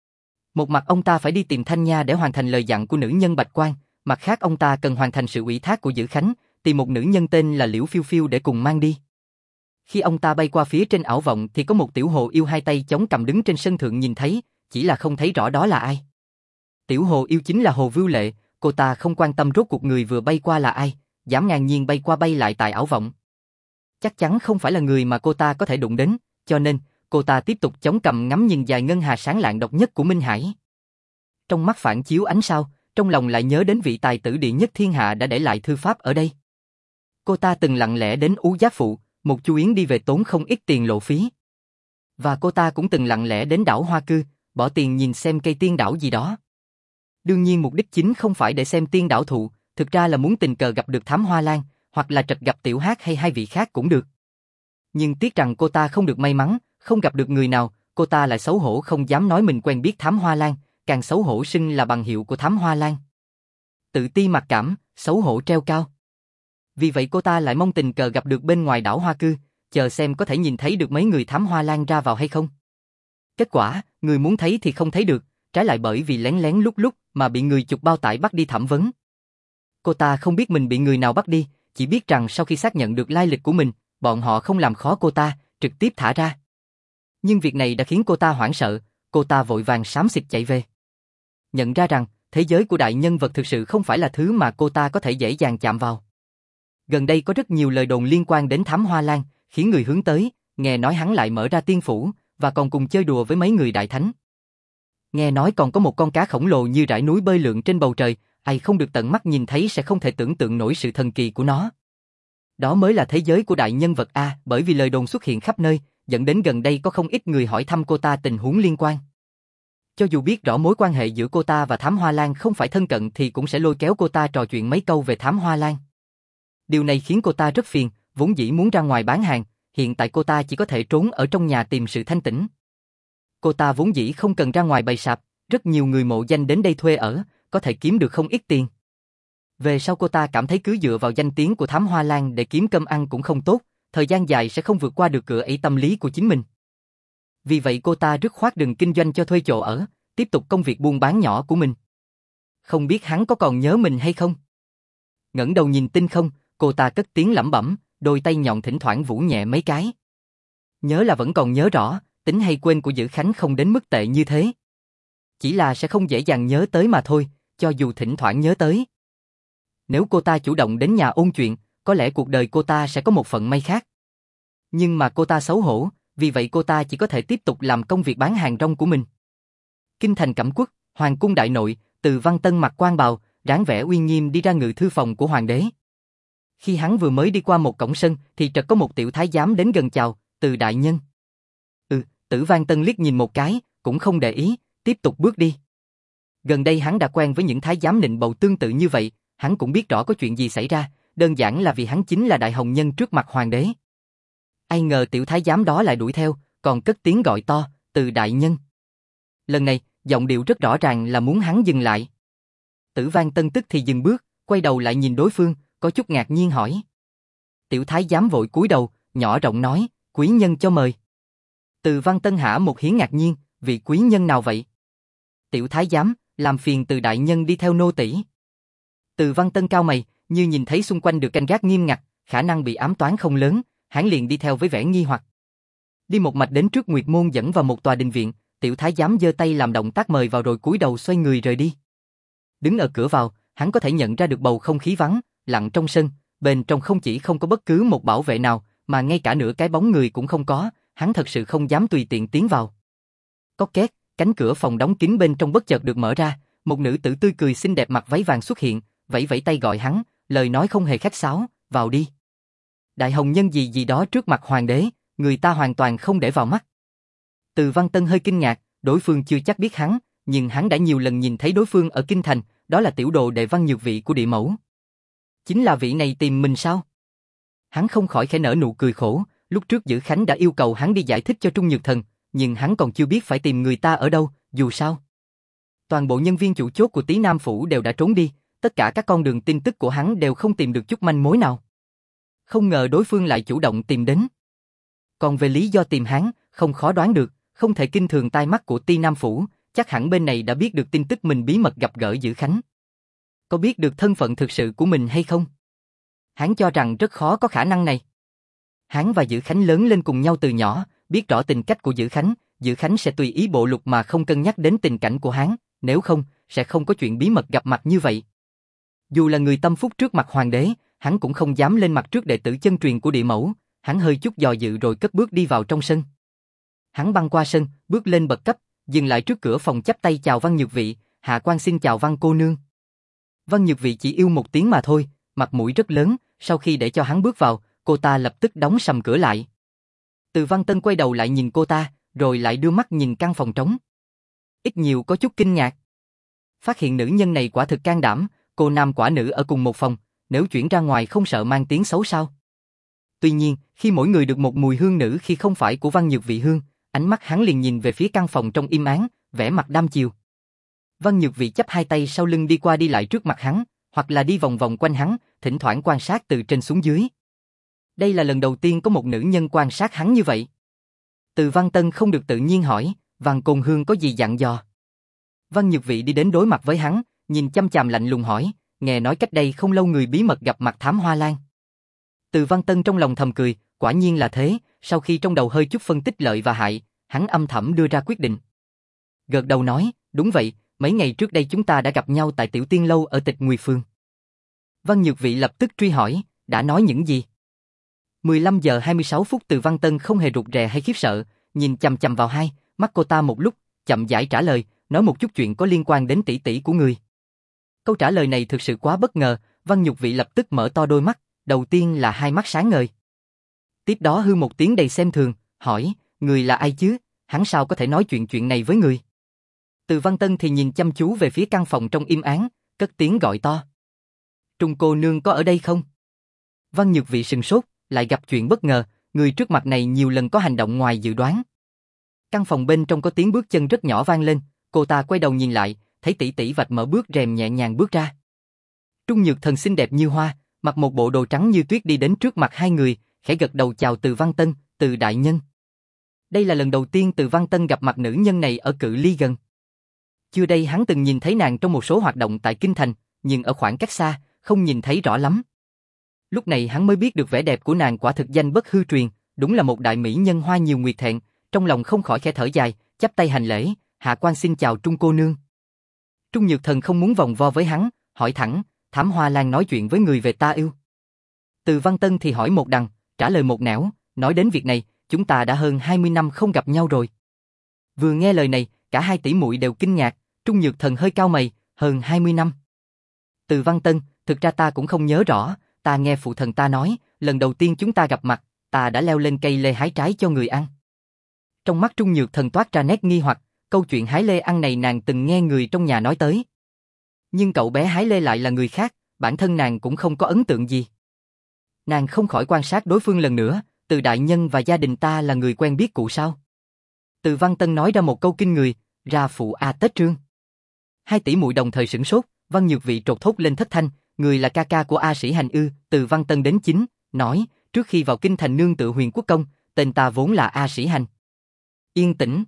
Một mặt ông ta phải đi tìm Thanh Nha để hoàn thành lời dặn của nữ nhân Bạch Quan, mặt khác ông ta cần hoàn thành sự ủy thác của Dữ Khánh, tìm một nữ nhân tên là Liễu Phiêu Phiêu để cùng mang đi. Khi ông ta bay qua phía trên ảo vọng thì có một tiểu hồ yêu hai tay chống cầm đứng trên sân thượng nhìn thấy, chỉ là không thấy rõ đó là ai. Tiểu hồ yêu chính là Hồ Vưu Lệ, cô ta không quan tâm rốt cuộc người vừa bay qua là ai, dám ngang nhiên bay qua bay lại tại ảo vọng. Chắc chắn không phải là người mà cô ta có thể đụng đến, cho nên cô ta tiếp tục chống cầm ngắm nhìn dài ngân hà sáng lạng độc nhất của Minh Hải. Trong mắt phản chiếu ánh sao, trong lòng lại nhớ đến vị tài tử đệ nhất thiên hạ đã để lại thư pháp ở đây. Cô ta từng lặng lẽ đến Ú Giác Phụ, một chuyến đi về tốn không ít tiền lộ phí. Và cô ta cũng từng lặng lẽ đến đảo Hoa Cư, bỏ tiền nhìn xem cây tiên đảo gì đó. Đương nhiên mục đích chính không phải để xem tiên đảo thụ, thực ra là muốn tình cờ gặp được Thám Hoa Lan, hoặc là trật gặp Tiểu Hát hay hai vị khác cũng được. Nhưng tiếc rằng cô ta không được may mắn, không gặp được người nào, cô ta lại xấu hổ không dám nói mình quen biết Thám Hoa Lan, càng xấu hổ xưng là bằng hiệu của Thám Hoa Lan. Tự ti mặc cảm, xấu hổ treo cao. Vì vậy cô ta lại mong tình cờ gặp được bên ngoài đảo Hoa Cư, chờ xem có thể nhìn thấy được mấy người Thám Hoa Lan ra vào hay không. Kết quả, người muốn thấy thì không thấy được, trái lại bởi vì lén lén lúc mà bị người chụp bao tải bắt đi thẩm vấn. Cô ta không biết mình bị người nào bắt đi, chỉ biết rằng sau khi xác nhận được lai lịch của mình, bọn họ không làm khó cô ta, trực tiếp thả ra. Nhưng việc này đã khiến cô ta hoảng sợ, cô ta vội vàng xám xịt chạy về. Nhận ra rằng, thế giới của đại nhân vật thực sự không phải là thứ mà cô ta có thể dễ dàng chạm vào. Gần đây có rất nhiều lời đồn liên quan đến Thám Hoa Lan, khiến người hướng tới, nghe nói hắn lại mở ra tiên phủ, và còn cùng chơi đùa với mấy người đại thánh. Nghe nói còn có một con cá khổng lồ như rải núi bơi lượn trên bầu trời, ai không được tận mắt nhìn thấy sẽ không thể tưởng tượng nổi sự thần kỳ của nó. Đó mới là thế giới của đại nhân vật A, bởi vì lời đồn xuất hiện khắp nơi, dẫn đến gần đây có không ít người hỏi thăm cô ta tình huống liên quan. Cho dù biết rõ mối quan hệ giữa cô ta và Thám Hoa Lan không phải thân cận thì cũng sẽ lôi kéo cô ta trò chuyện mấy câu về Thám Hoa Lan. Điều này khiến cô ta rất phiền, vốn dĩ muốn ra ngoài bán hàng, hiện tại cô ta chỉ có thể trốn ở trong nhà tìm sự thanh tĩnh. Cô ta vốn dĩ không cần ra ngoài bày sạp, rất nhiều người mộ danh đến đây thuê ở, có thể kiếm được không ít tiền. Về sau cô ta cảm thấy cứ dựa vào danh tiếng của Thám Hoa Lan để kiếm cơm ăn cũng không tốt, thời gian dài sẽ không vượt qua được cửa ải tâm lý của chính mình. Vì vậy cô ta dứt khoát đừng kinh doanh cho thuê chỗ ở, tiếp tục công việc buôn bán nhỏ của mình. Không biết hắn có còn nhớ mình hay không? Ngẩng đầu nhìn tinh không, cô ta cất tiếng lẩm bẩm, đôi tay nhọn thỉnh thoảng vỗ nhẹ mấy cái. Nhớ là vẫn còn nhớ rõ, tính hay quên của Dữ Khánh không đến mức tệ như thế. Chỉ là sẽ không dễ dàng nhớ tới mà thôi, cho dù thỉnh thoảng nhớ tới. Nếu cô ta chủ động đến nhà ôn chuyện, có lẽ cuộc đời cô ta sẽ có một phần may khác. Nhưng mà cô ta xấu hổ, vì vậy cô ta chỉ có thể tiếp tục làm công việc bán hàng rong của mình. Kinh thành Cẩm Quốc, Hoàng cung đại nội, Từ Văn Tân mặc quan bào, dáng vẻ uy nghiêm đi ra ngự thư phòng của hoàng đế. Khi hắn vừa mới đi qua một cổng sân thì chợt có một tiểu thái giám đến gần chào, Từ đại nhân. Tử Văn Tân liếc nhìn một cái, cũng không để ý, tiếp tục bước đi. Gần đây hắn đã quen với những thái giám nịnh bầu tương tự như vậy, hắn cũng biết rõ có chuyện gì xảy ra, đơn giản là vì hắn chính là đại hồng nhân trước mặt hoàng đế. Ai ngờ tiểu thái giám đó lại đuổi theo, còn cất tiếng gọi to, Từ đại nhân. Lần này, giọng điệu rất rõ ràng là muốn hắn dừng lại. Tử Văn Tân tức thì dừng bước, quay đầu lại nhìn đối phương, có chút ngạc nhiên hỏi. Tiểu thái giám vội cúi đầu, nhỏ giọng nói, quý nhân cho mời. Từ Văn Tân hả một hiến ngạc nhiên, vị quý nhân nào vậy? Tiểu thái giám, làm phiền Từ đại nhân đi theo nô tỳ. Từ Văn Tân cau mày, như nhìn thấy xung quanh được canh gác nghiêm ngặt, khả năng bị ám toán không lớn, hắn liền đi theo với vẻ nghi hoặc. Đi một mạch đến trước Nguyệt Môn dẫn vào một tòa đình viện, tiểu thái giám giơ tay làm động tác mời vào rồi cúi đầu xoay người rời đi. Đứng ở cửa vào, hắn có thể nhận ra được bầu không khí vắng, lặng trong sân, bên trong không chỉ không có bất cứ một bảo vệ nào, mà ngay cả nửa cái bóng người cũng không có, hắn thật sự không dám tùy tiện tiến vào. Cót két, cánh cửa phòng đóng kín bên trong bất chợt được mở ra, một nữ tử tươi cười xinh đẹp mặc váy vàng xuất hiện, vẫy vẫy tay gọi hắn, lời nói không hề khách sáo, vào đi. Đại hồng nhân gì gì đó trước mặt hoàng đế, người ta hoàn toàn không để vào mắt. Từ Văn Tân hơi kinh ngạc, đối phương chưa chắc biết hắn, nhưng hắn đã nhiều lần nhìn thấy đối phương ở kinh thành, đó là tiểu đồ đệ Văn Nhược Vị của địa mẫu. Chính là vị này tìm mình sao? Hắn không khỏi khẽ nở nụ cười khổ, lúc trước Dữ Khánh đã yêu cầu hắn đi giải thích cho Trung Nhược Thần, nhưng hắn còn chưa biết phải tìm người ta ở đâu, dù sao. Toàn bộ nhân viên chủ chốt của Tý Nam Phủ đều đã trốn đi, tất cả các con đường tin tức của hắn đều không tìm được chút manh mối nào. Không ngờ đối phương lại chủ động tìm đến. Còn về lý do tìm hắn, không khó đoán được, không thể kinh thường tai mắt của Tý Nam Phủ, chắc hẳn bên này đã biết được tin tức mình bí mật gặp gỡ Dữ Khánh. Có biết được thân phận thực sự của mình hay không? Hắn cho rằng rất khó có khả năng này. Hắn và Dữ Khánh lớn lên cùng nhau từ nhỏ, biết rõ tình cách của Dữ Khánh sẽ tùy ý bộ lục mà không cân nhắc đến tình cảnh của hắn, nếu không, sẽ không có chuyện bí mật gặp mặt như vậy. Dù là người tâm phúc trước mặt hoàng đế, hắn cũng không dám lên mặt trước đệ tử chân truyền của địa mẫu, hắn hơi chút dò dự rồi cất bước đi vào trong sân. Hắn băng qua sân, bước lên bậc cấp, dừng lại trước cửa phòng chắp tay chào Văn Nhược Vị, hạ quan xin chào Văn cô nương. Văn Nhược Vị chỉ yêu một tiếng mà thôi, mặt mũi rất lớn, sau khi để cho hắn bước vào, cô ta lập tức đóng sầm cửa lại. Từ Văn Tân quay đầu lại nhìn cô ta, rồi lại đưa mắt nhìn căn phòng trống. Ít nhiều có chút kinh ngạc. Phát hiện nữ nhân này quả thực can đảm, cô nam quả nữ ở cùng một phòng, nếu chuyển ra ngoài không sợ mang tiếng xấu sao? Tuy nhiên, khi mỗi người được một mùi hương nữ khi không phải của Văn Nhược Vị hương, ánh mắt hắn liền nhìn về phía căn phòng trong im ắng, vẻ mặt đăm chiêu. Văn Nhược Vị chắp hai tay sau lưng đi qua đi lại trước mặt hắn, hoặc là đi vòng vòng quanh hắn, thỉnh thoảng quan sát từ trên xuống dưới. Đây là lần đầu tiên có một nữ nhân quan sát hắn như vậy. Từ Văn Tân không được tự nhiên hỏi, Văn Côn Hương có gì dặn dò? Văn Nhược Vị đi đến đối mặt với hắn, nhìn chăm chằm lạnh lùng hỏi, nghe nói cách đây không lâu người bí mật gặp mặt Thám Hoa Lan. Từ Văn Tân trong lòng thầm cười, quả nhiên là thế, sau khi trong đầu hơi chút phân tích lợi và hại, hắn âm thầm đưa ra quyết định. Gật đầu nói, đúng vậy, mấy ngày trước đây chúng ta đã gặp nhau tại Tiểu Tiên Lâu ở Tịch Nguy Phương. Văn Nhược Vị lập tức truy hỏi, đã nói những gì? 15 giờ 26 phút. Từ Văn Tân không hề rụt rè hay khiếp sợ, nhìn chằm chằm vào mắt cô ta một lúc, chậm rãi trả lời, nói một chút chuyện có liên quan đến tỷ tỷ của người. Câu trả lời này thực sự quá bất ngờ, Văn Nhược Vị lập tức mở to đôi mắt, đầu tiên là hai mắt sáng ngời. Tiếp đó hư một tiếng đầy xem thường, hỏi, người là ai chứ, hắn sao có thể nói chuyện này với người? Từ Văn Tân thì nhìn chăm chú về phía căn phòng trong im ắng, cất tiếng gọi to. Trung cô nương có ở đây không? Văn Nhược Vị sừng sốt, lại gặp chuyện bất ngờ, người trước mặt này nhiều lần có hành động ngoài dự đoán. Căn phòng bên trong có tiếng bước chân rất nhỏ vang lên, cô ta quay đầu nhìn lại, thấy tỷ tỷ vạch mở bước rèm nhẹ nhàng bước ra. Trung Nhược Thần xinh đẹp như hoa, mặc một bộ đồ trắng như tuyết đi đến trước mặt hai người, khẽ gật đầu chào Từ Văn Tân, Từ đại nhân. Đây là lần đầu tiên Từ Văn Tân gặp mặt nữ nhân này ở cự ly gần. Chưa đây hắn từng nhìn thấy nàng trong một số hoạt động tại Kinh Thành, nhưng ở khoảng cách xa, không nhìn thấy rõ lắm. Lúc này hắn mới biết được vẻ đẹp của nàng quả thực danh bất hư truyền, đúng là một đại mỹ nhân hoa nhiều nguyệt thẹn, trong lòng không khỏi khẽ thở dài, chắp tay hành lễ, hạ quan xin chào Trung cô nương. Trung Nhược Thần không muốn vòng vo với hắn, hỏi thẳng, Thám Hoa Lan nói chuyện với người về ta ư? Từ Văn Tân thì hỏi một đằng, trả lời một nẻo, nói đến việc này, chúng ta đã hơn 20 năm không gặp nhau rồi. Vừa nghe lời này, cả hai tỷ muội đều kinh ngạc, Trung Nhược Thần hơi cau mày, hơn 20 năm. Từ Văn Tân, thực ra ta cũng không nhớ rõ, ta nghe phụ thần ta nói, lần đầu tiên chúng ta gặp mặt, ta đã leo lên cây lê hái trái cho người ăn. Trong mắt Trung Nhược Thần toát ra nét nghi hoặc, câu chuyện hái lê ăn này nàng từng nghe người trong nhà nói tới. Nhưng cậu bé hái lê lại là người khác, bản thân nàng cũng không có ấn tượng gì. Nàng không khỏi quan sát đối phương lần nữa, Từ đại nhân và gia đình ta là người quen biết cũ sao? Từ Văn Tân nói ra một câu kinh người, ra phụ A Tết Trương. Hai tỷ muội đồng thời sửng sốt, Văn Nhược Vị trột thốt lên thất thanh, người là ca ca của A Sĩ Hành ư? Từ Văn Tân đến chính, nói, trước khi vào kinh thành nương tựa Huyền Quốc công, tên ta vốn là A Sĩ Hành. Yên tĩnh.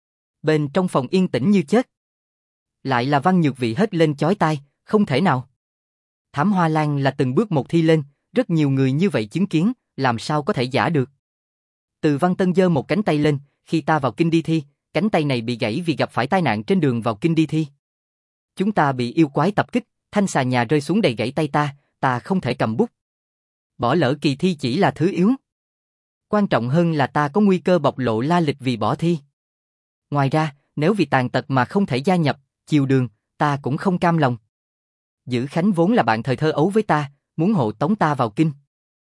Bên trong phòng yên tĩnh như chết. Lại là Văn Nhược Vị hét lên chói tai, không thể nào. Thám Hoa Lan là từng bước một thi lên, rất nhiều người như vậy chứng kiến, làm sao có thể giả được. Từ Văn Tân giơ một cánh tay lên, khi ta vào kinh đi thi, cánh tay này bị gãy vì gặp phải tai nạn trên đường vào kinh đi thi. Chúng ta bị yêu quái tập kích, thanh xà nhà rơi xuống đầy gãy tay ta không thể cầm bút. Bỏ lỡ kỳ thi chỉ là thứ yếu. Quan trọng hơn là ta có nguy cơ bộc lộ la lịch vì bỏ thi. Ngoài ra, nếu vì tàn tật mà không thể gia nhập, chiều đường, ta cũng không cam lòng. Dữ Khánh vốn là bạn thời thơ ấu với ta, muốn hộ tống ta vào kinh.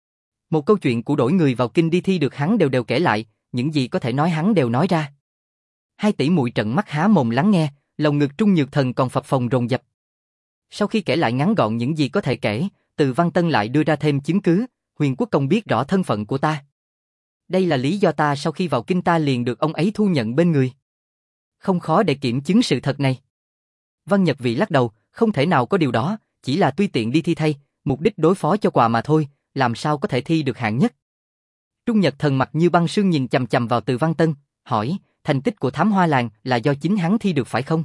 Một câu chuyện của đổi người vào kinh đi thi được hắn đều kể lại, những gì có thể nói hắn đều nói ra. Hai tỷ muội trợn mắt há mồm lắng nghe, lòng ngực Trung Nhược Thần còn phập phồng rồn dập. Sau khi kể lại ngắn gọn những gì có thể kể, Từ Văn Tân lại đưa ra thêm chứng cứ, Huyền Quốc công biết rõ thân phận của ta. Đây là lý do ta sau khi vào kinh ta liền được ông ấy thu nhận bên người. Không khó để kiểm chứng sự thật này. Văn Nhật Vị lắc đầu, không thể nào có điều đó, chỉ là tùy tiện đi thi thay, mục đích đối phó cho quà mà thôi, làm sao có thể thi được hạng nhất. Trung Nhật Thần mặt như băng sương nhìn chằm chằm vào Từ Văn Tân, hỏi, thành tích của Thám Hoa Làng là do chính hắn thi được phải không?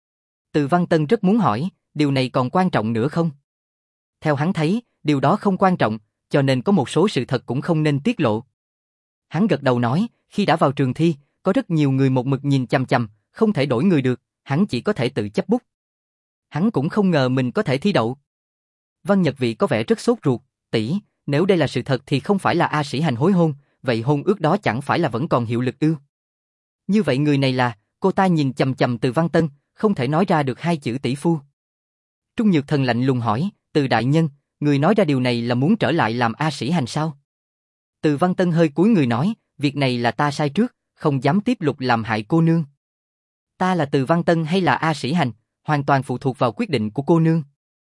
Từ Văn Tân rất muốn hỏi, điều này còn quan trọng nữa không? Theo hắn thấy, điều đó không quan trọng, cho nên có một số sự thật cũng không nên tiết lộ. Hắn gật đầu nói, khi đã vào trường thi, có rất nhiều người một mực nhìn chằm chằm, không thể đổi người được, hắn chỉ có thể tự chấp bút. Hắn cũng không ngờ mình có thể thi đậu. Văn Nhật Vị có vẻ rất sốt ruột, tỷ, nếu đây là sự thật thì không phải là A Sĩ Hành hối hôn, vậy hôn ước đó chẳng phải là vẫn còn hiệu lực ư? Như vậy người này là, cô ta nhìn chằm chằm Từ Văn Tân, không thể nói ra được hai chữ tỷ phu. Trung Nhược Thần lạnh lùng hỏi, Từ đại nhân, người nói ra điều này là muốn trở lại làm A Sĩ Hành sao? Từ Văn Tân hơi cúi người nói, việc này là ta sai trước, không dám tiếp tục làm hại cô nương. Ta là Từ Văn Tân hay là A Sĩ Hành, hoàn toàn phụ thuộc vào quyết định của cô nương.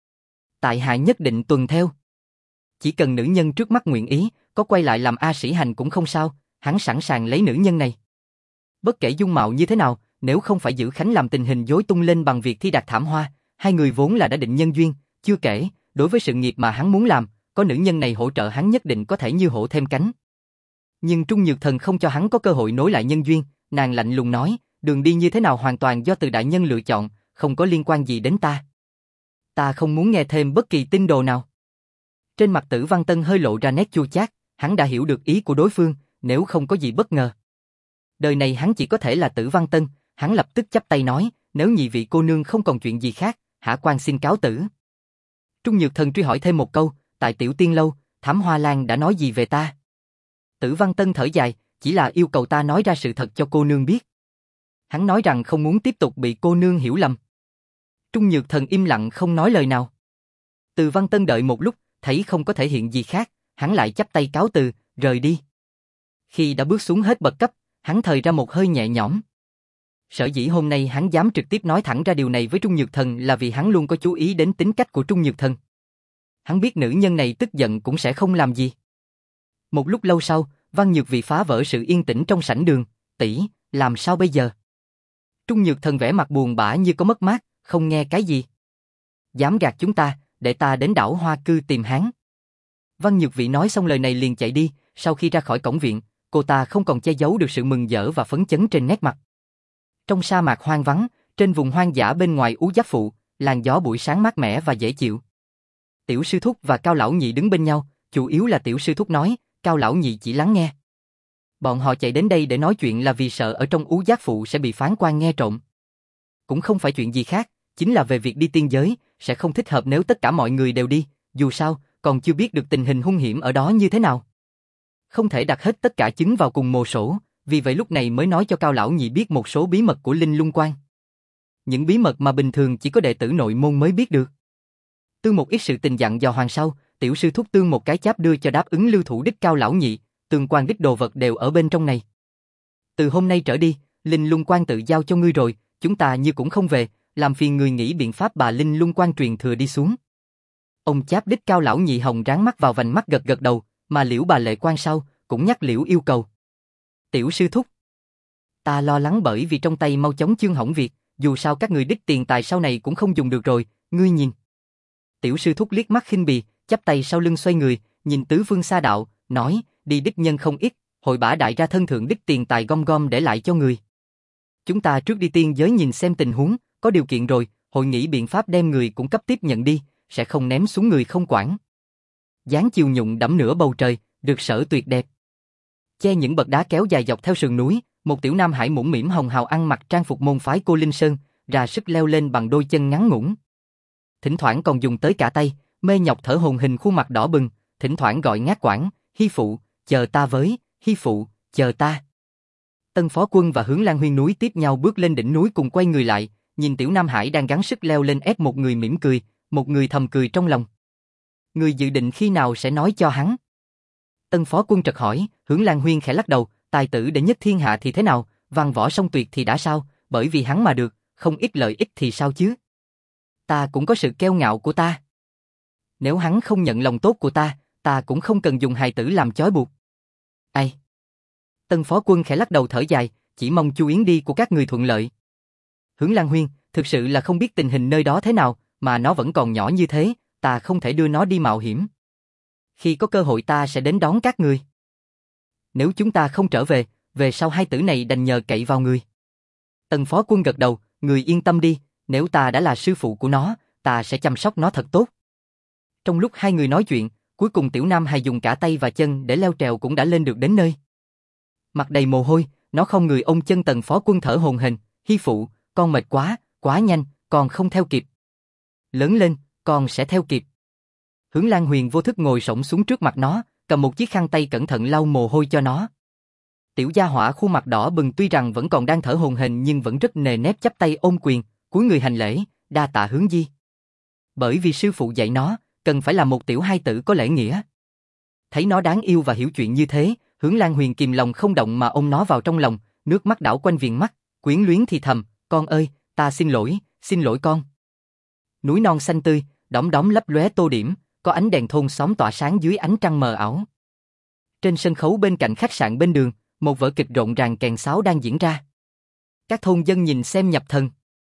Tại hạ nhất định tuân theo. Chỉ cần nữ nhân trước mắt nguyện ý, có quay lại làm A Sĩ Hành cũng không sao, hắn sẵn sàng lấy nữ nhân này. Bất kể dung mạo như thế nào, nếu không phải giữ Khánh làm tình hình dối tung lên bằng việc thi đạt thảm hoa, hai người vốn là đã định nhân duyên, chưa kể, đối với sự nghiệp mà hắn muốn làm, có nữ nhân này hỗ trợ hắn nhất định có thể như hổ thêm cánh. Nhưng Trung Nhược Thần không cho hắn có cơ hội nối lại nhân duyên, nàng lạnh lùng nói, đường đi như thế nào hoàn toàn do Từ đại nhân lựa chọn, không có liên quan gì đến ta. Ta không muốn nghe thêm bất kỳ tin đồ nào. Trên mặt Tử Văn Tân hơi lộ ra nét chua chát, hắn đã hiểu được ý của đối phương, nếu không có gì bất ngờ. Đời này hắn chỉ có thể là Tử Văn Tân, hắn lập tức chắp tay nói, nếu nhị vị cô nương không còn chuyện gì khác, hạ quan xin cáo tử. Trung Nhược Thần truy hỏi thêm một câu, tại Tiểu Tiên Lâu, Thám Hoa Lan đã nói gì về ta? Tử Văn Tân thở dài, chỉ là yêu cầu ta nói ra sự thật cho cô nương biết. Hắn nói rằng không muốn tiếp tục bị cô nương hiểu lầm. Trung Nhược Thần im lặng không nói lời nào. Từ Văn Tân đợi một lúc, thấy không có thể hiện gì khác, hắn lại chắp tay cáo từ, rời đi. Khi đã bước xuống hết bậc cấp, hắn thời ra một hơi nhẹ nhõm. Sở dĩ hôm nay hắn dám trực tiếp nói thẳng ra điều này với Trung Nhược Thần là vì hắn luôn có chú ý đến tính cách của Trung Nhược Thần. Hắn biết nữ nhân này tức giận cũng sẽ không làm gì. Một lúc lâu sau, Văn Nhược Vị phá vỡ sự yên tĩnh trong sảnh đường, tỷ, làm sao bây giờ? Trung Nhược Thần vẻ mặt buồn bã như có mất mát, không nghe cái gì. Dám gạt chúng ta, để ta đến đảo Hoa Cư tìm hắn. Văn Nhược Vị nói xong lời này liền chạy đi, sau khi ra khỏi cổng viện, cô ta không còn che giấu được sự mừng rỡ và phấn chấn trên nét mặt. Trong sa mạc hoang vắng, trên vùng hoang dã bên ngoài Ú Giáp Phụ, làn gió buổi sáng mát mẻ và dễ chịu. Tiểu sư thúc và Cao lão nhị đứng bên nhau, chủ yếu là tiểu sư thúc nói, Cao lão nhị chỉ lắng nghe. Bọn họ chạy đến đây để nói chuyện là vì sợ ở trong Ú Giáp Phụ sẽ bị phán quan nghe trộm. Cũng không phải chuyện gì khác, chính là về việc đi tiên giới, sẽ không thích hợp nếu tất cả mọi người đều đi, dù sao, còn chưa biết được tình hình hung hiểm ở đó như thế nào. Không thể đặt hết tất cả trứng vào cùng mồ sổ, vì vậy lúc này mới nói cho Cao lão nhị biết một số bí mật của Linh Lung Quan. Những bí mật mà bình thường chỉ có đệ tử nội môn mới biết được. Tương một ít sự tình dặn dò Hoàng sau, tiểu sư thúc tương một cái cháp đưa cho đáp ứng lưu thủ đích Cao lão nhị, tương quan đích đồ vật đều ở bên trong này. Từ hôm nay trở đi, Linh Lung Quan tự giao cho ngươi rồi, chúng ta như cũng không về, làm phiền người nghĩ biện pháp bà Linh Lung Quan truyền thừa đi xuống. Ông cháp đích Cao lão nhị hồng ráng mắt vào vành mắt gật gật đầu, mà Liễu bà Lệ Quan sau cũng nhắc Liễu yêu cầu. Tiểu sư thúc, ta lo lắng bởi vì trong tay mau chóng chương hỏng việc, dù sao các người đích tiền tài sau này cũng không dùng được rồi, ngươi nhìn. Tiểu sư thúc liếc mắt khinh bì, chắp tay sau lưng xoay người, nhìn tứ phương xa đạo, nói, đi đích nhân không ít, hội bả đại ra thân thượng đích tiền tài gom gom để lại cho người. Chúng ta trước đi tiên giới nhìn xem tình huống, có điều kiện rồi, hội nghĩ biện pháp đem người cũng cấp tiếp nhận đi, sẽ không ném xuống người không quản. Dáng chiều nhụng đẫm nửa bầu trời, được sở tuyệt đẹp. Che những bậc đá kéo dài dọc theo sườn núi, một tiểu nam hải mũm mĩm hồng hào ăn mặc trang phục môn phái Cô Linh Sơn, ra sức leo lên bằng đôi chân ngắn ngủn. Thỉnh thoảng còn dùng tới cả tay, mê nhọc thở hồn hình khuôn mặt đỏ bừng, thỉnh thoảng gọi ngát quãng, Hi phụ, chờ ta với, Hi phụ, chờ ta. Tân Phó Quân và Hướng Lan Huyên núi tiếp nhau bước lên đỉnh núi cùng quay người lại, nhìn tiểu nam hải đang gắng sức leo lên ép một người mỉm cười, một người thầm cười trong lòng. Người dự định khi nào sẽ nói cho hắn? Tân Phó Quân trật hỏi, Hướng Lan Huyên khẽ lắc đầu, tài tử đệ nhất thiên hạ thì thế nào, văn võ song tuyệt thì đã sao, bởi vì hắn mà được, không ít lợi ích thì sao chứ? Ta cũng có sự kiêu ngạo của ta. Nếu hắn không nhận lòng tốt của ta, ta cũng không cần dùng hài tử làm chói buộc. Ai? Tân phó quân khẽ lắc đầu thở dài, chỉ mong chu yến đi của các người thuận lợi. Hướng Lan Huyên, thực sự là không biết tình hình nơi đó thế nào, mà nó vẫn còn nhỏ như thế, ta không thể đưa nó đi mạo hiểm. Khi có cơ hội ta sẽ đến đón các người. Nếu chúng ta không trở về, về sau hai tử này đành nhờ cậy vào người. Tần phó quân gật đầu, người yên tâm đi, nếu ta đã là sư phụ của nó, ta sẽ chăm sóc nó thật tốt. Trong lúc hai người nói chuyện, cuối cùng Tiểu Nam Hài dùng cả tay và chân để leo trèo cũng đã lên được đến nơi. Mặt đầy mồ hôi, nó không người ôm chân Tần phó quân thở hổn hển, "Hi phụ, con mệt quá, quá nhanh, con không theo kịp. Lớn lên, con sẽ theo kịp." Hướng Lan Huyền vô thức ngồi xổm xuống trước mặt nó, cầm một chiếc khăn tay cẩn thận lau mồ hôi cho nó. Tiểu gia hỏa khuôn mặt đỏ bừng tuy rằng vẫn còn đang thở hổn hển nhưng vẫn rất nề nếp chắp tay ôm quyền, cúi người hành lễ, "Đa tạ Hướng Di." Bởi vì sư phụ dạy nó, cần phải là một tiểu hai tử có lễ nghĩa. Thấy nó đáng yêu và hiểu chuyện như thế, Hướng Lan Huyền kìm lòng không động mà ôm nó vào trong lòng, nước mắt đảo quanh viền mắt, quyến luyến thì thầm, "Con ơi, ta xin lỗi con." Núi non xanh tươi, đom đóm lấp lóe tô điểm, có ánh đèn thôn xóm tỏa sáng dưới ánh trăng mờ ảo. Trên sân khấu bên cạnh khách sạn bên đường, một vở kịch rộn ràng kèn sáo đang diễn ra. Các thôn dân nhìn xem nhập thần.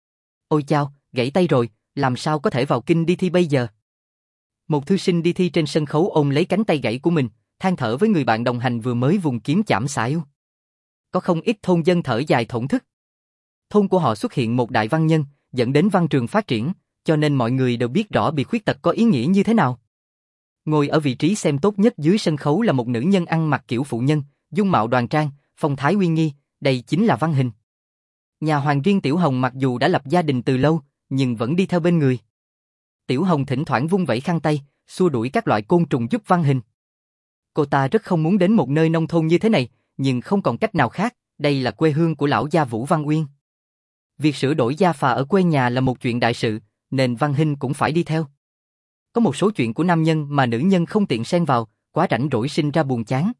"Ôi chao, gãy tay rồi, làm sao có thể vào kinh đi thi bây giờ?" Một thư sinh đi thi trên sân khấu ôm lấy cánh tay gãy của mình, than thở với người bạn đồng hành vừa mới vùng kiếm chạm xả yêu. Có không ít thôn dân thở dài thổn thức. Thôn của họ xuất hiện một đại văn nhân, dẫn đến văn trường phát triển, cho nên mọi người đều biết rõ bị khuyết tật có ý nghĩa như thế nào. Ngồi ở vị trí xem tốt nhất dưới sân khấu là một nữ nhân ăn mặc kiểu phụ nhân, dung mạo đoan trang, phong thái uy nghi, đây chính là Văn Hình. Nhà hoàng riêng Tiểu Hồng mặc dù đã lập gia đình từ lâu, nhưng vẫn đi theo bên người. Tiểu Hồng thỉnh thoảng vung vẩy khăn tay, xua đuổi các loại côn trùng giúp Văn Hình. Cô ta rất không muốn đến một nơi nông thôn như thế này, nhưng không còn cách nào khác, đây là quê hương của lão gia Vũ Văn Uyên. Việc sửa đổi gia phà ở quê nhà là một chuyện đại sự, nên Văn Hinh cũng phải đi theo. Có một số chuyện của nam nhân mà nữ nhân không tiện xen vào, quá rảnh rỗi sinh ra buồn chán.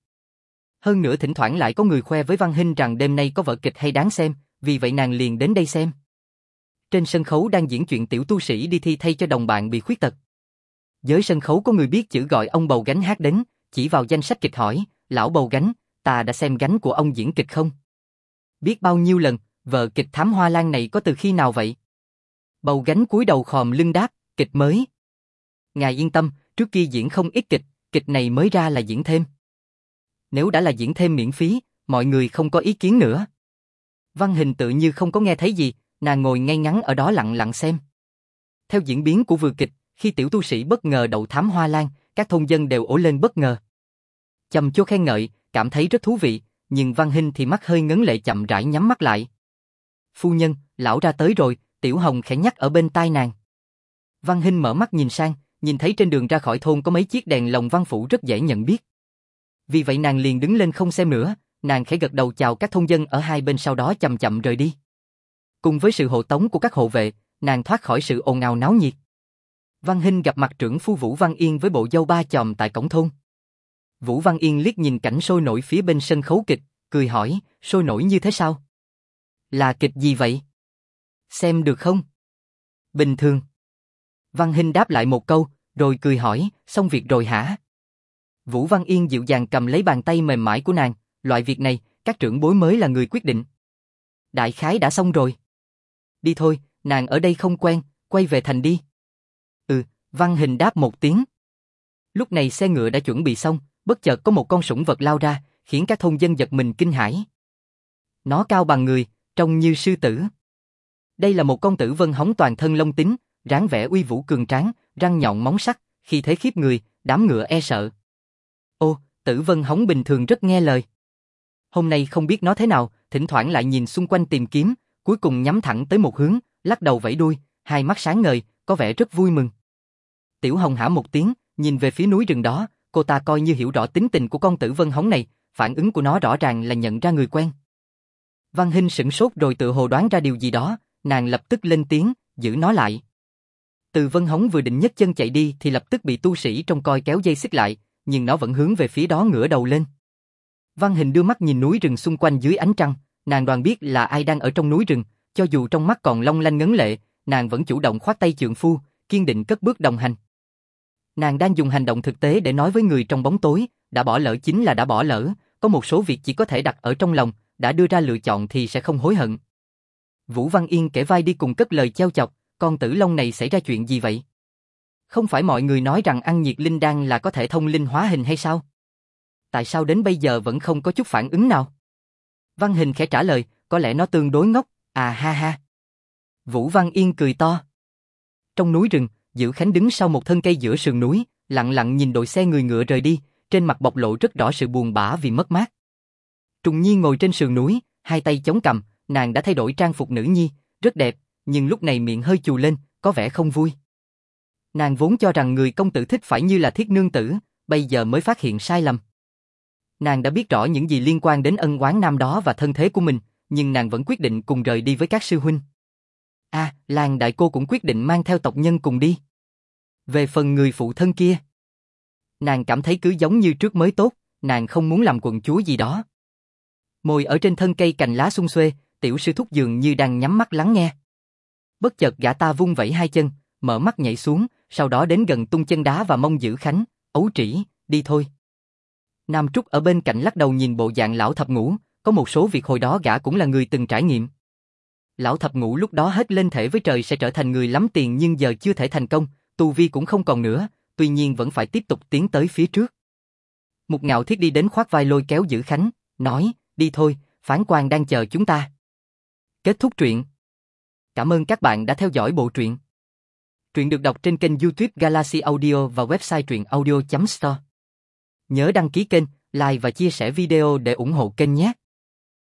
Hơn nữa thỉnh thoảng lại có người khoe với Văn Hinh rằng đêm nay có vở kịch hay đáng xem, vì vậy nàng liền đến đây xem. Trên sân khấu đang diễn chuyện tiểu tu sĩ đi thi thay cho đồng bạn bị khuyết tật. Dưới sân khấu có người biết chữ gọi ông Bầu Gánh hát đến, chỉ vào danh sách kịch hỏi, "Lão Bầu Gánh, ta đã xem gánh của ông diễn kịch không? Biết bao nhiêu lần, vở kịch Thám Hoa Lan này có từ khi nào vậy?" Bầu Gánh cúi đầu khom lưng đáp, "Kịch mới." "Ngài yên tâm, trước kia diễn không ít kịch, kịch này mới ra là diễn thêm. Nếu đã là diễn thêm miễn phí, mọi người không có ý kiến nữa." Văn Hình tự như không có nghe thấy gì, nàng ngồi ngay ngắn ở đó lặng lặng xem. Theo diễn biến của vở kịch, khi tiểu tu sĩ bất ngờ đậu Thám Hoa Lan, các thôn dân đều ổ lên bất ngờ. Chăm chú khen ngợi, cảm thấy rất thú vị, nhưng Văn Hinh thì mắt hơi ngấn lệ chậm rãi nhắm mắt lại. "Phu nhân, lão ra tới rồi," Tiểu Hồng khẽ nhắc ở bên tai nàng. Văn Hinh mở mắt nhìn sang, nhìn thấy trên đường ra khỏi thôn có mấy chiếc đèn lồng văn phủ rất dễ nhận biết. Vì vậy nàng liền đứng lên không xem nữa, nàng khẽ gật đầu chào các thôn dân ở hai bên sau đó chậm chậm rời đi. Cùng với sự hộ tống của các hộ vệ, nàng thoát khỏi sự ồn ào náo nhiệt. Văn Hinh gặp mặt trưởng phu Vũ Văn Yên với bộ dâu ba chòm tại cổng thôn. Vũ Văn Yên liếc nhìn cảnh sôi nổi phía bên sân khấu kịch, cười hỏi, "Sôi nổi như thế sao? Là kịch gì vậy? Xem được không?" "Bình thường." Văn Hinh đáp lại một câu, rồi cười hỏi, "Xong việc rồi hả?" Vũ Văn Yên dịu dàng cầm lấy bàn tay mềm mại của nàng, "Loại việc này, các trưởng bối mới là người quyết định. Đại khái đã xong rồi. Đi thôi, nàng ở đây không quen, quay về thành đi." "Ừ," Văn Hình đáp một tiếng. Lúc này xe ngựa đã chuẩn bị xong, bất chợt có một con sủng vật lao ra, khiến các thôn dân giật mình kinh hãi. Nó cao bằng người, trông như sư tử. Đây là một con tử vân hóng toàn thân lông tím, dáng vẻ uy vũ cường tráng, răng nhọn móng sắc, khi thế khiếp người, đám ngựa e sợ. Ô, tử vân hóng bình thường rất nghe lời. Hôm nay không biết nó thế nào, thỉnh thoảng lại nhìn xung quanh tìm kiếm, cuối cùng nhắm thẳng tới một hướng, lắc đầu vẫy đuôi, hai mắt sáng ngời, có vẻ rất vui mừng. Tiểu Hồng hả một tiếng, nhìn về phía núi rừng đó, cô ta coi như hiểu rõ tính tình của con tử vân hóng này, phản ứng của nó rõ ràng là nhận ra người quen. Văn Hinh sửng sốt rồi tự hồ đoán ra điều gì đó, nàng lập tức lên tiếng, giữ nó lại. Từ vân hóng vừa định nhấc chân chạy đi thì lập tức bị tu sĩ trong coi kéo dây xích lại, nhưng nó vẫn hướng về phía đó ngửa đầu lên. Văn Hình đưa mắt nhìn núi rừng xung quanh dưới ánh trăng, nàng đoán biết là ai đang ở trong núi rừng, cho dù trong mắt còn long lanh ngấn lệ, nàng vẫn chủ động khoát tay trượng phu, kiên định cất bước đồng hành. Nàng đang dùng hành động thực tế để nói với người trong bóng tối, đã bỏ lỡ chính là đã bỏ lỡ, có một số việc chỉ có thể đặt ở trong lòng, đã đưa ra lựa chọn thì sẽ không hối hận. Vũ Văn Yên kể vai đi cùng cất lời trêu chọc, con Tử Long này xảy ra chuyện gì vậy? Không phải mọi người nói rằng ăn nhiệt linh đan là có thể thông linh hóa hình hay sao? Tại sao đến bây giờ vẫn không có chút phản ứng nào? Văn Hình khẽ trả lời, có lẽ nó tương đối ngốc, à ha ha. Vũ Văn Yên cười to. Trong núi rừng, Dữ Khánh đứng sau một thân cây giữa sườn núi, lặng lặng nhìn đội xe người ngựa rời đi, trên mặt bộc lộ rất rõ sự buồn bã vì mất mát. Trùng Nhi ngồi trên sườn núi, hai tay chống cằm, nàng đã thay đổi trang phục nữ nhi, rất đẹp, nhưng lúc này miệng hơi chù lên, có vẻ không vui. Nàng vốn cho rằng người công tử thích phải như là Thiết nương tử, bây giờ mới phát hiện sai lầm. Nàng đã biết rõ những gì liên quan đến ân oán năm đó và thân thế của mình, nhưng nàng vẫn quyết định cùng rời đi với các sư huynh. Làng đại cô cũng quyết định mang theo tộc nhân cùng đi. Về phần người phụ thân kia, nàng cảm thấy cứ giống như trước mới tốt, nàng không muốn làm quận chúa gì đó. Mồi ở trên thân cây cành lá xum xuê, tiểu sư thúc dường như đang nhắm mắt lắng nghe. Bất chợt gã ta vung vẩy hai chân, mở mắt nhảy xuống, sau đó đến gần tung chân đá và mông Dữ Khánh, ấu trĩ, đi thôi. Nam Trúc ở bên cạnh lắc đầu nhìn bộ dạng lão thập ngũ, có một số việc hồi đó gã cũng là người từng trải nghiệm. Lão thập ngũ lúc đó hết lên thể với trời sẽ trở thành người lắm tiền nhưng giờ chưa thể thành công, tu vi cũng không còn nữa, tuy nhiên vẫn phải tiếp tục tiến tới phía trước. Mục Ngạo Thiết đi đến khoác vai lôi kéo Dữ Khánh, nói, đi thôi, phán quan đang chờ chúng ta. Kết thúc truyện. Cảm ơn các bạn đã theo dõi bộ truyện. Truyện được đọc trên kênh YouTube Galaxy Audio và website truyện audio.store. Nhớ đăng ký kênh, like và chia sẻ video để ủng hộ kênh nhé.